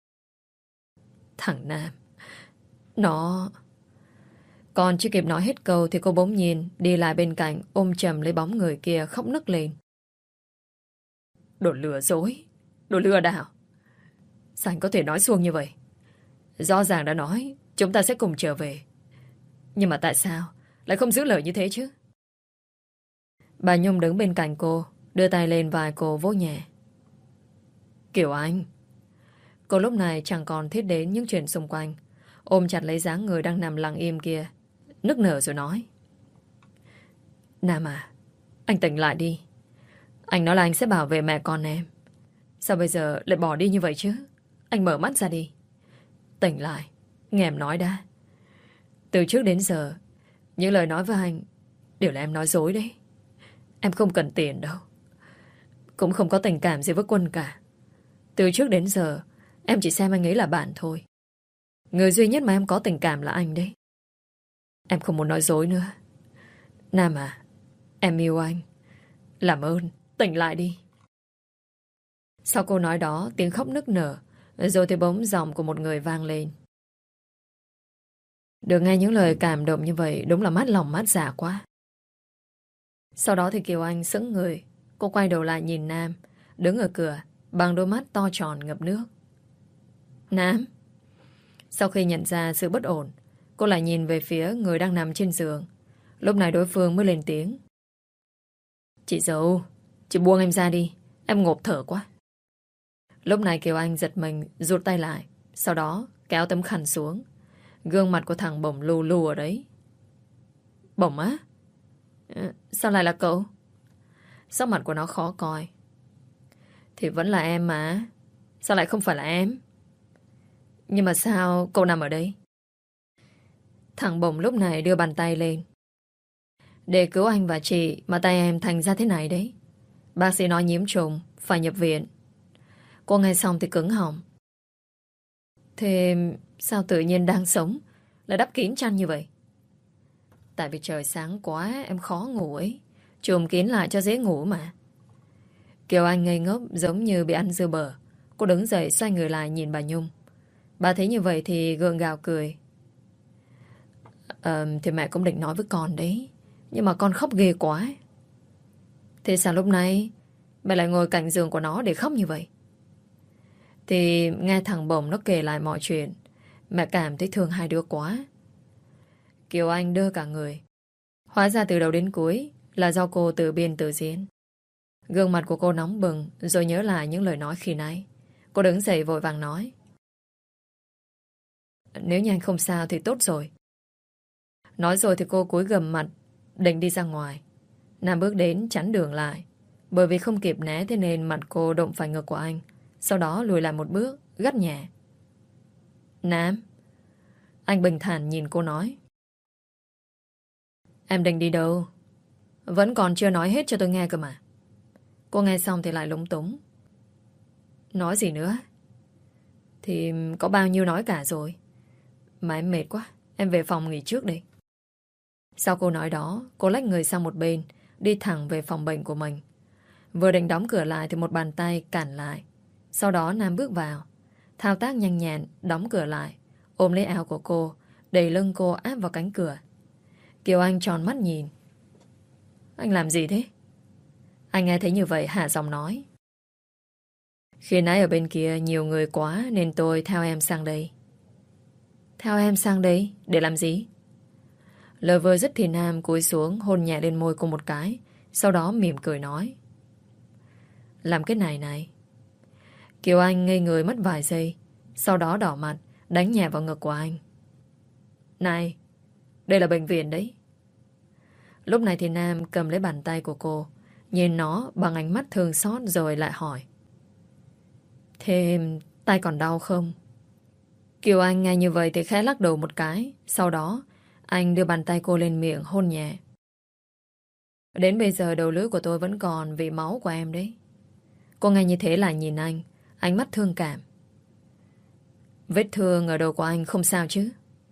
Thằng Nam, nó... Còn chưa kịp nói hết câu thì cô bỗng nhìn đi lại bên cạnh, ôm chầm lấy bóng người kia, khóc nức lên. Đồ lừa dối, đồ lừa đảo. Sao anh có thể nói xuông như vậy? Rõ ràng đã nói chúng ta sẽ cùng trở về, nhưng mà tại sao lại không giữ lời như thế chứ? Bà Nhung đứng bên cạnh cô, đưa tay lên vai cô vỗ nhẹ. Kiều Anh. Cô lúc này chẳng còn thiết đến những chuyện xung quanh, ôm chặt lấy dáng người đang nằm lặng im kia, nức nở rồi nói: Nam à, anh tỉnh lại đi. Anh nói là anh sẽ bảo vệ mẹ con em. Sao bây giờ lại bỏ đi như vậy chứ? Anh mở mắt ra đi. Tỉnh lại, nghe em nói đã. Từ trước đến giờ, những lời nói với anh đều là em nói dối đấy. Em không cần tiền đâu, cũng không có tình cảm gì với Quân cả. Từ trước đến giờ em chỉ xem anh ấy là bạn thôi. Người duy nhất mà em có tình cảm là anh đấy. Em không muốn nói dối nữa. Nam à, em yêu anh. Làm ơn, tỉnh lại đi. Sau câu nói đó, tiếng khóc nức nở, rồi thì bỗng giọng của một người vang lên. Được nghe những lời cảm động như vậy đúng là mát lòng mát dạ quá. Sau đó thì Kiều Anh sững người. Cô quay đầu lại nhìn Nam đứng ở cửa bằng đôi mắt to tròn ngập nước. Nam. Sau khi nhận ra sự bất ổn, cô lại nhìn về phía người đang nằm trên giường. Lúc này đối phương mới lên tiếng. Chị dâu, chị buông em ra đi, em ngộp thở quá. Lúc này Kiều Anh giật mình rụt tay lại, sau đó kéo tấm khăn xuống. Gương mặt của thằng Bổng lù lù ở đấy. Bổng á? Sao lại là cậu? Sắc mặt của nó khó coi. Thì vẫn là em mà. Sao lại không phải là em? Nhưng mà sao cậu nằm ở đây? Thằng Bổng lúc này đưa bàn tay lên. Để cứu anh và chị mà tay em thành ra thế này đấy. Bác sĩ nói nhiễm trùng, phải nhập viện. Cô nghe xong thì cứng họng. Thế sao tự nhiên đang sống lại đắp kín chăn như vậy? Tại vì trời sáng quá em khó ngủ ấy. Trùm kín lại cho dễ ngủ mà. Kiều Anh ngây ngốc giống như bị ăn dưa bở. Cô đứng dậy xoay người lại nhìn bà Nhung. Bà thấy như vậy thì gượng gạo cười. Thì mẹ cũng định nói với con đấy, nhưng mà con khóc ghê quá. Thế sao lúc này mẹ lại ngồi cạnh giường của nó để khóc như vậy? Thì nghe thằng Bổng nó kể lại mọi chuyện, mẹ cảm thấy thương hai đứa quá. Kiều Anh đơ cả người. Hóa ra từ đầu đến cuối là do cô tự biên tự diễn. Gương mặt của cô nóng bừng, rồi nhớ lại những lời nói khi nãy. Cô đứng dậy vội vàng nói. Nếu như anh không sao thì tốt rồi. Nói rồi thì cô cúi gằm mặt, định đi ra ngoài. Nam bước đến chắn đường lại. Bởi vì không kịp né thế nên mặt cô đụng phải ngực của anh. Sau đó lùi lại một bước, gắt nhẹ. Nam. Anh bình thản nhìn cô nói. Em định đi đâu? Vẫn còn chưa nói hết cho tôi nghe cơ mà. Cô nghe xong thì lại lúng túng. Nói gì nữa? Thì có bao nhiêu nói cả rồi. Mà em mệt quá, em về phòng nghỉ trước đi. Sau câu nói đó, cô lách người sang một bên, đi thẳng về phòng bệnh của mình. Vừa định đóng cửa lại thì một bàn tay cản lại. Sau đó Nam bước vào, thao tác nhanh nhẹn, đóng cửa lại, ôm lấy áo của cô, đẩy lưng cô áp vào cánh cửa. Kiều Anh tròn mắt nhìn. Anh làm gì thế? Anh nghe thấy như vậy hạ giọng nói. Khi nãy ở bên kia nhiều người quá nên tôi theo em sang đây. Theo em sang đây? Để làm gì? Lời vừa dứt thì Nam cúi xuống hôn nhẹ lên môi cô một cái, sau đó mỉm cười nói. Làm cái này này. Kiều Anh ngây người mất vài giây, sau đó đỏ mặt, đánh nhẹ vào ngực của anh. Này, đây là bệnh viện đấy. Lúc này thì Nam cầm lấy bàn tay của cô, nhìn nó bằng ánh mắt thương xót rồi lại hỏi. Thế tay còn đau không? Kiều Anh nghe như vậy thì khẽ lắc đầu một cái. Sau đó anh đưa bàn tay cô lên miệng hôn nhẹ. Đến bây giờ đầu lưỡi của tôi vẫn còn vị máu của em đấy. Cô nghe như thế là nhìn anh, ánh mắt thương cảm. Vết thương ở đầu của anh không sao chứ?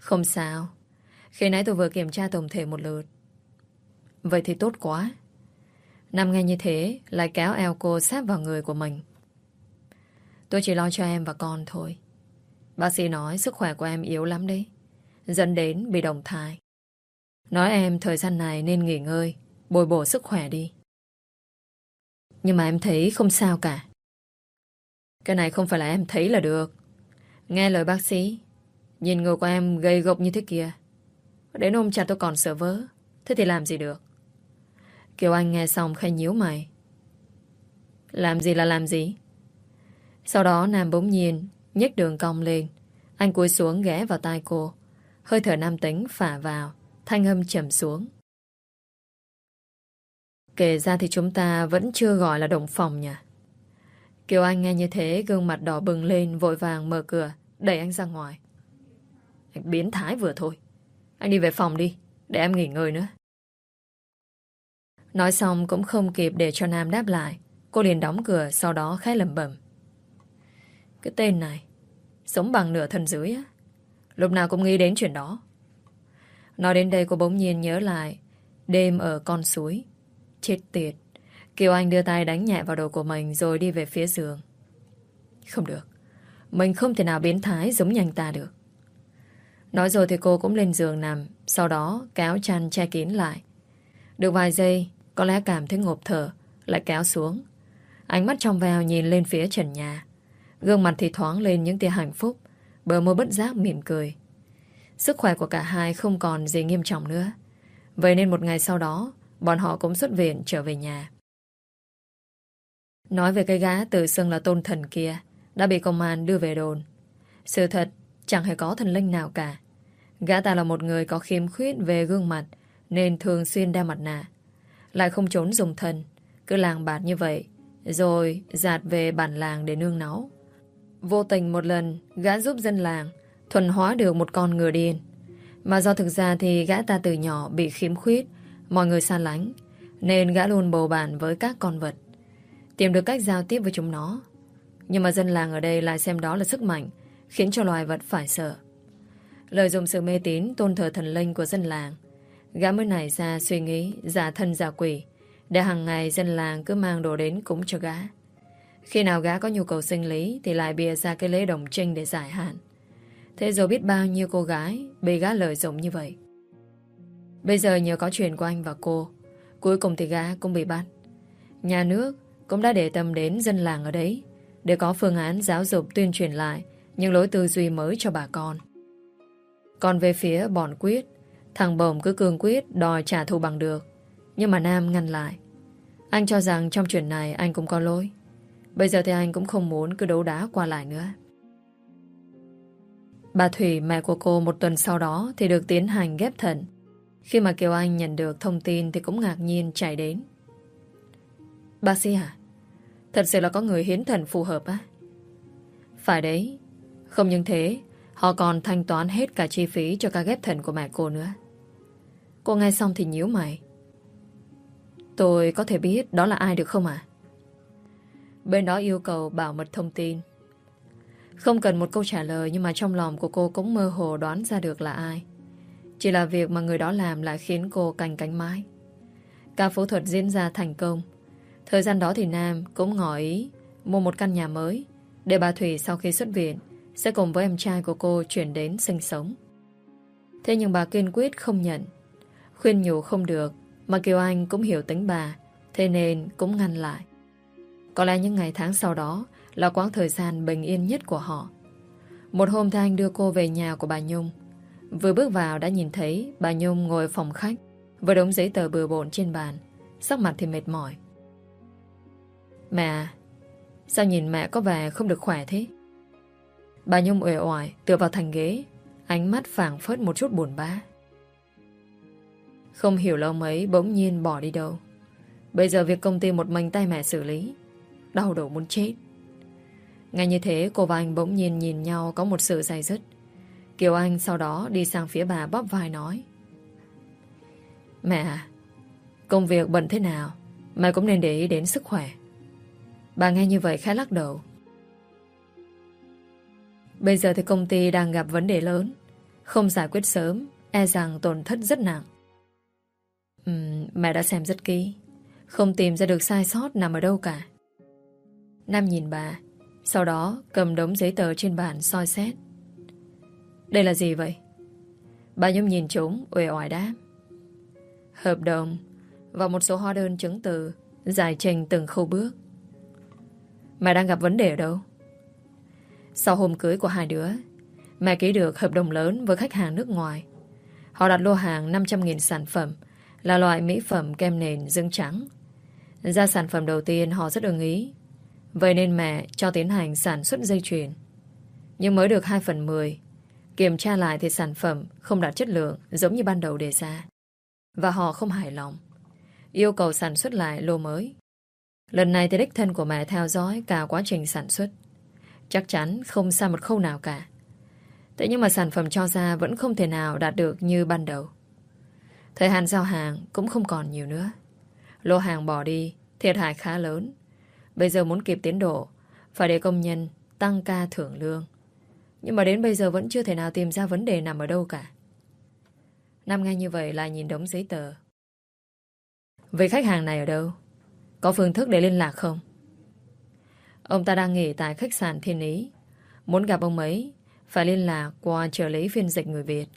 Không sao. Khi nãy tôi vừa kiểm tra tổng thể một lượt. Vậy thì tốt quá. Nam nghe như thế lại kéo eo cô sát vào người của mình. Tôi chỉ lo cho em và con thôi. Bác sĩ nói sức khỏe của em yếu lắm đấy, dẫn đến bị động thai. Nói em thời gian này nên nghỉ ngơi, bồi bổ sức khỏe đi. Nhưng mà em thấy không sao cả. Cái này không phải là em thấy là được. Nghe lời bác sĩ, nhìn người của em gầy gộc như thế kia, đến ôm chặt tôi còn sợ vỡ. Thế thì làm gì được? Kiều Anh nghe xong khẽ nhíu mày. Làm gì là làm gì? Sau đó Nam bỗng nhiên nhếch đường cong lên. Anh cúi xuống ghé vào tai cô. Hơi thở nam tính phả vào, thanh âm trầm xuống. Kể ra thì chúng ta vẫn chưa gọi là đồng phòng nhỉ? Kiều Anh nghe như thế, gương mặt đỏ bừng lên, vội vàng mở cửa, đẩy anh ra ngoài. Anh biến thái vừa thôi. Anh đi về phòng đi, để em nghỉ ngơi nữa. Nói xong cũng không kịp để cho Nam đáp lại. Cô liền đóng cửa, sau đó khẽ lẩm bẩm. Cái tên này, sống bằng nửa thân dưới á. Lúc nào cũng nghĩ đến chuyện đó. Nói đến đây cô bỗng nhiên nhớ lại đêm ở con suối. Chết tiệt. Kiều Anh đưa tay đánh nhẹ vào đầu của mình rồi đi về phía giường. Không được, mình không thể nào biến thái giống như anh ta được. Nói rồi thì cô cũng lên giường nằm, sau đó kéo chăn che kín lại. Được vài giây, có lẽ cảm thấy ngộp thở, lại kéo xuống. Ánh mắt trong veo nhìn lên phía trần nhà. Gương mặt thì thoáng lên những tia hạnh phúc, bờ môi bất giác mỉm cười. Sức khỏe của cả hai không còn gì nghiêm trọng nữa. Vậy nên một ngày sau đó, bọn họ cũng xuất viện trở về nhà. Nói về cái gã tự xưng là tôn thần kia, đã bị công an đưa về đồn. Sự thật, chẳng hề có thần linh nào cả. Gã ta là một người có khiếm khuyết về gương mặt, nên thường xuyên đeo mặt nạ. Lại không trốn dùng thân, cứ làng bạt như vậy, rồi dạt về bản làng để nương náu. Vô tình một lần, gã giúp dân làng thuần hóa được một con ngựa điên. Mà do thực ra thì gã ta từ nhỏ bị khiếm khuyết, mọi người xa lánh, nên gã luôn bầu bạn với các con vật, tìm được cách giao tiếp với chúng nó. Nhưng mà dân làng ở đây lại xem đó là sức mạnh, khiến cho loài vật phải sợ. Lợi dụng sự mê tín tôn thờ thần linh của dân làng, gã mới nảy ra suy nghĩ giả thân giả quỷ, để hàng ngày dân làng cứ mang đồ đến cúng cho gã. Khi nào gã có nhu cầu sinh lý thì lại bịa ra cái lễ đồng trinh để giải hạn. Thế rồi biết bao nhiêu cô gái bị gã lợi dụng như vậy. Bây giờ nhờ có chuyện của anh và cô, cuối cùng thì gã cũng bị bắt. Nhà nước cũng đã để tâm đến dân làng ở đấy, để có phương án giáo dục tuyên truyền lại những lối tư duy mới cho bà con. Còn về phía bọn Quyết, thằng Bồng cứ cương quyết đòi trả thù bằng được. Nhưng mà Nam ngăn lại. Anh cho rằng trong chuyện này anh cũng có lỗi. Bây giờ thì anh cũng không muốn cứ đấu đá qua lại nữa. Bà Thủy, mẹ của cô, một tuần sau đó thì được tiến hành ghép thận. Khi mà Kiều Anh nhận được thông tin thì cũng ngạc nhiên chạy đến. Bác sĩ hả? Thật sự là có người hiến thận phù hợp á? Phải đấy. Không những thế, họ còn thanh toán hết cả chi phí cho ca ghép thận của mẹ cô nữa. Cô nghe xong thì nhíu mày. Tôi có thể biết đó là ai được không ạ? Bên đó yêu cầu bảo mật thông tin. Không cần một câu trả lời, nhưng mà trong lòng của cô cũng mơ hồ đoán ra được là ai. Chỉ là việc mà người đó làm lại khiến cô canh cánh mãi. Ca phẫu thuật diễn ra thành công. Thời gian đó thì Nam cũng ngỏ ý mua một căn nhà mới, để bà Thủy sau khi xuất viện sẽ cùng với em trai của cô chuyển đến sinh sống. Thế nhưng bà kiên quyết không nhận. Khuyên nhủ không được, mà Kiều Anh cũng hiểu tính bà, thế nên cũng ngăn lại. Có lẽ những ngày tháng sau đó là quãng thời gian bình yên nhất của họ. Một hôm thì anh đưa cô về nhà của bà Nhung. Vừa bước vào đã nhìn thấy bà Nhung ngồi phòng khách với đống giấy tờ bừa bộn trên bàn, sắc mặt thì mệt mỏi. Mẹ, sao nhìn mẹ có vẻ không được khỏe thế? Bà Nhung uể oải tựa vào thành ghế, ánh mắt phảng phất một chút buồn bã. Không hiểu lâu mấy bỗng nhiên bỏ đi đâu. Bây giờ việc công ty một mình tay mẹ xử lý, đau đầu muốn chết. Ngay như thế cô và anh bỗng nhiên nhìn nhau có một sự day dứt. Kiều Anh sau đó đi sang phía bà bóp vai nói. Mẹ, công việc bận thế nào mẹ cũng nên để ý đến sức khỏe. Bà nghe như vậy khá lắc đầu. Bây giờ thì công ty đang gặp vấn đề lớn, Không giải quyết sớm, e rằng tổn thất rất nặng. Mẹ đã xem rất kỹ, không tìm ra được sai sót nằm ở đâu cả. Nam nhìn bà, sau đó cầm đống giấy tờ trên bàn soi xét. Đây là gì vậy? Bà Nhung nhìn chúng, uể oải đáp. Hợp đồng và một số hóa đơn chứng từ giải trình từng khâu bước. Mẹ đang gặp vấn đề ở đâu? Sau hôm cưới của hai đứa, mẹ ký được hợp đồng lớn với khách hàng nước ngoài. Họ đặt lô hàng 500.000 sản phẩm, là loại mỹ phẩm kem nền dương trắng. Ra sản phẩm đầu tiên họ rất ưng ý, vậy nên mẹ cho tiến hành sản xuất dây chuyền. Nhưng mới được 2/10. Kiểm tra lại thì sản phẩm không đạt chất lượng giống như ban đầu đề ra, và họ không hài lòng, yêu cầu sản xuất lại lô mới. Lần này thì đích thân của mẹ theo dõi cả quá trình sản xuất, chắc chắn không sai một khâu nào cả. Thế nhưng mà sản phẩm cho ra vẫn không thể nào đạt được như ban đầu. Thời hạn giao hàng cũng không còn nhiều nữa. Lô hàng bỏ đi, thiệt hại khá lớn. Bây giờ muốn kịp tiến độ, phải để công nhân tăng ca thưởng lương. Nhưng mà đến bây giờ vẫn chưa thể nào tìm ra vấn đề nằm ở đâu cả. Nam nghe như vậy lại nhìn đống giấy tờ. Vậy khách hàng này ở đâu? Có phương thức để liên lạc không? Ông ta đang nghỉ tại khách sạn Thiên Ý. Muốn gặp ông ấy phải liên lạc qua trợ lý phiên dịch người Việt.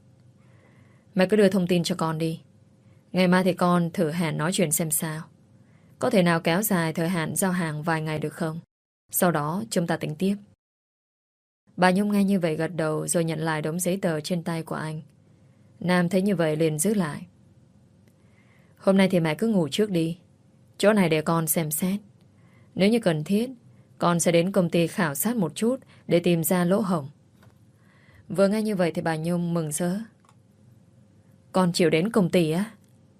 Mẹ cứ đưa thông tin cho con đi. Ngày mai thì con thử hẹn nói chuyện xem sao. Có thể nào kéo dài thời hạn giao hàng vài ngày được không? Sau đó chúng ta tính tiếp. Bà Nhung nghe như vậy gật đầu rồi nhận lại đống giấy tờ trên tay của anh. Nam thấy như vậy liền giữ lại. Hôm nay thì mẹ cứ ngủ trước đi. Chỗ này để con xem xét. Nếu như cần thiết, con sẽ đến công ty khảo sát một chút để tìm ra lỗ hổng. Vừa nghe như vậy thì bà Nhung mừng rỡ. Con chịu đến công ty á?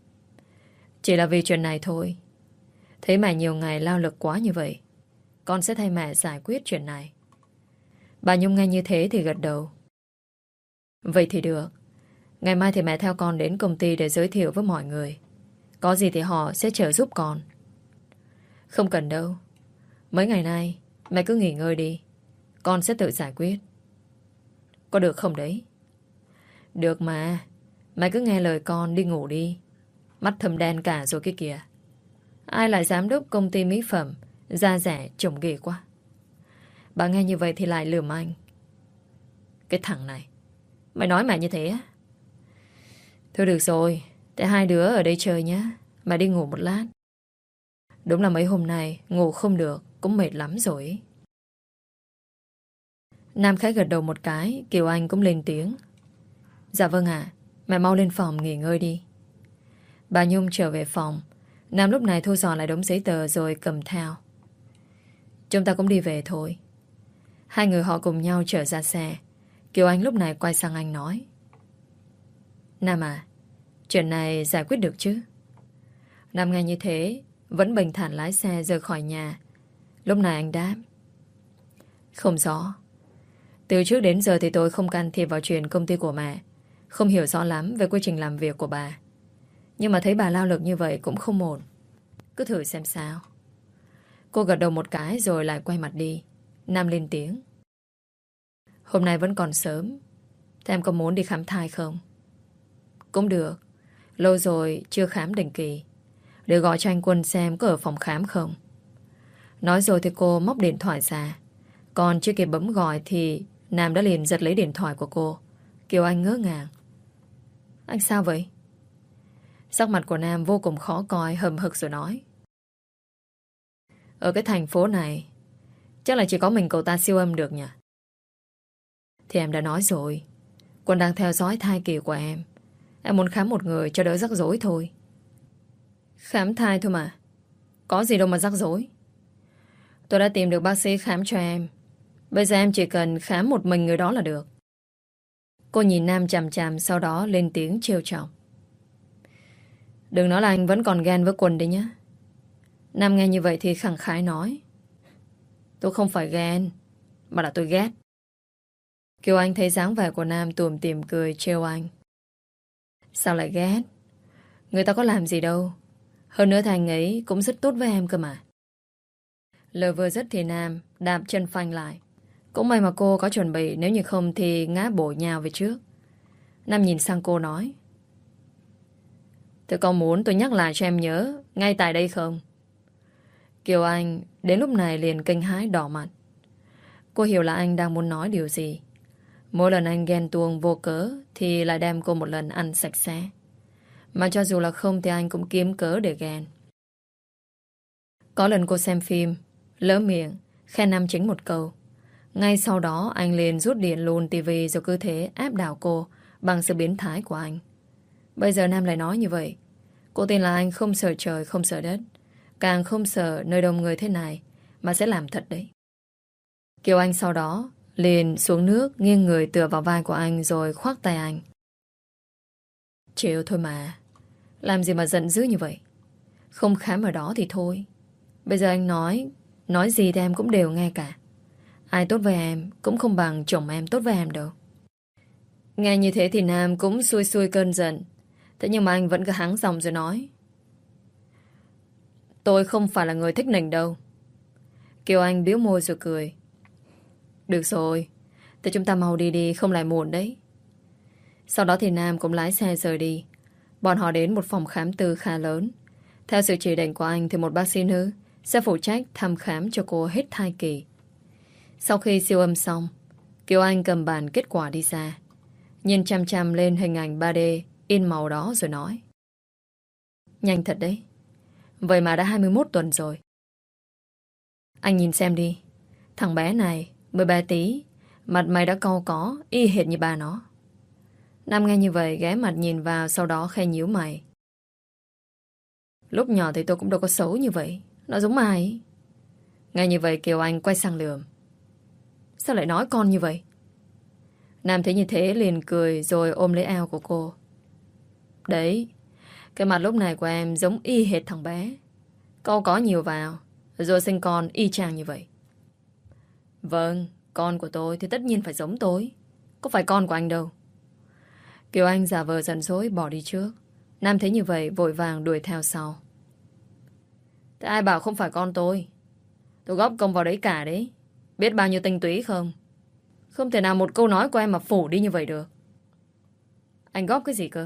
Chỉ là vì chuyện này thôi. Thấy mẹ nhiều ngày lao lực quá như vậy, con sẽ thay mẹ giải quyết chuyện này. Bà Nhung nghe như thế thì gật đầu. Vậy thì được. Ngày mai thì mẹ theo con đến công ty để giới thiệu với mọi người. Có gì thì họ sẽ trợ giúp con. Không cần đâu. Mấy ngày nay mẹ cứ nghỉ ngơi đi, con sẽ tự giải quyết. Có được không đấy? Được mà. Mẹ cứ nghe lời con đi ngủ đi. Mắt thâm đen cả rồi kia kìa. Ai lại giám đốc công ty mỹ phẩm da rẻ trông ghê quá. Bà nghe như vậy thì lại lườm anh. Cái thằng này, mày nói mẹ như thế á? Thôi được rồi, để hai đứa ở đây chơi nhé. Mày đi ngủ một lát. Đúng là mấy hôm nay ngủ không được, cũng mệt lắm rồi ấy. Nam khẽ gật đầu một cái, Kiều Anh cũng lên tiếng. Dạ vâng ạ, mẹ mau lên phòng nghỉ ngơi đi. Bà Nhung trở về phòng. Nam lúc này thu dọn lại đống giấy tờ rồi cầm theo. Chúng ta cũng đi về thôi. Hai người họ cùng nhau trở ra xe. Kiều Anh lúc này quay sang anh nói. Nam à, chuyện này giải quyết được chứ? Nam nghe như thế vẫn bình thản lái xe rời khỏi nhà. Lúc này anh đáp. Không rõ. Từ trước đến giờ thì tôi không can thiệp vào chuyện công ty của mẹ. Không hiểu rõ lắm về quy trình làm việc của bà. Nhưng mà thấy bà lao lực như vậy cũng không ổn. Cứ thử xem sao. Cô gật đầu một cái rồi lại quay mặt đi. Nam lên tiếng. Hôm nay vẫn còn sớm. Thế em có muốn đi khám thai không? Cũng được. Lâu rồi chưa khám định kỳ. Để gọi cho anh Quân xem có ở phòng khám không. Nói rồi thì cô móc điện thoại ra. Còn chưa kịp bấm gọi thì Nam đã liền giật lấy điện thoại của cô. Kiều Anh ngỡ ngàng. Anh sao vậy? Sắc mặt của Nam vô cùng khó coi, hầm hực rồi nói. Ở cái thành phố này chắc là chỉ có mình cậu ta siêu âm được nhỉ? Thì em đã nói rồi, Quân đang theo dõi thai kỳ của em. Em muốn khám một người cho đỡ rắc rối thôi. Khám thai thôi mà, có gì đâu mà rắc rối. Tôi đã tìm được bác sĩ khám cho em. Bây giờ em chỉ cần khám một mình người đó là được. Cô nhìn Nam chằm chằm, sau đó lên tiếng trêu chọc. Đừng nói là anh vẫn còn ghen với Quân đi nhé. Nam nghe như vậy thì khẳng khái nói. Tôi không phải ghen, mà là tôi ghét. Kiều Anh thấy dáng vẻ của Nam tủm tỉm cười trêu anh. Sao lại ghét? Người ta có làm gì đâu. Hơn nữa thì anh ấy cũng rất tốt với em cơ mà. Lời vừa dứt thì Nam đạp chân phanh lại. Cũng may mà cô có chuẩn bị, nếu như không thì ngã bổ nhào về trước. Nam nhìn sang cô nói: Thế có muốn tôi nhắc lại cho em nhớ ngay tại đây không? Kiều Anh đến lúc này liền kinh hãi đỏ mặt. Cô hiểu là anh đang muốn nói điều gì. Mỗi lần anh ghen tuông vô cớ thì lại đem cô một lần ăn sạch sẽ. Mà cho dù là không thì anh cũng kiếm cớ để ghen. Có lần cô xem phim, lỡ miệng khen nam chính một câu. Ngay sau đó anh liền rút điện luôn tivi, rồi cứ thế áp đảo cô bằng sự biến thái của anh. Bây giờ Nam lại nói như vậy. Cô tin là anh không sợ trời không sợ đất, càng không sợ nơi đông người thế này, mà sẽ làm thật đấy. Kiều Anh sau đó liền xuống nước, nghiêng người tựa vào vai của anh rồi khoác tay anh. Chịu thôi mà, làm gì mà giận dữ như vậy. Không khám ở đó thì thôi. Bây giờ anh nói gì thì em cũng đều nghe cả. Ai tốt với em cũng không bằng chồng em tốt với em đâu. Nghe như thế thì Nam cũng xuôi xuôi cơn giận. Thế nhưng mà anh vẫn cứ hắng giọng rồi nói: Tôi không phải là người thích nịnh đâu. Kiều Anh biếu môi rồi cười. Được rồi, thế chúng ta mau đi đi, không lại muộn đấy. Sau đó thì Nam cũng lái xe rời đi. Bọn họ đến một phòng khám tư khá lớn. Theo sự chỉ định của anh thì một bác sĩ nữ sẽ phụ trách thăm khám cho cô hết thai kỳ. Sau khi siêu âm xong, Kiều Anh cầm bản kết quả đi ra, nhìn chăm chăm lên hình ảnh 3D in màu đó rồi nói: Nhanh thật đấy. Vậy mà đã 21 tuần rồi. Anh nhìn xem đi. Thằng bé này 13 tí, mặt mày đã cau có y hệt như ba nó. Nam nghe như vậy ghé mặt nhìn vào, sau đó khe nhíu mày. Lúc nhỏ thì tôi cũng đâu có xấu như vậy. Nó giống ai ấy. Nghe như vậy Kiều Anh quay sang lườm: Sao lại nói con như vậy? Nam thấy như thế liền cười rồi ôm lấy eo của cô. Đấy, cái mặt lúc này của em giống y hệt thằng bé. Cậu có nhiều vào, rồi sinh con y chang như vậy. Vâng, con của tôi thì tất nhiên phải giống tôi. Có phải con của anh đâu. Kiều Anh giả vờ giận dỗi bỏ đi trước. Nam thấy như vậy vội vàng đuổi theo sau. Thế ai bảo không phải con tôi? Tôi góp công vào đấy cả đấy. Biết bao nhiêu tinh túy không? Không thể nào một câu nói của em mà phủ đi như vậy được. Anh góp cái gì cơ?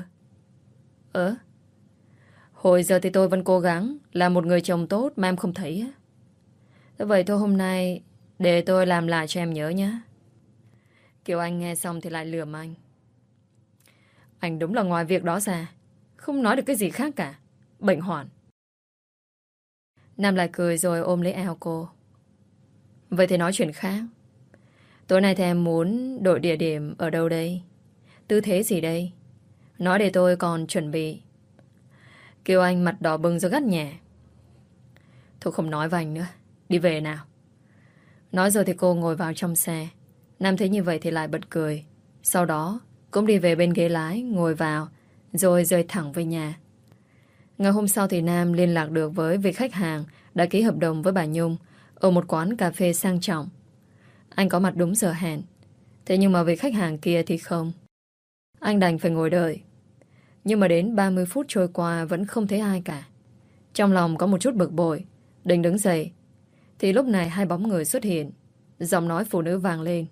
Hồi giờ thì tôi vẫn cố gắng là một người chồng tốt mà em không thấy á. Thế vậy thôi, hôm nay để tôi làm lại cho em nhớ nhé. Kiều Anh nghe xong thì lại lườm anh. Anh đúng là ngoài việc đó ra không nói được cái gì khác cả. Bệnh hoạn. Nam lại cười rồi ôm lấy eo cô. Vậy thì nói chuyện khác. Tối nay thì em muốn đổi địa điểm ở đâu đây? Tư thế gì đây? Nói để tôi còn chuẩn bị. Kiều Anh mặt đỏ bừng rồi gắt nhẹ. Thôi không nói với anh nữa. Đi về nào. Nói rồi thì cô ngồi vào trong xe. Nam thấy như vậy thì lại bật cười. Sau đó cũng đi về bên ghế lái, ngồi vào, rồi rời thẳng về nhà. Ngày hôm sau thì Nam liên lạc được với vị khách hàng đã ký hợp đồng với bà Nhung ở một quán cà phê sang trọng. Anh có mặt đúng giờ hẹn. Thế nhưng mà vị khách hàng kia thì không. Anh đành phải ngồi đợi. Nhưng mà đến 30 phút trôi qua vẫn không thấy ai cả. Trong lòng có một chút bực bội, định đứng dậy. Thì lúc này hai bóng người xuất hiện. Giọng nói phụ nữ vang lên.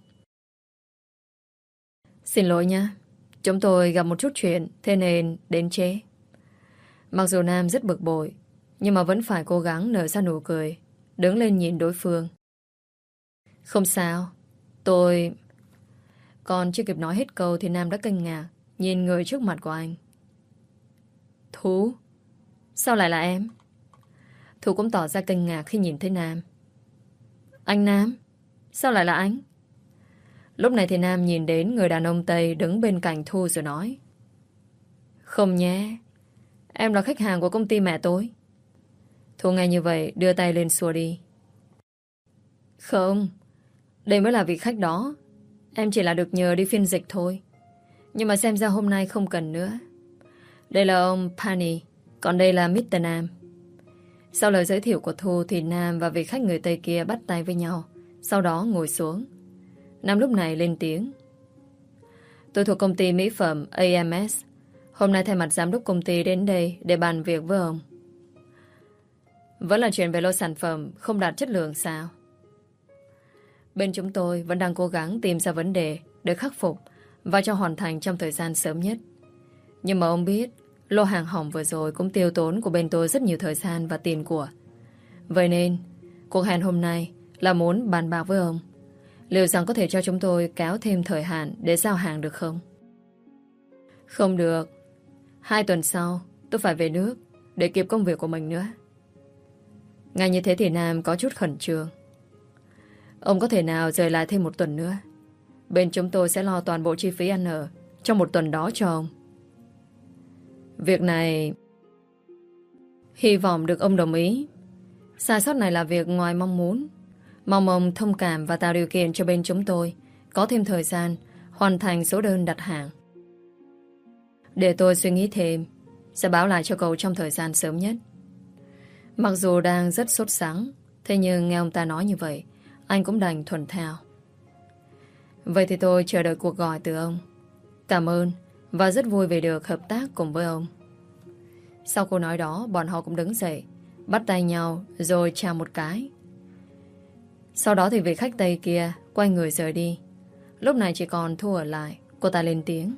Xin lỗi nha, chúng tôi gặp một chút chuyện, thế nên đến trễ. Mặc dù Nam rất bực bội, nhưng mà vẫn phải cố gắng nở ra nụ cười, đứng lên nhìn đối phương. Không sao, tôi... Còn chưa kịp nói hết câu thì Nam đã kinh ngạc nhìn người trước mặt của anh. Thú? Sao lại là em? Thu cũng tỏ ra kinh ngạc khi nhìn thấy Nam. Anh Nam? Sao lại là anh? Lúc này thì Nam nhìn đến người đàn ông Tây đứng bên cạnh Thu rồi nói. Không nhé, em là khách hàng của công ty mẹ tôi. Thu nghe như vậy đưa tay lên xua đi. Không, đây mới là vị khách đó. Em chỉ là được nhờ đi phiên dịch thôi. Nhưng mà xem ra hôm nay không cần nữa. Đây là ông Pani, còn đây là Mr. Nam. Sau lời giới thiệu của Thu thì Nam và vị khách người Tây kia bắt tay với nhau, sau đó ngồi xuống. Nam lúc này lên tiếng. Tôi thuộc công ty mỹ phẩm AMS. Hôm nay thay mặt giám đốc công ty đến đây để bàn việc với ông. Vẫn là chuyện về lô sản phẩm không đạt chất lượng sao? Bên chúng tôi vẫn đang cố gắng tìm ra vấn đề để khắc phục và cho hoàn thành trong thời gian sớm nhất. Nhưng mà ông biết lô hàng hỏng vừa rồi cũng tiêu tốn của bên tôi rất nhiều thời gian và tiền của. Vậy nên cuộc hẹn hôm nay là muốn bàn bạc với ông liệu rằng có thể cho chúng tôi kéo thêm thời hạn để giao hàng được không? Không được. 2 tuần sau tôi phải về nước để kịp công việc của mình nữa. Ngay như thế thì Nam có chút khẩn trương. Ông có thể nào rời lại thêm 1 tuần nữa? Bên chúng tôi sẽ lo toàn bộ chi phí ăn ở trong 1 tuần đó cho ông. Việc này hy vọng được ông đồng ý. Sai sót này là việc ngoài mong muốn. Mong ông thông cảm và tạo điều kiện cho bên chúng tôi có thêm thời gian hoàn thành số đơn đặt hàng. Để tôi suy nghĩ thêm, sẽ báo lại cho cậu trong thời gian sớm nhất. Mặc dù đang rất sốt sắng, thế nhưng nghe ông ta nói như vậy, anh cũng đành thuận theo. Vậy thì tôi chờ đợi cuộc gọi từ ông. Cảm ơn và rất vui vì được hợp tác cùng với ông. Sau câu nói đó, bọn họ cũng đứng dậy, bắt tay nhau rồi chào một cái. Sau đó thì vị khách Tây kia quay người rời đi. Lúc này chỉ còn Thu ở lại. Cô ta lên tiếng: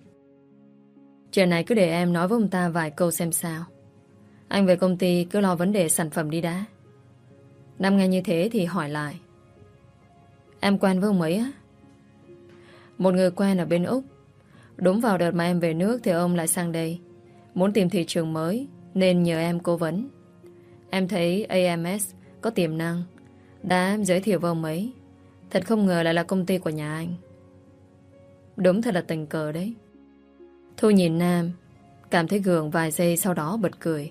Chuyện này cứ để em nói với ông ta vài câu xem sao. Anh về công ty cứ lo vấn đề sản phẩm đi đã. Nam nghe như thế thì hỏi lại: Em quen với ông ấy á? Một người quen ở bên Úc. Đúng vào đợt mà em về nước thì ông lại sang đây, muốn tìm thị trường mới nên nhờ em cố vấn. Em thấy AMS có tiềm năng, đã giới thiệu với ông ấy. Thật không ngờ lại là công ty của nhà anh. Đúng thật là tình cờ đấy. Thu nhìn Nam, cảm thấy gượng vài giây, sau đó bật cười.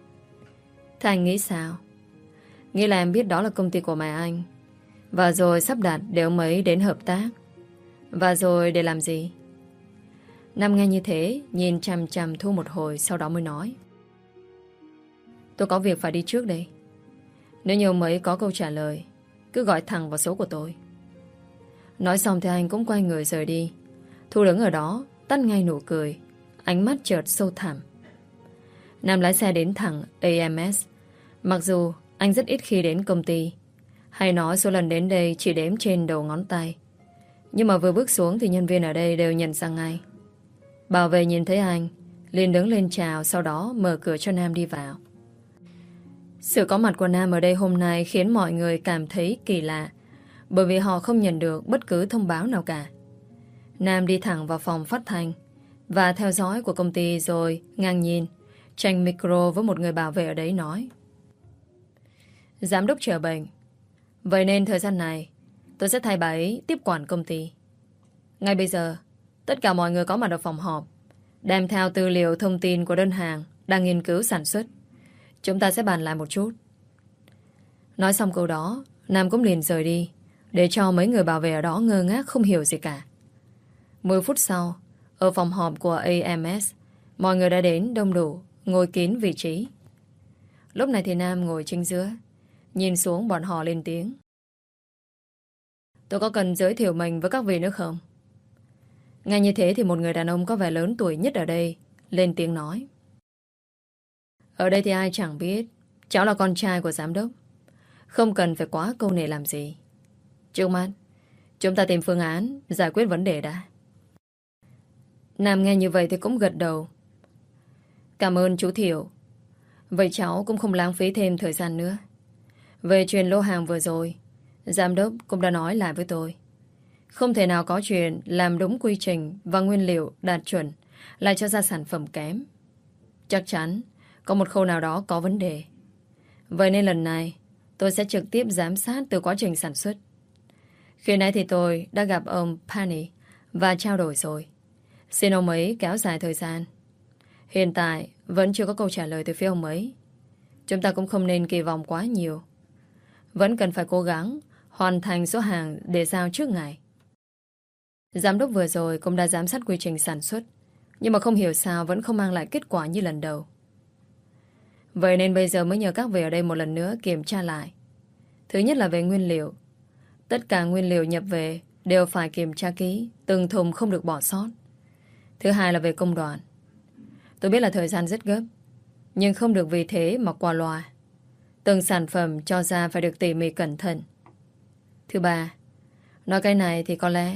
Thế anh nghĩ sao? Nghĩ là em biết đó là công ty của mẹ anh, và rồi sắp đặt để ông ấy đến hợp tác. Và rồi để làm gì? Nam nghe như thế, nhìn chằm chằm Thu một hồi, sau đó mới nói: Tôi có việc phải đi trước đây. Nếu như ông ấy có câu trả lời, cứ gọi thẳng vào số của tôi. Nói xong thì anh cũng quay người rời đi. Thu đứng ở đó, tắt ngay nụ cười, ánh mắt chợt sâu thẳm. Nam lái xe đến thẳng AMS. Mặc dù anh rất ít khi đến công ty, hay nói số lần đến đây chỉ đếm trên đầu ngón tay, nhưng mà vừa bước xuống thì nhân viên ở đây đều nhận ra ngay. Bảo vệ nhìn thấy anh liền đứng lên chào, sau đó mở cửa cho Nam đi vào. Sự có mặt của Nam ở đây hôm nay khiến mọi người cảm thấy kỳ lạ, bởi vì họ không nhận được bất cứ thông báo nào cả. Nam đi thẳng vào phòng phát thanh và theo dõi của công ty, rồi ngang nhìn tranh micro với một người bảo vệ ở đấy nói: Giám đốc chờ bệnh, vậy nên thời gian này tôi sẽ thay bà ấy tiếp quản công ty. Ngay bây giờ, tất cả mọi người có mặt ở phòng họp, đem theo tư liệu thông tin của đơn hàng đang nghiên cứu sản xuất. Chúng ta sẽ bàn lại một chút. Nói xong câu đó, Nam cũng liền rời đi, để cho mấy người bảo vệ ở đó ngơ ngác không hiểu gì cả. 10 phút sau, ở phòng họp của AMS, mọi người đã đến đông đủ, ngồi kín vị trí. Lúc này thì Nam ngồi chính giữa, nhìn xuống bọn họ lên tiếng: Tôi có cần giới thiệu mình với các vị nữa không? Ngay như thế thì một người đàn ông có vẻ lớn tuổi nhất ở đây lên tiếng nói: Ở đây thì ai chẳng biết cháu là con trai của giám đốc, không cần phải quá câu nệ làm gì. Trước mắt chúng ta tìm phương án giải quyết vấn đề đã. Nam nghe như vậy thì cũng gật đầu. Cảm ơn chú Thiệu. Vậy cháu cũng không lãng phí thêm thời gian nữa. Về chuyện lô hàng vừa rồi, giám đốc cũng đã nói lại với tôi. Không thể nào có chuyện làm đúng quy trình và nguyên liệu đạt chuẩn lại cho ra sản phẩm kém. Chắc chắn có một khâu nào đó có vấn đề. Vậy nên lần này tôi sẽ trực tiếp giám sát từ quá trình sản xuất. Khi nãy thì tôi đã gặp ông Pani và trao đổi rồi. Xin ông ấy kéo dài thời gian. Hiện tại vẫn chưa có câu trả lời từ phía ông ấy. Chúng ta cũng không nên kỳ vọng quá nhiều. Vẫn cần phải cố gắng hoàn thành số hàng để giao trước ngày. Giám đốc vừa rồi cũng đã giám sát quy trình sản xuất, nhưng mà không hiểu sao vẫn không mang lại kết quả như lần đầu. Vậy nên bây giờ mới nhờ các vị ở đây một lần nữa kiểm tra lại. Thứ nhất là về nguyên liệu. Tất cả nguyên liệu nhập về đều phải kiểm tra kỹ, từng thùng không được bỏ sót. Thứ hai là về công đoạn. Tôi biết là thời gian rất gấp, nhưng không được vì thế mà qua loa. Từng sản phẩm cho ra phải được tỉ mỉ cẩn thận. Thứ ba, nói cái này thì có lẽ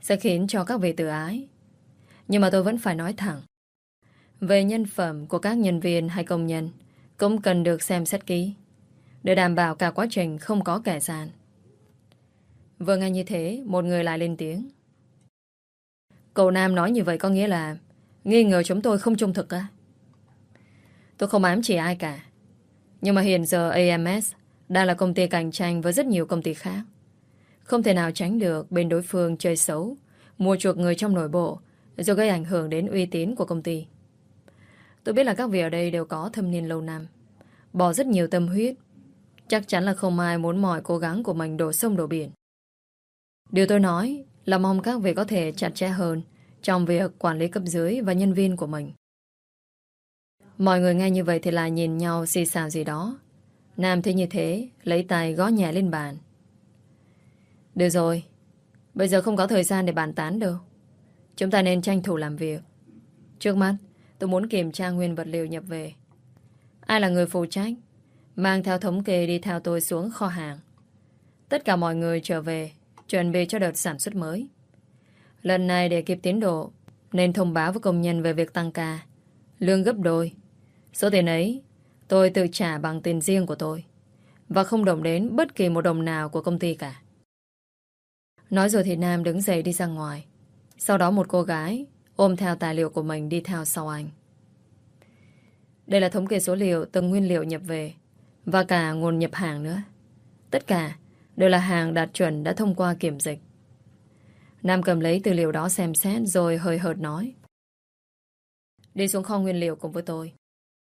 sẽ khiến cho các vị tự ái. Nhưng mà tôi vẫn phải nói thẳng. Về nhân phẩm của các nhân viên hay công nhân cũng cần được xem xét kỹ, để đảm bảo cả quá trình không có kẻ gian. Vừa nghe như thế, một người lại lên tiếng. Cậu Nam nói như vậy có nghĩa là nghi ngờ chúng tôi không trung thực á? Tôi không ám chỉ ai cả. Nhưng mà hiện giờ AMS đang là công ty cạnh tranh với rất nhiều công ty khác. Không thể nào tránh được bên đối phương chơi xấu, mua chuộc người trong nội bộ, rồi gây ảnh hưởng đến uy tín của công ty. Tôi biết là các vị ở đây đều có thâm niên lâu năm, bỏ rất nhiều tâm huyết. Chắc chắn là không ai muốn mọi cố gắng của mình đổ sông đổ biển. Điều tôi nói là mong các vị có thể chặt chẽ hơn trong việc quản lý cấp dưới và nhân viên của mình. Mọi người nghe như vậy thì lại nhìn nhau xì xào gì đó. Nam thấy như thế, lấy tay gõ nhẹ lên bàn. Được rồi, bây giờ không có thời gian để bàn tán đâu. Chúng ta nên tranh thủ làm việc. Trước mắt, tôi muốn kiểm tra nguyên vật liệu nhập về. Ai là người phụ trách, mang theo thống kê đi theo tôi xuống kho hàng. Tất cả mọi người trở về, chuẩn bị cho đợt sản xuất mới. Lần này để kịp tiến độ, nên thông báo với công nhân về việc tăng ca, lương gấp đôi. Số tiền ấy, tôi tự trả bằng tiền riêng của tôi, và không động đến bất kỳ một đồng nào của công ty cả. Nói rồi thì Nam đứng dậy đi ra ngoài. Sau đó một cô gái ôm theo tài liệu của mình đi theo sau anh. Đây là thống kê số liệu từng nguyên liệu nhập về, và cả nguồn nhập hàng nữa. Tất cả đều là hàng đạt chuẩn đã thông qua kiểm dịch. Nam cầm lấy tư liệu đó xem xét rồi hơi hợt nói. Đi xuống kho nguyên liệu cùng với tôi.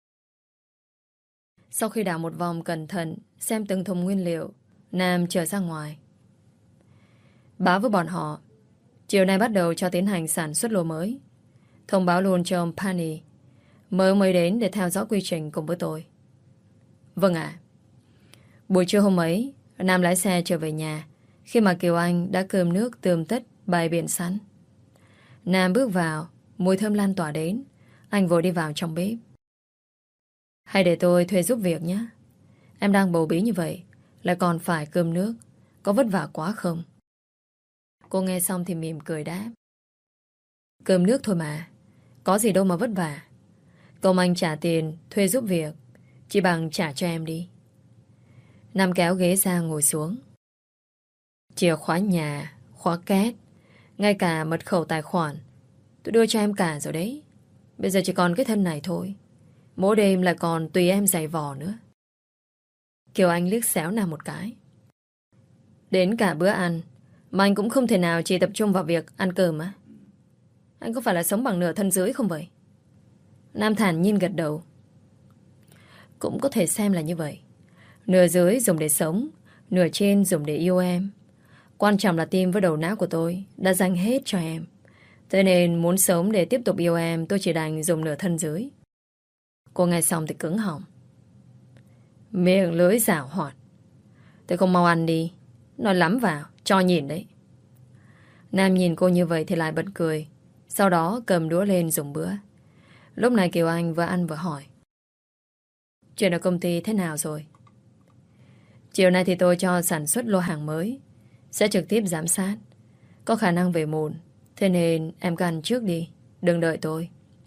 Sau khi đảo một vòng cẩn thận xem từng thùng nguyên liệu, Nam trở ra ngoài. Báo với bọn họ chiều nay bắt đầu cho tiến hành sản xuất lô mới. Thông báo luôn cho ông Pani mới đến để theo dõi quy trình cùng với tôi. Vâng ạ. Buổi trưa hôm ấy, Nam lái xe trở về nhà khi mà Kiều Anh đã cơm nước tươm tất bày biện sẵn. Nam bước vào, mùi thơm lan tỏa đến. Anh vội đi vào trong bếp. Hay để tôi thuê giúp việc nhé. Em đang bầu bí như vậy, lại còn phải cơm nước, có vất vả quá không? Cô nghe xong thì mỉm cười đáp. Cơm nước thôi mà, có gì đâu mà vất vả. Công anh trả tiền thuê giúp việc, chỉ bằng trả cho em đi. Nam kéo ghế ra ngồi xuống. Chìa khóa nhà, khóa két, ngay cả mật khẩu tài khoản tôi đưa cho em cả rồi đấy. Bây giờ chỉ còn cái thân này thôi. Mỗi đêm lại còn tùy em giày vò nữa. Kiều Anh liếc xéo Nam một cái. Đến cả bữa ăn mà anh cũng không thể nào chỉ tập trung vào việc ăn cơm á? Anh có phải là sống bằng nửa thân dưới không vậy? Nam thản nhiên gật đầu. Cũng có thể xem là như vậy. Nửa dưới dùng để sống, nửa trên dùng để yêu em. Quan trọng là tim với đầu não của tôi đã dành hết cho em. Thế nên muốn sống để tiếp tục yêu em, tôi chỉ đành dùng nửa thân dưới. Cô nghe xong thì cứng họng. Miệng lưỡi giảo hoạt. Tôi không mau ăn đi. Nói lắm vào, cho nhìn đấy. Nam nhìn cô như vậy thì lại bật cười. Sau đó cầm đũa lên dùng bữa. Lúc này Kiều Anh vừa ăn vừa hỏi. Chuyện ở công ty thế nào rồi? Chiều nay thì tôi cho sản xuất lô hàng mới, sẽ trực tiếp giám sát. Có khả năng về muộn, thế nên em cứ ăn trước đi, đừng đợi tôi.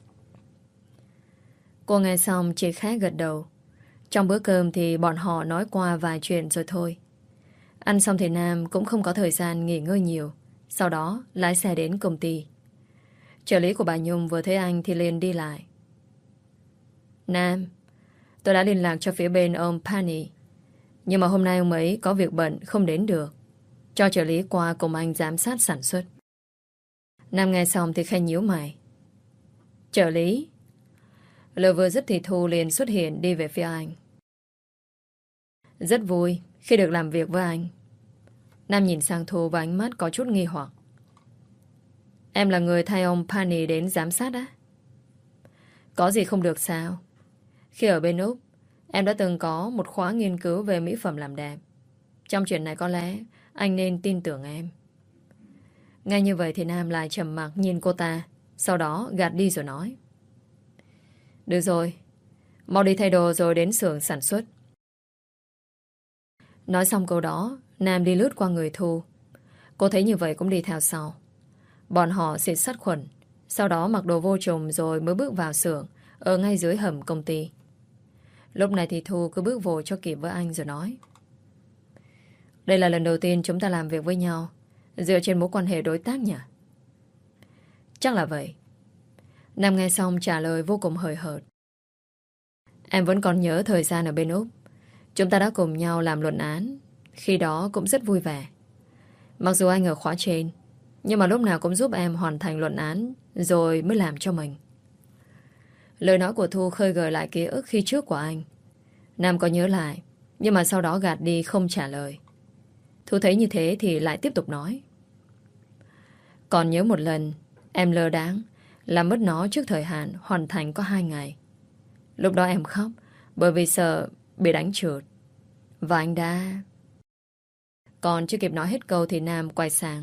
Cô nghe xong chỉ khẽ gật đầu. Trong bữa cơm thì bọn họ nói qua vài chuyện rồi thôi. Ăn xong thì Nam cũng không có thời gian nghỉ ngơi nhiều. Sau đó lái xe đến công ty. Trợ lý của bà Nhung vừa thấy anh thì liền đi lại. Nam, tôi đã liên lạc cho phía bên ông Pani, nhưng mà hôm nay ông ấy có việc bận không đến được. Cho trợ lý qua cùng anh giám sát sản xuất. Nam nghe xong thì khẽ nhíu mày. Trợ lý? Lời vừa dứt thì Thu liền xuất hiện đi về phía anh. Rất vui khi được làm việc với anh. Nam nhìn sang Thu và ánh mắt có chút nghi hoặc. Em là người thay ông Pani đến giám sát á? Có gì không được sao? Khi ở bên Úc, em đã từng có một khóa nghiên cứu về mỹ phẩm làm đẹp. Trong chuyện này có lẽ anh nên tin tưởng em. Ngay như vậy thì Nam lại trầm mặc nhìn cô ta, sau đó gạt đi rồi nói. Được rồi, mau đi thay đồ rồi đến xưởng sản xuất. Nói xong câu đó, Nam đi lướt qua người Thu. Cô thấy như vậy cũng đi theo sau. Bọn họ xịt sát khuẩn, sau đó mặc đồ vô trùng rồi mới bước vào xưởng ở ngay dưới hầm công ty. Lúc này thì Thu cứ bước vô cho kịp với anh rồi nói: Đây là lần đầu tiên chúng ta làm việc với nhau dựa trên mối quan hệ đối tác nhỉ? Chắc là vậy. Nam nghe xong trả lời vô cùng hời hợt: Em vẫn còn nhớ thời gian ở bên Úc. Chúng ta đã cùng nhau làm luận án. Khi đó cũng rất vui vẻ. Mặc dù anh ở khóa trên, nhưng mà lúc nào cũng giúp em hoàn thành luận án rồi mới làm cho mình. Lời nói của Thu khơi gợi lại ký ức khi trước của anh. Nam có nhớ lại, nhưng mà sau đó gạt đi không trả lời. Thu thấy như thế thì lại tiếp tục nói: Còn nhớ một lần em lơ đãng làm mất nó trước thời hạn hoàn thành có 2 ngày. Lúc đó em khóc bởi vì sợ bị đánh trượt. Và anh đã... Còn chưa kịp nói hết câu thì Nam quay sang: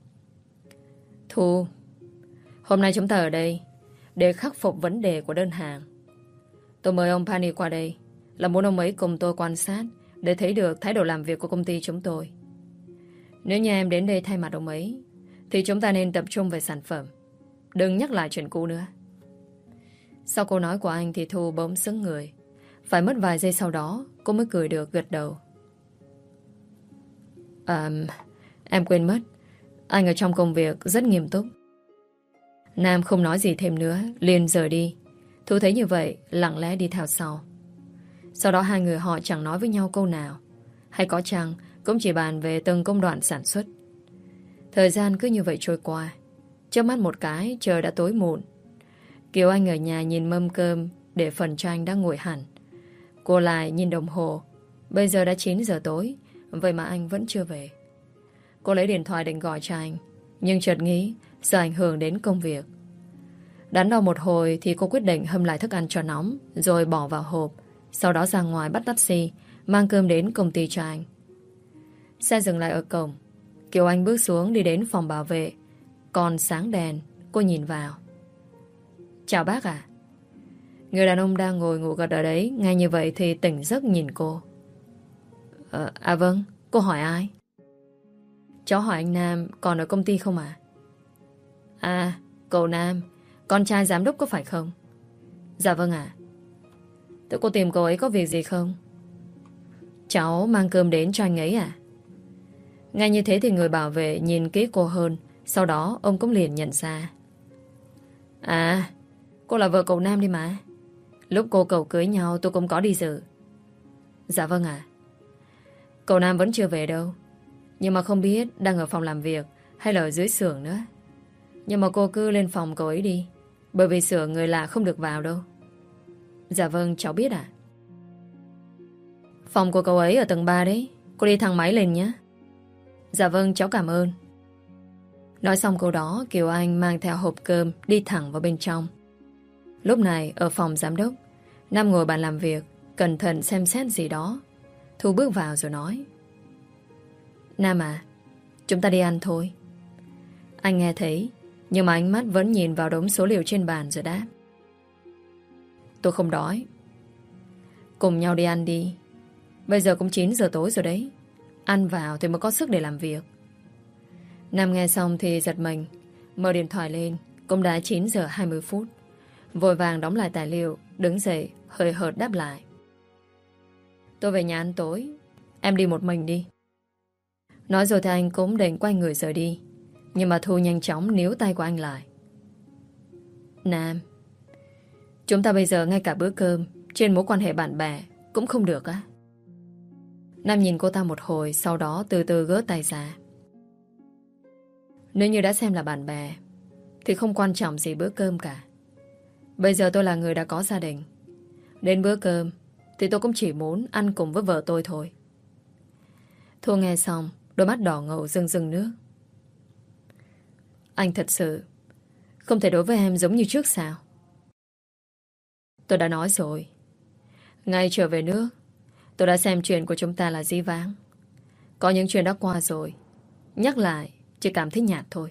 Thu, hôm nay chúng ta ở đây để khắc phục vấn đề của đơn hàng. Tôi mời ông Pani qua đây là muốn ông ấy cùng tôi quan sát để thấy được thái độ làm việc của công ty chúng tôi. Nếu như em đến đây thay mặt ông ấy thì chúng ta nên tập trung về sản phẩm, đừng nhắc lại chuyện cũ nữa. Sau câu nói của anh thì Thu bỗng sững người. Phải mất vài giây sau đó cô mới cười được gật đầu. Em quên mất, anh ở trong công việc rất nghiêm túc. Nam không nói gì thêm nữa, liền rời đi. Thu thấy như vậy lặng lẽ đi theo sau. Sau đó hai người họ chẳng nói với nhau câu nào, hay có chăng cũng chỉ bàn về từng công đoạn sản xuất. Thời gian cứ như vậy trôi qua. Chớp mắt một cái trời đã tối muộn. Kiều Anh ở nhà nhìn mâm cơm để phần cho anh đang nguội hẳn. Cô lại nhìn đồng hồ. Bây giờ đã 9 giờ tối, vậy mà anh vẫn chưa về. Cô lấy điện thoại định gọi cho anh, nhưng chợt nghĩ sợ ảnh hưởng đến công việc. Đắn đo một hồi thì cô quyết định hâm lại thức ăn cho nóng rồi bỏ vào hộp. Sau đó ra ngoài bắt taxi mang cơm đến công ty cho anh. Xe dừng lại ở cổng. Kiều Anh bước xuống đi đến phòng bảo vệ. Còn sáng đèn. Cô nhìn vào. Chào bác ạ. Người đàn ông đang ngồi ngủ gật ở đấy nghe như vậy thì tỉnh giấc nhìn cô. Vâng. Cô hỏi ai? Cháu hỏi anh Nam còn ở công ty không ạ? Cậu Nam, con trai giám đốc có phải không? Dạ vâng ạ. Tụi cô tìm cậu ấy có việc gì không? Cháu mang cơm đến cho anh ấy à? Ngay như thế thì người bảo vệ nhìn kỹ cô hơn. Sau đó ông cũng liền nhận ra. Cô là vợ cậu Nam đi mà. Lúc cô cậu cưới nhau tôi cũng có đi dự. Dạ vâng ạ. Cậu Nam vẫn chưa về đâu, nhưng mà không biết đang ở phòng làm việc hay là ở dưới xưởng nữa. Nhưng mà cô cứ lên phòng cậu ấy đi, bởi vì xưởng người lạ không được vào đâu. Dạ vâng cháu biết ạ. Phòng của cậu ấy ở tầng 3 đấy. Cô đi thang máy lên nhé. Dạ vâng cháu cảm ơn. Nói xong câu đó Kiều Anh mang theo hộp cơm đi thẳng vào bên trong. Lúc này ở phòng giám đốc, Nam ngồi bàn làm việc cẩn thận xem xét gì đó. Thu bước vào rồi nói: Nam à, chúng ta đi ăn thôi. Anh nghe thấy, nhưng mà ánh mắt vẫn nhìn vào đống số liệu trên bàn rồi đáp: Tôi không đói. Cùng nhau đi ăn đi. Bây giờ cũng 9 giờ tối rồi đấy. Ăn vào thì mới có sức để làm việc. Nam nghe xong thì giật mình, mở điện thoại lên. Cũng đã 9 giờ 20 phút. Vội vàng đóng lại tài liệu, đứng dậy hơi hợt đáp lại: Tôi về nhà ăn tối. Em đi một mình đi. Nói rồi thì anh cũng định quay người rời đi. Nhưng mà Thu nhanh chóng níu tay của anh lại. Nam, chúng ta bây giờ ngay cả bữa cơm trên mối quan hệ bạn bè cũng không được á? Nam nhìn cô ta một hồi, sau đó từ từ gỡ tay ra. Nếu như đã xem là bạn bè thì không quan trọng gì bữa cơm cả. Bây giờ tôi là người đã có gia đình. Đến bữa cơm thì tôi cũng chỉ muốn ăn cùng với vợ tôi thôi. Thu nghe xong, đôi mắt đỏ ngầu rưng rưng nước. Anh thật sự không thể đối với em giống như trước sao? Tôi đã nói rồi. Ngay trở về nước, tôi đã xem chuyện của chúng ta là dĩ vãng. Có những chuyện đã qua rồi, nhắc lại chỉ cảm thấy nhạt thôi.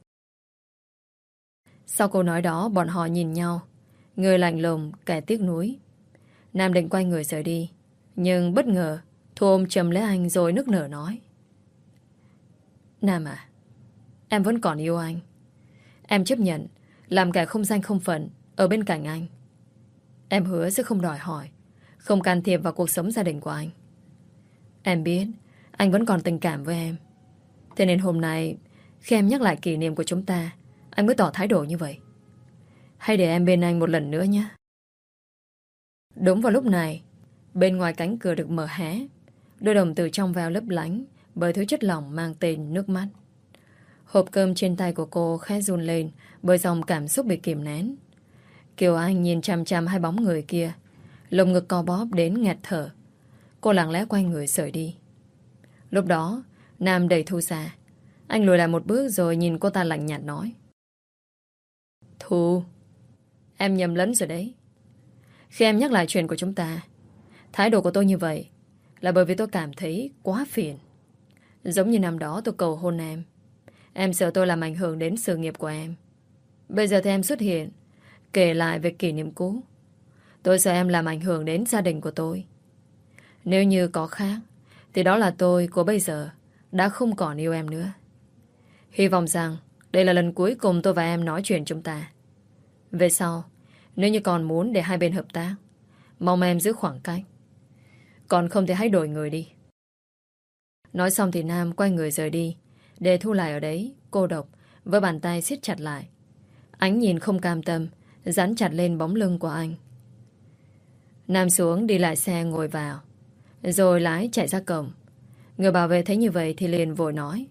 Sau câu nói đó, bọn họ nhìn nhau, người lạnh lùng, kẻ tiếc nuối. Nam định quay người rời đi, nhưng bất ngờ Thu ôm chầm lấy anh rồi nức nở nói: Nam à, em vẫn còn yêu anh. Em chấp nhận làm kẻ không danh không phận ở bên cạnh anh. Em hứa sẽ không đòi hỏi, không can thiệp vào cuộc sống gia đình của anh. Em biết anh vẫn còn tình cảm với em. Thế nên hôm nay khi em nhắc lại kỷ niệm của chúng ta, anh mới tỏ thái độ như vậy. Hãy để em bên anh một lần nữa nhé. Đúng vào lúc này, bên ngoài cánh cửa được mở hé. Đôi đồng tử trong veo lấp lánh bởi thứ chất lỏng mang tên nước mắt. Hộp cơm trên tay của cô khẽ run lên bởi dòng cảm xúc bị kìm nén. Kiều Anh nhìn chằm chằm hai bóng người kia, lồng ngực co bóp đến nghẹt thở. Cô lặng lẽ quay người rời đi. Lúc đó Nam đẩy Thu ra. Anh lùi lại một bước rồi nhìn cô ta lạnh nhạt nói: Thu, em nhầm lẫn rồi đấy. Khi em nhắc lại chuyện của chúng ta, thái độ của tôi như vậy là bởi vì tôi cảm thấy quá phiền. Giống như năm đó tôi cầu hôn em. Em sợ tôi làm ảnh hưởng đến sự nghiệp của em. Bây giờ thì em xuất hiện kể lại về kỷ niệm cũ. Tôi sợ em làm ảnh hưởng đến gia đình của tôi. Nếu như có khác thì đó là tôi của bây giờ đã không còn yêu em nữa. Hy vọng rằng đây là lần cuối cùng tôi và em nói chuyện chúng ta. Về sau, nếu như còn muốn để hai bên hợp tác, mong em giữ khoảng cách. Còn không thì hãy đổi người đi. Nói xong thì Nam quay người rời đi, để Thu lại ở đấy cô độc với bàn tay siết chặt lại. Ánh nhìn không cam tâm dán chặt lên bóng lưng của anh. Nam xuống đi lại xe ngồi vào, rồi lái chạy ra cổng. Người bảo vệ thấy như vậy thì liền vội nói: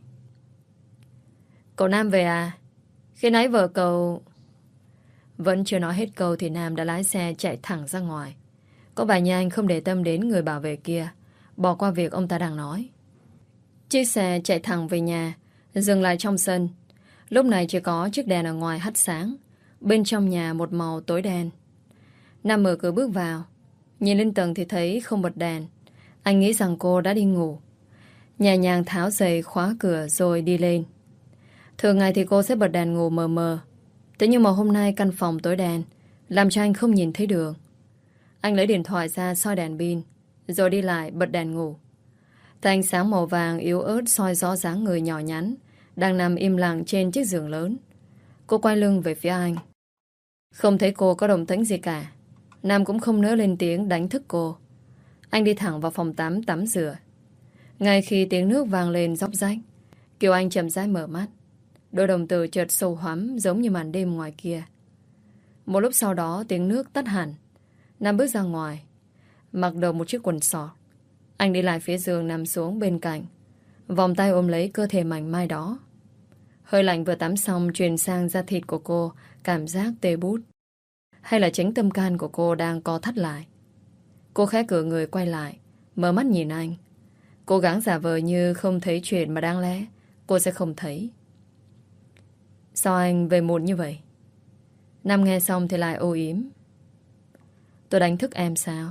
Cậu Nam về à? Khi nãy vợ cậu... Vẫn chưa nói hết câu thì Nam đã lái xe chạy thẳng ra ngoài. Có vẻ như anh không để tâm đến người bảo vệ kia, bỏ qua việc ông ta đang nói. Chiếc xe chạy thẳng về nhà, dừng lại trong sân. Lúc này chỉ có chiếc đèn ở ngoài hắt sáng, bên trong nhà một màu tối đen. Nam mở cửa bước vào, nhìn lên tầng thì thấy không bật đèn. Anh nghĩ rằng cô đã đi ngủ. Nhẹ nhàng tháo giày khóa cửa rồi đi lên. Thường ngày thì cô sẽ bật đèn ngủ mờ mờ. Thế nhưng mà hôm nay căn phòng tối đen làm cho anh không nhìn thấy đường. Anh lấy điện thoại ra soi đèn pin, rồi đi lại bật đèn ngủ. Thấy ánh sáng màu vàng yếu ớt soi rõ dáng người nhỏ nhắn đang nằm im lặng trên chiếc giường lớn. Cô quay lưng về phía anh. Không thấy cô có động tĩnh gì cả. Nam cũng không nỡ lên tiếng đánh thức cô. Anh đi thẳng vào phòng tắm tắm rửa. Ngay khi tiếng nước vang lên róc rách, Kiều Anh chậm rãi mở mắt. Đôi đồng tử chợt sâu hoắm giống như màn đêm ngoài kia. Một lúc sau đó tiếng nước tắt hẳn. Nam bước ra ngoài, mặc đầu một chiếc quần sọt. Anh đi lại phía giường nằm xuống bên cạnh, vòng tay ôm lấy cơ thể mảnh mai đó. Hơi lạnh vừa tắm xong truyền sang da thịt của cô cảm giác tê bút. Hay là chính tâm can của cô đang co thắt lại. Cô khẽ cựa người quay lại, mở mắt nhìn anh, cố gắng giả vờ như không thấy chuyện mà đáng lẽ cô sẽ không thấy. Sao anh về muộn như vậy? Nam nghe xong thì lại ô yếm. Tôi đánh thức em sao?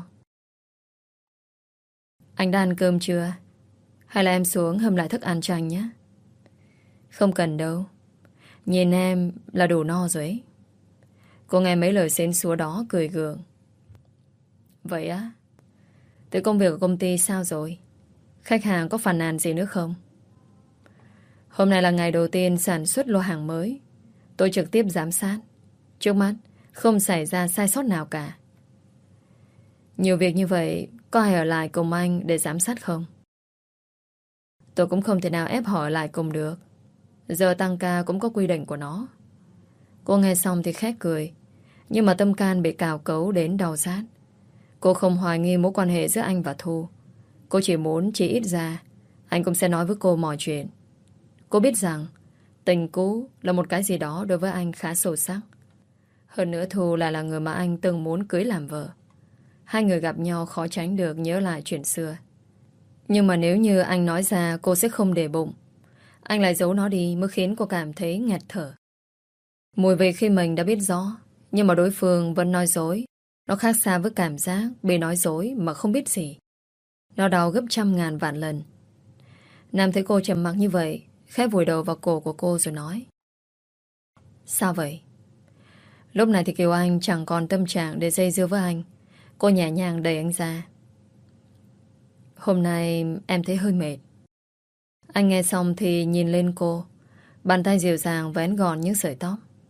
Anh đã ăn cơm chưa? Hay là em xuống hâm lại thức ăn cho anh nhé? Không cần đâu. Nhìn em là đủ no rồi ấy. Cô nghe mấy lời xến xúa đó cười gượng. Vậy á? Thế công việc của công ty sao rồi? Khách hàng có phàn nàn gì nữa không? Hôm nay là ngày đầu tiên sản xuất lô hàng mới. Tôi trực tiếp giám sát. Trước mắt không xảy ra sai sót nào cả. Nhiều việc như vậy, có ai ở lại cùng anh để giám sát không? Tôi cũng không thể nào ép họ ở lại cùng được. Giờ tăng ca cũng có quy định của nó. Cô nghe xong thì khét cười, nhưng mà tâm can bị cào cấu đến đau rát. Cô không hoài nghi mối quan hệ giữa anh và Thu. Cô chỉ muốn chỉ ít ra anh cũng sẽ nói với cô mọi chuyện. Cô biết rằng tình cũ là một cái gì đó đối với anh khá sâu sắc. Hơn nữa Thu là người mà anh từng muốn cưới làm vợ. Hai người gặp nhau khó tránh được nhớ lại chuyện xưa. Nhưng mà nếu như anh nói ra cô sẽ không để bụng. Anh lại giấu nó đi mới khiến cô cảm thấy nghẹt thở. Mùi vị khi mình đã biết rõ, nhưng mà đối phương vẫn nói dối. Nó khác xa với cảm giác bị nói dối mà không biết gì. Nó đau gấp trăm ngàn vạn lần. Nam thấy cô trầm mặc như vậy, khẽ vùi đầu vào cổ của cô rồi nói: Sao vậy? Lúc này thì Kiều Anh chẳng còn tâm trạng để dây dưa với anh. Cô nhẹ nhàng đẩy anh ra. Hôm nay em thấy hơi mệt. Anh nghe xong thì nhìn lên cô. Bàn tay dịu dàng vén gọn những sợi tóc.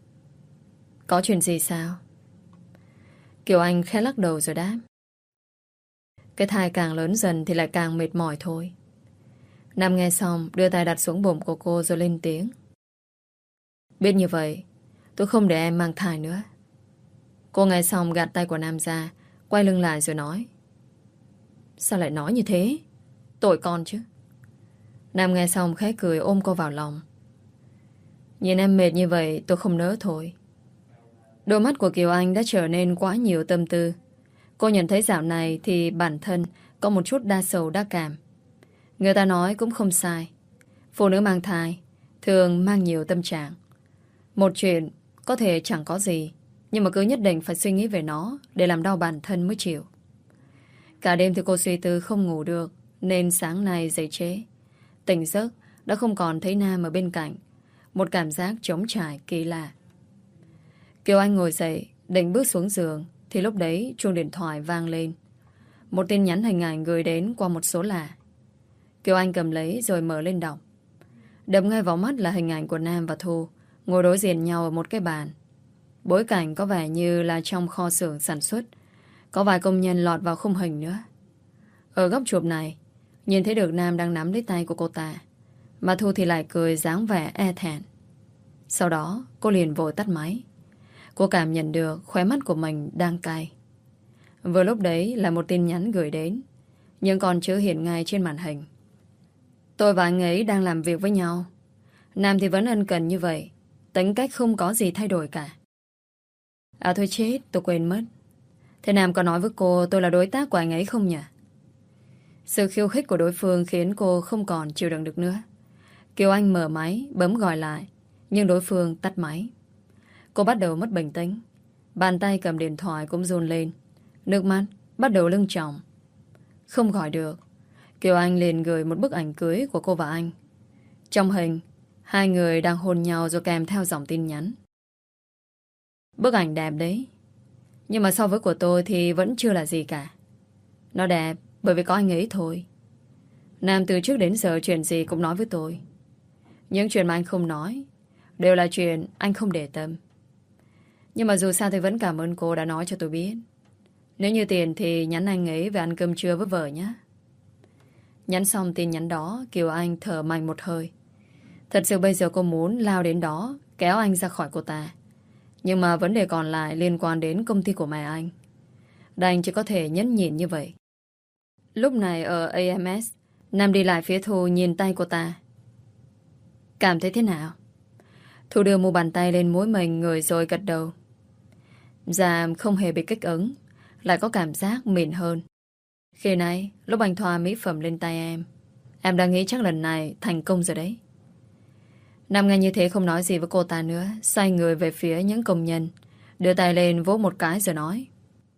Có chuyện gì sao? Kiều Anh khẽ lắc đầu rồi đáp. Cái thai càng lớn dần thì lại càng mệt mỏi thôi. Nam nghe xong đưa tay đặt xuống bụng của cô rồi lên tiếng. Biết như vậy, tôi không để em mang thai nữa. Cô nghe xong gạt tay của Nam ra, quay lưng lại rồi nói. Sao lại nói như thế? Tội con chứ. Nam nghe xong khẽ cười ôm cô vào lòng. Nhìn em mệt như vậy tôi không nỡ thôi. Đôi mắt của Kiều Anh đã trở nên quá nhiều tâm tư. Cô nhận thấy dạo này thì bản thân có một chút đa sầu đa cảm. Người ta nói cũng không sai. Phụ nữ mang thai thường mang nhiều tâm trạng. Một chuyện có thể chẳng có gì, nhưng mà cứ nhất định phải suy nghĩ về nó để làm đau bản thân mới chịu. Cả đêm thì cô suy tư không ngủ được, nên sáng nay dậy trễ. Tỉnh giấc đã không còn thấy Nam ở bên cạnh. Một cảm giác trống trải kỳ lạ. Kiều Anh ngồi dậy định bước xuống giường thì lúc đấy chuông điện thoại vang lên. Một tin nhắn hình ảnh gửi đến qua một số lạ. Kiều Anh cầm lấy rồi mở lên đọc. Đập ngay vào mắt là hình ảnh của Nam và Thu ngồi đối diện nhau ở một cái bàn. Bối cảnh có vẻ như là trong kho xưởng sản xuất. Có vài công nhân lọt vào khung hình nữa. Ở góc chụp này, nhìn thấy được Nam đang nắm lấy tay của cô ta, mà Thu thì lại cười dáng vẻ e thẹn. Sau đó cô liền vội tắt máy. Cô cảm nhận được khóe mắt của mình đang cay. Vừa lúc đấy là một tin nhắn gửi đến, nhưng còn chưa hiện ngay trên màn hình. Tôi và anh ấy đang làm việc với nhau. Nam thì vẫn ân cần như vậy, tính cách không có gì thay đổi cả. À thôi chết, tôi quên mất. Thế Nam có nói với cô tôi là đối tác của anh ấy không nhỉ? Sự khiêu khích của đối phương khiến cô không còn chịu đựng được nữa. Kiều Anh mở máy, bấm gọi lại, nhưng đối phương tắt máy. Cô bắt đầu mất bình tĩnh. Bàn tay cầm điện thoại cũng run lên. Nước mắt bắt đầu lưng tròng. Không gọi được. Kiều Anh liền gửi một bức ảnh cưới của cô và anh. Trong hình, hai người đang hôn nhau rồi kèm theo dòng tin nhắn. Bức ảnh đẹp đấy. Nhưng mà so với của tôi thì vẫn chưa là gì cả. Nó đẹp bởi vì có anh ấy thôi. Nam từ trước đến giờ chuyện gì cũng nói với tôi. Những chuyện mà anh không nói đều là chuyện anh không để tâm. Nhưng mà dù sao thì vẫn cảm ơn cô đã nói cho tôi biết. Nếu như tiền thì nhắn anh ấy về ăn cơm trưa với vợ nhé. Nhắn xong tin nhắn đó, Kiều Anh thở mạnh một hơi. Thật sự bây giờ cô muốn lao đến đó kéo anh ra khỏi cô ta. Nhưng mà vấn đề còn lại liên quan đến công ty của mẹ anh. Đành chỉ có thể nhẫn nhịn như vậy. Lúc này ở AMS, Nam đi lại phía Thu nhìn tay cô ta. Cảm thấy thế nào? Thu đưa mu bàn tay lên mũi mình người rồi gật đầu. Dạ không hề bị kích ứng, lại có cảm giác mịn hơn. Khi nãy lúc anh thoa mỹ phẩm lên tay em đang nghĩ chắc lần này thành công rồi đấy. Nam nghe như thế không nói gì với cô ta nữa, xoay người về phía những công nhân, đưa tay lên vỗ một cái rồi nói.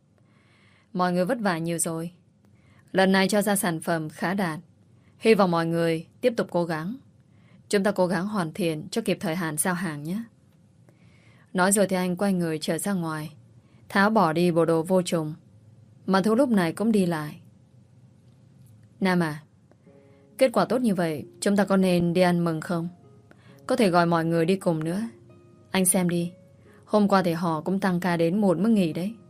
Mọi người vất vả nhiều rồi. Lần này cho ra sản phẩm khá đạt. Hy vọng mọi người tiếp tục cố gắng. Chúng ta cố gắng hoàn thiện cho kịp thời hạn giao hàng nhé. Nói rồi thì anh quay người trở ra ngoài, tháo bỏ đi bộ đồ vô trùng. Mà Thu lúc này cũng đi lại. Nam à, kết quả tốt như vậy, chúng ta có nên đi ăn mừng không? Có thể gọi mọi người đi cùng nữa. Anh xem đi, hôm qua thì họ cũng tăng ca đến 1 mức nghỉ đấy.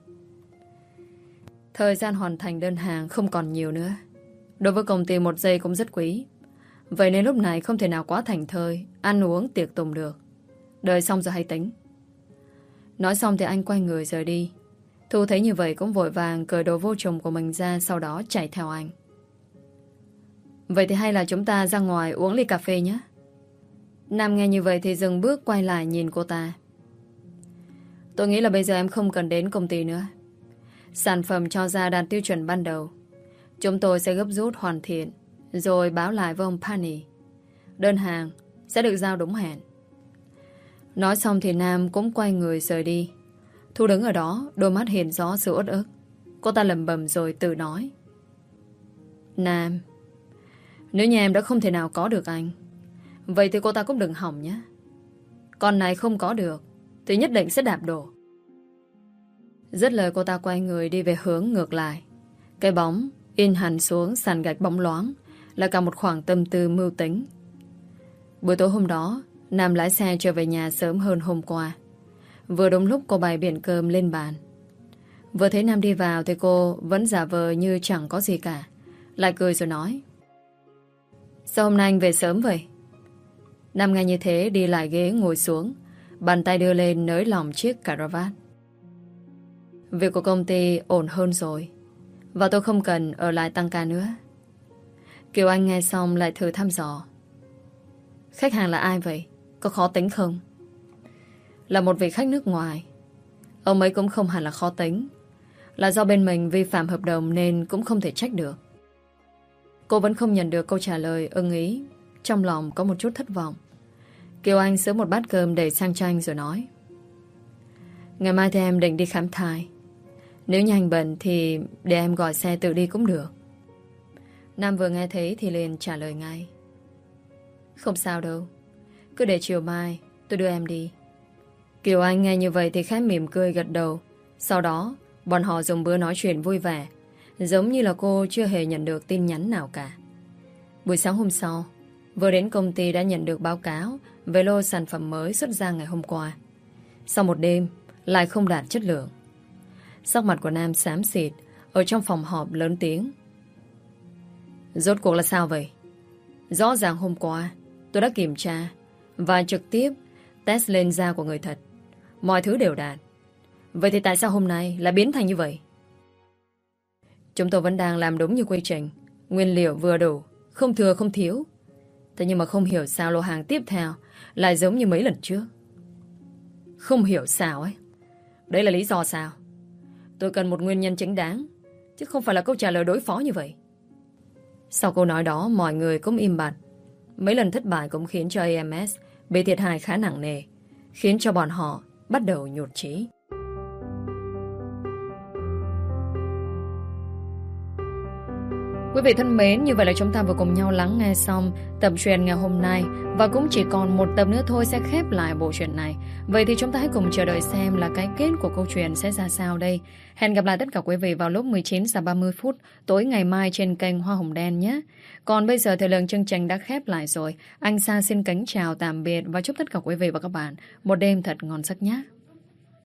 Thời gian hoàn thành đơn hàng không còn nhiều nữa. Đối với công ty 1 giây cũng rất quý. Vậy nên lúc này không thể nào quá thảnh thơi ăn uống tiệc tùng được. Đợi xong rồi hay tính. Nói xong thì anh quay người rời đi. Thu thấy như vậy cũng vội vàng cởi đồ vô trùng của mình ra, sau đó chạy theo anh. Vậy thì hay là chúng ta ra ngoài uống ly cà phê nhé. Nam nghe như vậy thì dừng bước quay lại nhìn cô ta. Tôi nghĩ là bây giờ em không cần đến công ty nữa. Sản phẩm cho ra đạt tiêu chuẩn ban đầu. Chúng tôi sẽ gấp rút hoàn thiện rồi báo lại với ông Pani. Đơn hàng sẽ được giao đúng hẹn. Nói xong thì Nam cũng quay người rời đi. Thu đứng ở đó, đôi mắt hiện rõ sự uất ức. Cô ta lẩm bẩm rồi tự nói. Nam, nếu như em đã không thể nào có được anh, vậy thì cô ta cũng đừng hỏng nhé. Con này không có được thì nhất định sẽ đạp đổ. Dứt lời cô ta quay người đi về hướng ngược lại. Cái bóng in hẳn xuống sàn gạch bóng loáng là cả một khoảng tâm tư mưu tính. Buổi tối hôm đó, Nam lái xe trở về nhà sớm hơn hôm qua. Vừa đúng lúc cô bày biển cơm lên bàn. Vừa thấy Nam đi vào thì cô vẫn giả vờ như chẳng có gì cả. Lại cười rồi nói: Sao hôm nay anh về sớm vậy? Nam nghe như thế đi lại ghế ngồi xuống, bàn tay đưa lên nới lỏng chiếc cà vạt. Việc của công ty ổn hơn rồi, và tôi không cần ở lại tăng ca nữa. Kiều Anh nghe xong lại thử thăm dò: Khách hàng là ai vậy? Có khó tính không? Là một vị khách nước ngoài. Ông ấy cũng không hẳn là khó tính, là do bên mình vi phạm hợp đồng nên cũng không thể trách được. Cô vẫn không nhận được câu trả lời ưng ý. Trong lòng có một chút thất vọng. Kiều Anh sướng một bát cơm đầy sang chanh rồi nói: Ngày mai thì em định đi khám thai. Nếu như anh bận thì để em gọi xe tự đi cũng được. Nam vừa nghe thấy thì liền trả lời ngay: Không sao đâu, cứ để chiều mai tôi đưa em đi. Kiều Anh nghe như vậy thì khẽ mỉm cười gật đầu. Sau đó bọn họ dùng bữa nói chuyện vui vẻ, giống như là cô chưa hề nhận được tin nhắn nào cả. Buổi sáng hôm sau, vừa đến công ty đã nhận được báo cáo về lô sản phẩm mới xuất ra ngày hôm qua. Sau một đêm lại không đạt chất lượng. Sắc mặt của Nam xám xịt, ở trong phòng họp lớn tiếng: Rốt cuộc là sao vậy? Rõ ràng hôm qua tôi đã kiểm tra và trực tiếp test lên da của người thật, mọi thứ đều đạt. Vậy thì tại sao hôm nay lại biến thành như vậy? Chúng tôi vẫn đang làm đúng như quy trình, nguyên liệu vừa đủ, không thừa không thiếu. Thế nhưng mà không hiểu sao lô hàng tiếp theo lại giống như mấy lần trước. Không hiểu sao ấy. Đấy là lý do sao? Tôi cần một nguyên nhân chính đáng, chứ không phải là câu trả lời đối phó như vậy. Sau câu nói đó, mọi người cũng im bặt. Mấy lần thất bại cũng khiến cho AMS bị thiệt hại khá nặng nề, khiến cho bọn họ bắt đầu nhụt chí. Quý vị thân mến, như vậy là chúng ta vừa cùng nhau lắng nghe xong tập truyện ngày hôm nay, và cũng chỉ còn một tập nữa thôi sẽ khép lại bộ truyện này. Vậy thì chúng ta hãy cùng chờ đợi xem là cái kết của câu chuyện sẽ ra sao đây. Hẹn gặp lại tất cả quý vị vào lúc 19h30 tối ngày mai trên kênh Hoa Hồng Đen nhé. Còn bây giờ thời lượng chương trình đã khép lại rồi. Anh Sa xin kính chào tạm biệt và chúc tất cả quý vị và các bạn một đêm thật ngon giấc nhé.